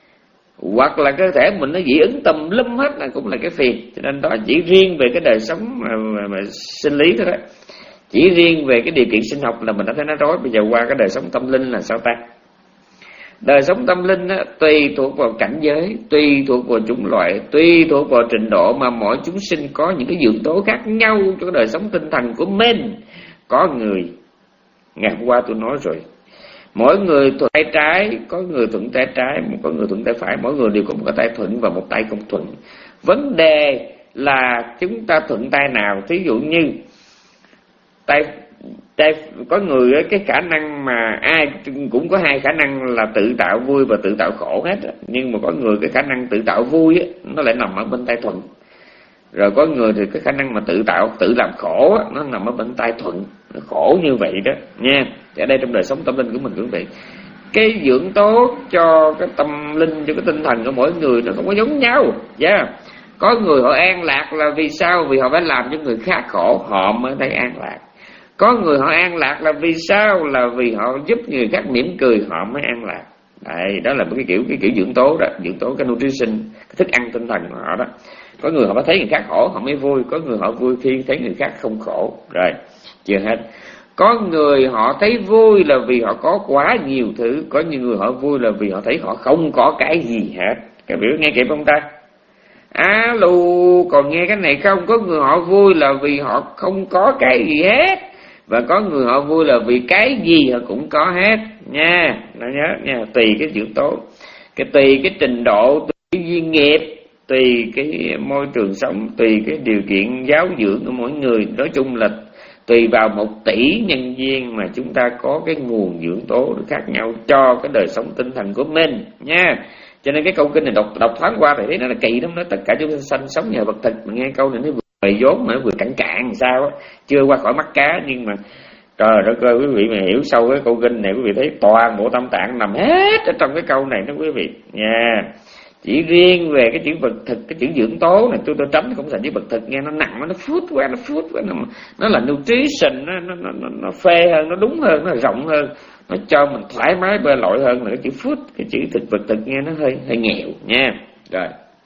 Hoặc là cơ thể mình nó dị ứng tùm lum hết là cũng là cái phiền. Cho nên đó chỉ riêng về cái đời sống mà, mà, mà sinh lý thôi đó. Chỉ riêng về cái điều kiện sinh học là mình đã thấy nó rối. Bây giờ qua cái đời sống tâm linh là sao ta? Đời sống tâm linh á, tùy thuộc vào cảnh giới, tùy thuộc vào chủng loại, tùy thuộc vào trình độ mà mỗi chúng sinh có những cái dưỡng tố khác nhau cho đời sống tinh thần của mình. Có người, ngày hôm qua tôi nói rồi, mỗi người thuận tay trái, có người thuận tay trái, có người thuận tay phải, mỗi người đều có một cái tay thuận và một tay không thuận. Vấn đề là chúng ta thuận tay nào. Thí dụ như tay tay có người cái khả năng mà ai cũng có hai khả năng là tự tạo vui và tự tạo khổ hết, nhưng mà có người cái khả năng tự tạo vui á, nó lại nằm ở bên tay thuận. Rồi có người thì cái khả năng mà tự tạo tự làm khổ á, nó nằm ở bên tay thuận. Khổ như vậy đó nha. Ở đây trong đời sống tâm linh của mình cũng vậy. Cái dưỡng tố cho cái tâm linh, cho cái tinh thần của mỗi người nó không có giống nhau. Yeah. Có người họ an lạc là vì sao? Vì họ phải làm cho người khác khổ, họ mới thấy an lạc. Có người họ an lạc là vì sao? Là vì họ giúp người khác mỉm cười, họ mới an lạc. Đấy, đó là một cái kiểu cái kiểu dưỡng tố đó, dưỡng tố cái nutrition, cái thức ăn tinh thần của họ đó. Có người họ thấy người khác khổ họ mới vui, có người họ vui khi thấy người khác không khổ. Rồi, chưa hết. Có người họ thấy vui là vì họ có quá nhiều thứ, có nhiều người họ vui là vì họ thấy họ không có cái gì hết. Các biểu nghe kịp không ta? Alo, còn nghe cái này không? Có người họ vui là vì họ không có cái gì hết, và có người họ vui là vì cái gì họ cũng có hết nha. Nó nhớ nha, tùy cái yếu tố, cái tùy cái trình độ, tùy cái duyên nghiệp, tùy cái môi trường sống, tùy cái điều kiện giáo dưỡng của mỗi người. Nói chung là tùy vào một tỷ nhân duyên mà chúng ta có cái nguồn dưỡng tố khác nhau cho cái đời sống tinh thần của mình nha. Cho nên cái câu kinh này đọc đọc thoáng qua thì thấy nó là kỳ lắm. Nó tất cả chúng sanh sống nhờ vật thực. Mà nghe câu này nó vừa bày vốn mà nó vừa cản cạn sao á, chưa qua khỏi mắt cá. Nhưng mà trời đất ơi, quý vị mà hiểu sâu cái câu kinh này, quý vị thấy toàn bộ tâm tạng nằm hết ở trong cái câu này đó quý vị nha. Chỉ riêng về cái chữ vật thực, cái chữ dưỡng tố này tôi tôi tránh không thành chữ vật thực, nghe nó nặng, nó phút quá, nó phút quá, nó, nó là nutrition, nó nó, nó nó phê hơn, nó đúng hơn, nó rộng hơn, nó cho mình thoải mái bơi lội hơn là cái chữ food. Cái chữ thực vật thực nghe nó hơi hơi nghèo nha. Rồi,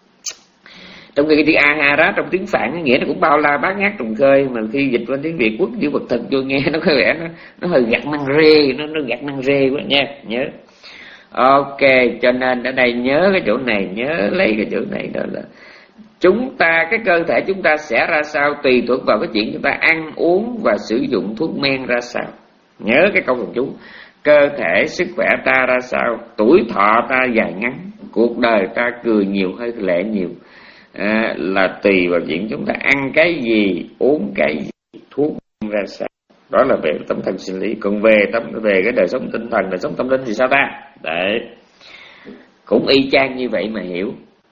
trong cái chữ ahara trong tiếng Phạn nghĩa nó cũng bao la bát ngát trùng khơi, mà khi dịch qua tiếng Việt quốc chữ vật thực vô nghe nó có vẻ nó nó hơi gặt năng rê, nó nó gặt năng rê quá nha. Nhớ ok, cho nên ở đây nhớ cái chỗ này, nhớ lấy cái chỗ này, đó là chúng ta, cái cơ thể chúng ta sẽ ra sao tùy thuộc vào cái chuyện chúng ta ăn uống và sử dụng thuốc men ra sao. Nhớ cái câu thần chú, cơ thể sức khỏe ta ra sao, tuổi thọ ta dài ngắn, cuộc đời ta cười nhiều hay lệ nhiều, à, là tùy vào chuyện chúng ta ăn cái gì, uống cái gì, thuốc men ra sao. Đó là về tâm thần sinh lý. Còn về tâm về cái đời sống tinh thần, đời sống tâm linh thì sao ta? Đấy, cũng y chang như vậy mà hiểu.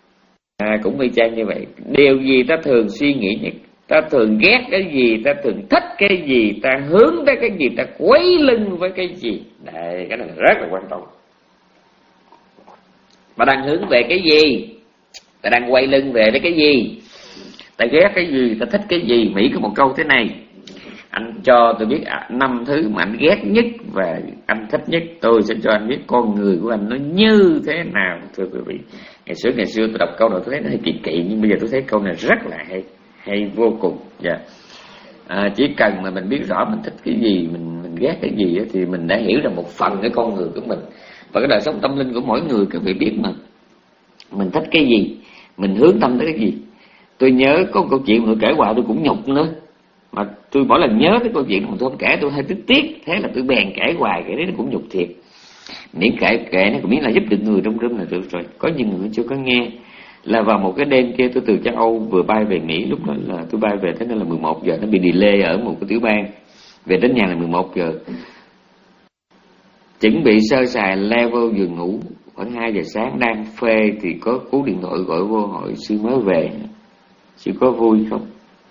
À, cũng y chang như vậy. Điều gì ta thường suy nghĩ nhất, ta thường ghét cái gì, ta thường thích cái gì, ta hướng tới cái gì, ta quấy lưng với cái gì. Đấy, cái này rất là quan trọng. Ta đang hướng về cái gì, ta đang quay lưng về với cái gì, ta ghét cái gì, ta thích cái gì. Mỹ có một câu thế này: anh cho tôi biết năm thứ mà anh ghét nhất và anh thích nhất, tôi sẽ cho anh biết con người của anh nó như thế nào. Thưa quý vị, ngày xưa ngày xưa tôi đọc câu này tôi thấy nó hơi kỳ kỳ, nhưng bây giờ tôi thấy câu này rất là hay, hay vô cùng. Yeah. À, chỉ cần mà mình biết rõ mình thích cái gì, mình mình ghét cái gì đó, thì mình đã hiểu được một phần cái con người của mình và cái đời sống tâm linh của mỗi người. Các vị biết mà, mình thích cái gì, mình hướng tâm tới cái gì. Tôi nhớ có một câu chuyện mà tôi kể hoài tôi cũng nhục nữa, mà tôi mỗi lần nhớ cái câu chuyện mà tôi không kể tôi hơi tiếc tiếc, thế là tôi bèn kể hoài, kể đấy nó cũng nhục thiệt. Miễn kể kể nó cũng miễn là giúp được người trong rừng là được rồi. Có nhiều người chưa có nghe. Là vào một cái đêm kia tôi từ châu Âu vừa bay về Mỹ, lúc đó là tôi bay về thế nên là mười một giờ, nó bị delay ở một cái tiểu bang, về đến nhà là mười một giờ, chuẩn bị sơ sài level giường ngủ, khoảng hai giờ sáng đang phê thì có cú điện thoại gọi vô hỏi sư mới về, sư có vui không.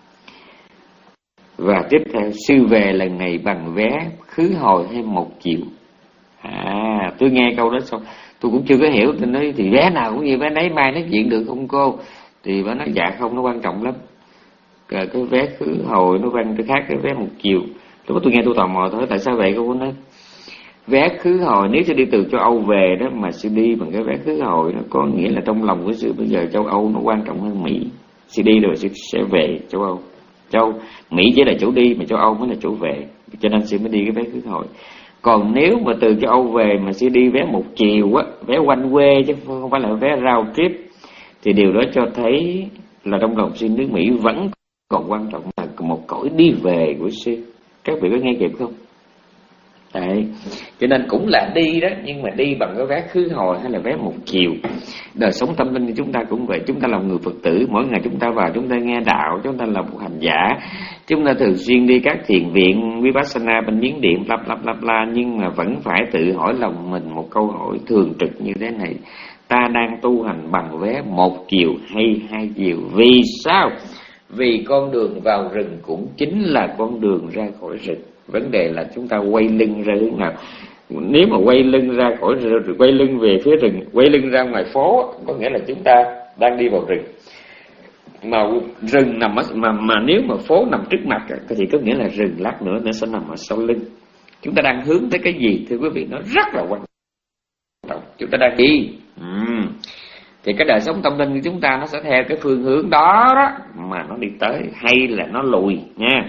Và tiếp theo, sư về lần này bằng vé khứ hồi hay một chiều. À, tôi nghe câu đó xong tôi cũng chưa có hiểu. Tôi nói thì vé nào cũng như vé nấy, mai nói chuyện được không cô? Thì bà nói dạ không, nó quan trọng lắm. Cái vé khứ hồi nó quan cái khác cái vé một chiều. Lúc đó tôi nghe tôi tò mò thôi, tại sao vậy cô? Nói vé khứ hồi nếu sư đi từ châu Âu về đó mà sư đi bằng cái vé khứ hồi, nó có nghĩa là trong lòng của sư bây giờ châu Âu nó quan trọng hơn Mỹ. Sư đi rồi sư sẽ về châu Âu. Châu Mỹ chỉ là chỗ đi mà châu Âu mới là chỗ về, cho nên sư mới đi cái vé khứ hồi. Còn nếu mà từ châu Âu về mà sư đi vé một chiều á, vé quanh quê chứ không phải là vé round trip, thì điều đó cho thấy là trong lòng sư nước Mỹ vẫn còn quan trọng là một cõi đi về của sư. Các vị có nghe kịp không? Đấy, cho nên cũng là đi đó, nhưng mà đi bằng cái vé khứ hồi hay là vé một chiều. Đời sống tâm linh của chúng ta cũng vậy. Chúng ta là người Phật tử, mỗi ngày chúng ta vào chúng ta nghe đạo, chúng ta là một hành giả, chúng ta thường xuyên đi các thiền viện Vipassana bên Miến Điện bla bla bla bla, nhưng mà vẫn phải tự hỏi lòng mình một câu hỏi thường trực như thế này: ta đang tu hành bằng vé một chiều hay hai chiều? Vì sao? Vì con đường vào rừng cũng chính là con đường ra khỏi rừng. Vấn đề là chúng ta quay lưng ra hướng nào. Nếu mà quay lưng ra khỏi rừng, quay lưng về phía rừng, quay lưng ra ngoài phố, có nghĩa là chúng ta đang đi vào rừng. Mà rừng nằm ở, mà mà nếu mà phố nằm trước mặt thì có nghĩa là rừng lát nữa nó sẽ nằm ở sau lưng. Chúng ta đang hướng tới cái gì thưa quý vị? Nó rất là quan trọng. Chúng ta đang đi. Uhm. Thì cái đời sống tâm linh của chúng ta nó sẽ theo cái phương hướng đó đó mà nó đi tới, hay là nó lùi nha.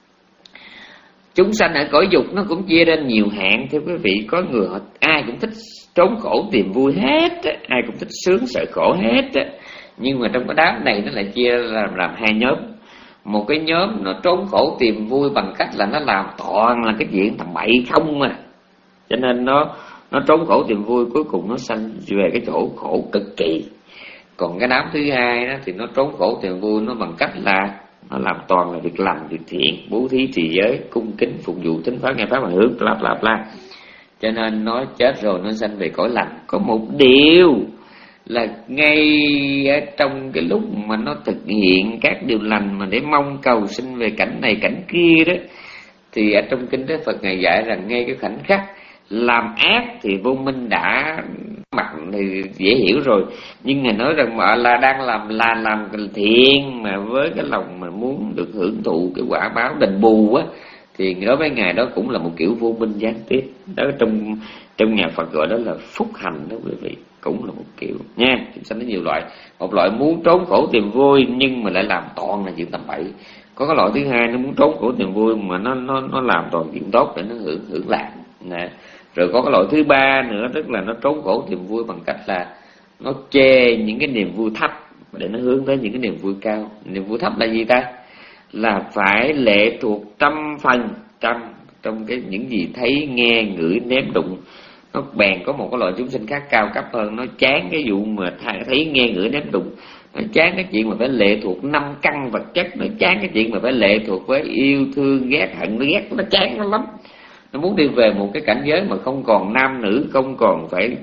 Chúng sanh ở cõi dục nó cũng chia lên nhiều hạng thưa quý vị. Có người họ, ai cũng thích trốn khổ tìm vui hết á, ai cũng thích sướng sợ khổ hết á. Nhưng mà trong cái đám này nó lại chia làm, làm hai nhóm. Một cái nhóm nó trốn khổ tìm vui bằng cách là nó làm toàn là cái chuyện tầm bậy không mà, cho nên nó nó trốn khổ tìm vui, cuối cùng nó sanh về cái chỗ khổ cực kỳ. Còn cái đám thứ hai đó thì nó trốn khổ tìm vui nó bằng cách là nó làm toàn là việc lành, việc thiện, bố thí trì giới, cung kính phục vụ thính pháp nghe pháp mà hướng bla bla bla. Cho nên nó chết rồi nó sanh về cõi lành. Có một điều là ngay ở trong cái lúc mà nó thực hiện các điều lành mà để mong cầu sinh về cảnh này cảnh kia đó, thì ở trong kinh Đức Phật ngài dạy rằng ngay cái khoảnh khắc làm ác thì vô minh đã mặt thì dễ hiểu rồi, nhưng ngài nói rằng mà là đang làm là làm thiện mà với cái lòng mà muốn được hưởng thụ cái quả báo đền bù á, thì đối với ngài đó cũng là một kiểu vô minh gián tiếp. Đó trong trong nhà Phật gọi đó là phúc hành đó quý vị, cũng là một kiểu nha. Chúng sanh có nhiều loại, một loại muốn trốn khổ tìm vui nhưng mà lại làm toàn là chuyện tầm bậy. Có cái loại thứ hai nó muốn trốn khổ tìm vui mà nó nó nó làm toàn chuyện tốt để nó hưởng hưởng lạc nè. Rồi có cái loại thứ ba nữa, tức là nó trốn khổ tìm vui bằng cách là nó chê những cái niềm vui thấp để nó hướng tới những cái niềm vui cao. Niềm vui thấp là gì ta? Là phải lệ thuộc trăm phần trăm trong cái những gì thấy nghe ngửi nếm đụng. Nó bèn có một cái loại chúng sinh khác cao cấp hơn, nó chán cái vụ mà thấy nghe ngửi nếm đụng, nó chán cái chuyện mà phải lệ thuộc năm căn vật chất, nó chán cái chuyện mà phải lệ thuộc với yêu thương ghét hận, nó ghét nó chán nó lắm. Nó muốn đi về một cái cảnh giới mà không còn nam nữ, không còn phải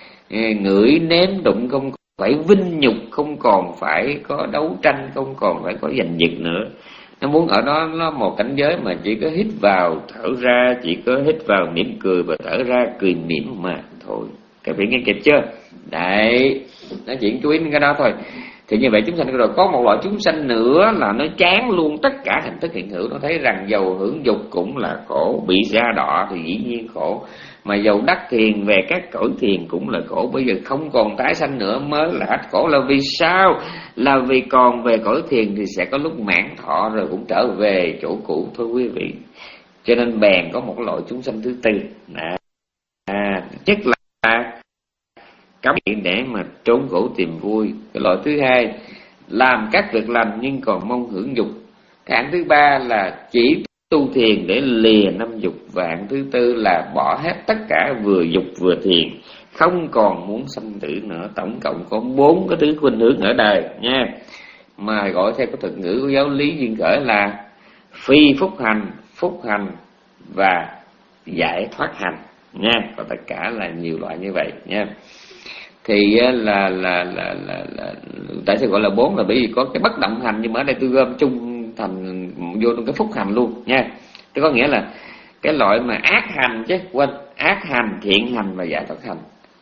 ngửi nếm đụng, không phải vinh nhục, không còn phải có đấu tranh, không còn phải có giành giật nữa. Nó muốn ở đó nó một cảnh giới mà chỉ có hít vào thở ra, chỉ có hít vào mỉm cười và thở ra cười mỉm mà thôi. Các vị nghe kịp chưa? Đấy, nói chuyện chú ý đến cái đó thôi. Thì như vậy chúng sanh rồi có một loại chúng sanh nữa là nó chán luôn tất cả hình thức hiện hữu. Nó thấy rằng dầu hưởng dục cũng là khổ, bị da đọ thì dĩ nhiên khổ, mà dầu đắc thiền về các cõi thiền cũng là khổ. Bây giờ không còn tái sanh nữa mới là hết khổ. Là vì sao? Là vì còn về cõi thiền thì sẽ có lúc mãn thọ rồi cũng trở về chỗ cũ thôi quý vị. Cho nên bèn có một loại chúng sanh thứ tư à, à, chắc là cấm để mà trốn khổ tìm vui. Cái loại thứ hai làm các việc lành nhưng còn mong hưởng dục. Cái hạng thứ ba là chỉ tu thiền để lìa năm dục. Và hạng thứ tư là bỏ hết tất cả vừa dục vừa thiền, không còn muốn sanh tử nữa. Tổng cộng có bốn cái thứ khuynh hướng ở đời nha, mà gọi theo cái thuật ngữ của giáo lý Duyên Khởi là phi phúc hành, phúc hành và giải thoát hành nha. Và tất cả là nhiều loại như vậy nha. Thì là là là là, là, là tại sao gọi là bốn là bởi vì có cái bất động hành, nhưng mà ở đây tôi gom chung thành vô trong cái phúc hành luôn nha. Tức có nghĩa là cái loại mà ác hành chứ quên, ác hành, thiện hành và giải thoát hành.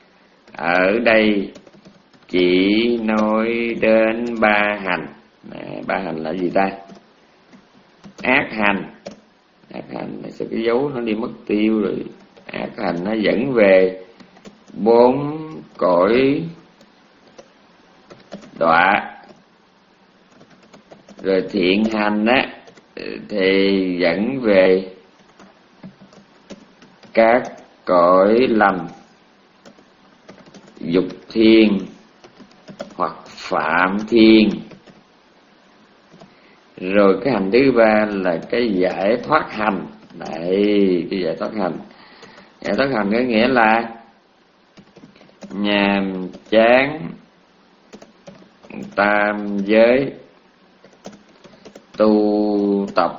Ở đây chỉ nói đến ba hành. Ba hành là gì ta? Ác hành, ác hành sẽ cái dấu nó đi mất tiêu rồi. Ác hành nó dẫn về bốn cõi đọa. Rồi thiện hành á thì dẫn về các cõi lành, dục thiên hoặc phạm thiên. Rồi cái hành thứ ba là cái giải thoát hành. Đấy, cái giải thoát hành. Giải thoát hành có nghĩa là nhàm chán tam giới, tu tập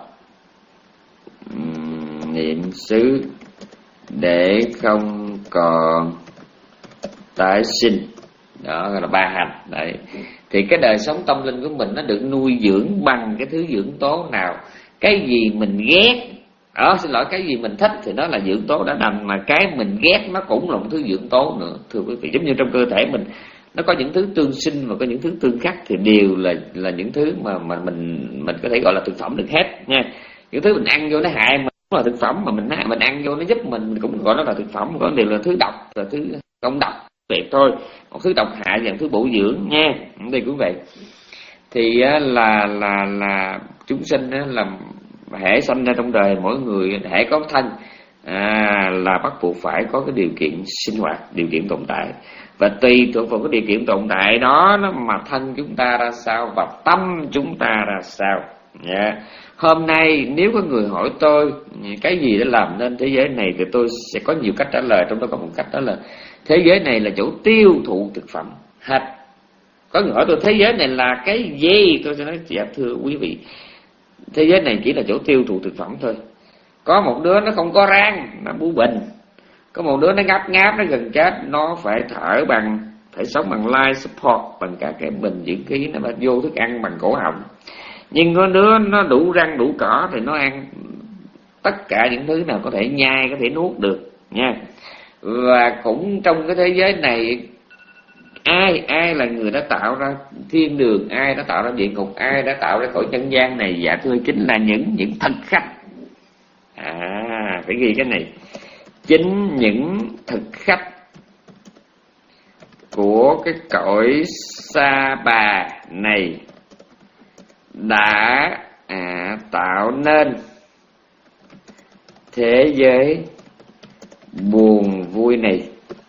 niệm xứ để không còn tái sinh. Đó là ba hành. Đấy. Thì cái đời sống tâm linh của mình nó được nuôi dưỡng bằng cái thứ dưỡng tố nào? Cái gì mình ghét, ờ xin lỗi, cái gì mình thích thì đó là dưỡng tố đã đành, mà cái mình ghét nó cũng là một thứ dưỡng tố nữa. Thưa quý vị, giống như trong cơ thể mình nó có những thứ tương sinh và có những thứ tương khắc, thì đều là là những thứ mà mà mình mình có thể gọi là thực phẩm được hết nha. Những thứ mình ăn vô nó hại mình cũng là thực phẩm, mà mình mình ăn vô nó giúp mình mình cũng gọi nó là thực phẩm. Có điều là thứ độc, là thứ không độc tuyệt thôi, một thứ độc hại và một thứ bổ dưỡng nha. Đây cũng vậy. Thì là là là chúng sinh là hễ sanh ra trong đời, mỗi người hễ có thân à, là bắt buộc phải có cái điều kiện sinh hoạt, điều kiện tồn tại, và tùy thuộc vào cái điều kiện tồn tại đó mà thân chúng ta ra sao và tâm chúng ta ra sao. Yeah. Hôm nay nếu có người hỏi tôi cái gì để làm nên thế giới này thì tôi sẽ có nhiều cách trả lời, trong đó có một cách đó là thế giới này là chỗ tiêu thụ thực phẩm hết. Có người hỏi tôi thế giới này là cái gì, tôi sẽ nói dạ thưa quý vị, thế giới này chỉ là chỗ tiêu thụ thực phẩm thôi. Có một đứa nó không có răng, nó bú bình. Có một đứa nó ngáp ngáp, nó gần chết, nó phải thở bằng, phải sống bằng life support, bằng cả cái bình dưỡng khí, nó phải vô thức ăn bằng cổ họng. Nhưng có đứa nó đủ răng đủ cỏ thì nó ăn tất cả những thứ nào có thể nhai, có thể nuốt được nha. Và cũng trong cái thế giới này, ai ai là người đã tạo ra thiên đường, ai đã tạo ra địa ngục, ai đã tạo ra cõi nhân gian này? Dạ thưa, chính là những những thực khách. À, phải ghi cái này. Chính những thực khách của cái cõi Sa Bà này đã à, tạo nên thế giới buồn vui này.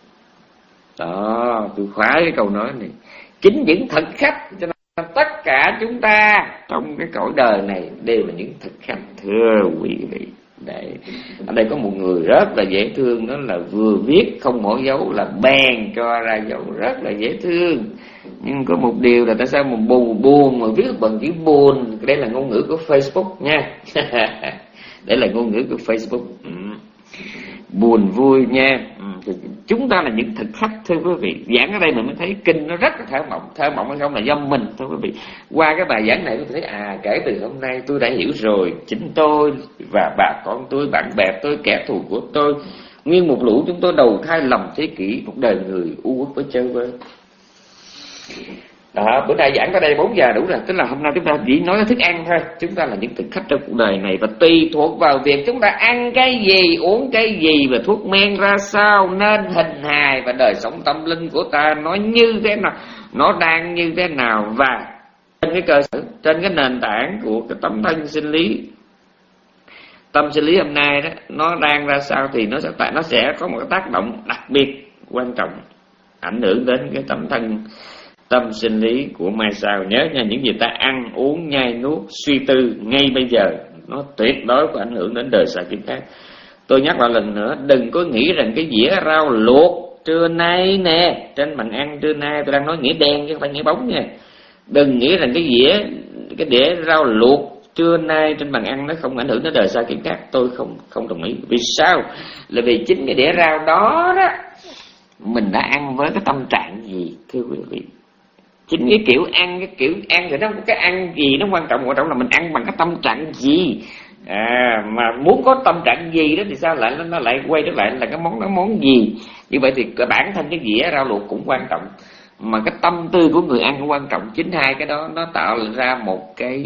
Đó, tôi khóa cái câu nói này. Chính những thực khách, cho nên tất cả chúng ta trong cái cõi đời này đều là những thực khách. Thưa quý vị, đây, ở đây có một người rất là dễ thương, đó là vừa viết không bỏ dấu là bèn cho ra dấu, rất là dễ thương. Nhưng có một điều là tại sao mà buồn buồn mà viết bằng chữ buồn. Đây là ngôn ngữ của Facebook nha. Đây là ngôn ngữ của Facebook. Ừ. Buồn vui nha. Ừ. Chúng ta là những thực khách, thưa quý vị. Giảng ở đây mình mới thấy kinh nó rất là thơ mộng. Thơ mộng hay không là do mình, thưa quý vị. Qua cái bài giảng này tôi thấy à, kể từ hôm nay tôi đã hiểu rồi. Chính tôi và bà con tôi, bạn bè tôi, kẻ thù của tôi, nguyên một lũ chúng tôi đầu thai lầm thế kỷ, một đời người u uất với chơi vơi. Đó, bữa nay giảng tới đây bốn giờ đủ rồi. Tức là hôm nay chúng ta chỉ nói thức ăn thôi. Chúng ta là những thực khách trong cuộc đời này, và tùy thuộc vào việc chúng ta ăn cái gì, uống cái gì và thuốc men ra sao, nên hình hài và đời sống tâm linh của ta nó như thế nào, nó đang như thế nào. Và trên cái cơ sở, trên cái nền tảng của cái tấm thân sinh lý, tâm sinh lý hôm nay đó, nó đang ra sao thì nó sẽ nó sẽ có một cái tác động đặc biệt quan trọng, ảnh hưởng đến cái tấm thân tâm sinh lý của mai sau. Nhớ nha, những gì ta ăn uống nhai nuốt suy tư ngay bây giờ nó tuyệt đối có ảnh hưởng đến đời sau kiếp khác. Tôi nhắc lại lần nữa, đừng có nghĩ rằng cái dĩa rau luộc trưa nay nè, trên bàn ăn trưa nay, tôi đang nói nghĩa đen chứ không phải nghĩa bóng nha. Đừng nghĩ rằng cái dĩa cái đĩa rau luộc trưa nay trên bàn ăn nó không ảnh hưởng đến đời sau kiếp khác. Tôi không không đồng ý. Vì sao? Là vì chính cái đĩa rau đó đó mình đã ăn với cái tâm trạng gì, thưa quý vị. Chính cái kiểu ăn, cái kiểu ăn rồi đó, cái ăn gì nó quan trọng, quan trọng là mình ăn bằng cái tâm trạng gì. À, mà muốn có tâm trạng gì đó thì sao lại nó lại quay trở lại là cái món đó món gì. Như vậy thì cái bản thân cái dĩa rau luộc cũng quan trọng, mà cái tâm tư của người ăn cũng quan trọng. Chính hai cái đó nó tạo ra một cái,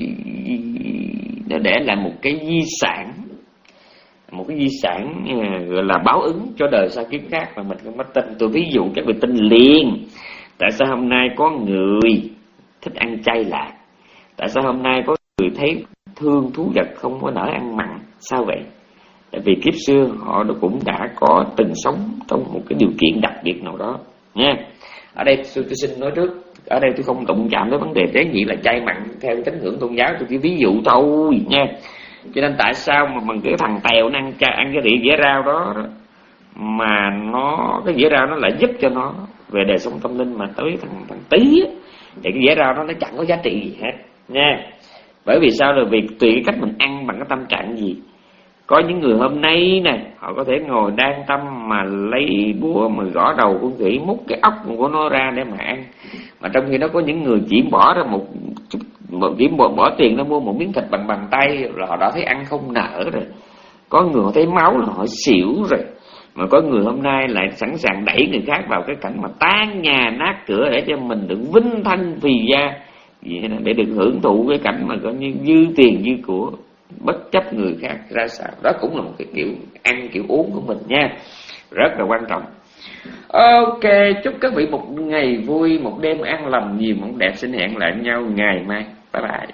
nó để lại một cái di sản, một cái di sản gọi là báo ứng cho đời sau kiếp khác mà mình không có tin. Tôi ví dụ các vị tin liền. Tại sao hôm nay có người thích ăn chay lạc? Tại sao hôm nay có người thấy thương thú vật không có nỡ ăn mặn? Sao vậy? Tại vì kiếp xưa họ cũng đã có từng sống trong một cái điều kiện đặc biệt nào đó nha. Ở đây tôi, tôi xin nói trước, ở đây tôi không đụng chạm tới vấn đề tế nhị là chay mặn theo tín ngưỡng tôn giáo, tôi chỉ ví dụ thôi nha. Cho nên tại sao mà bằng cái thằng tèo nó ăn chay, ăn cái đĩa dĩa rau đó, đó mà nó cái dĩa rau nó lại giúp cho nó về đời sống tâm linh, mà tới thằng thằng tí á, thì cái dĩa rau đó nó chẳng có giá trị gì hết nha. Bởi vì sao? Là vì tùy cái cách mình ăn bằng cái tâm trạng gì. Có những người hôm nay nè, họ có thể ngồi đan tâm mà lấy búa mà gõ đầu con khỉ, múc cái ốc của nó ra để mà ăn. Mà trong khi đó có những người chỉ bỏ ra một chút, chỉ bỏ, bỏ tiền nó mua một miếng thịt bằng bàn tay là họ đã thấy ăn không nở rồi. Có người họ thấy máu là họ xỉu rồi. Mà có người hôm nay lại sẵn sàng đẩy người khác vào cái cảnh mà tan nhà nát cửa để cho mình được vinh thanh phì gia, để được hưởng thụ cái cảnh mà coi như dư tiền dư của, bất chấp người khác ra sao. Đó cũng là một cái kiểu ăn kiểu uống của mình nha, rất là quan trọng. Ok, chúc các vị một ngày vui, một đêm an lành, nhiều mộng đẹp. Xin hẹn lại nhau ngày mai. Bye bye.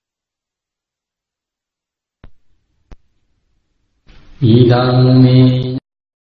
Idang me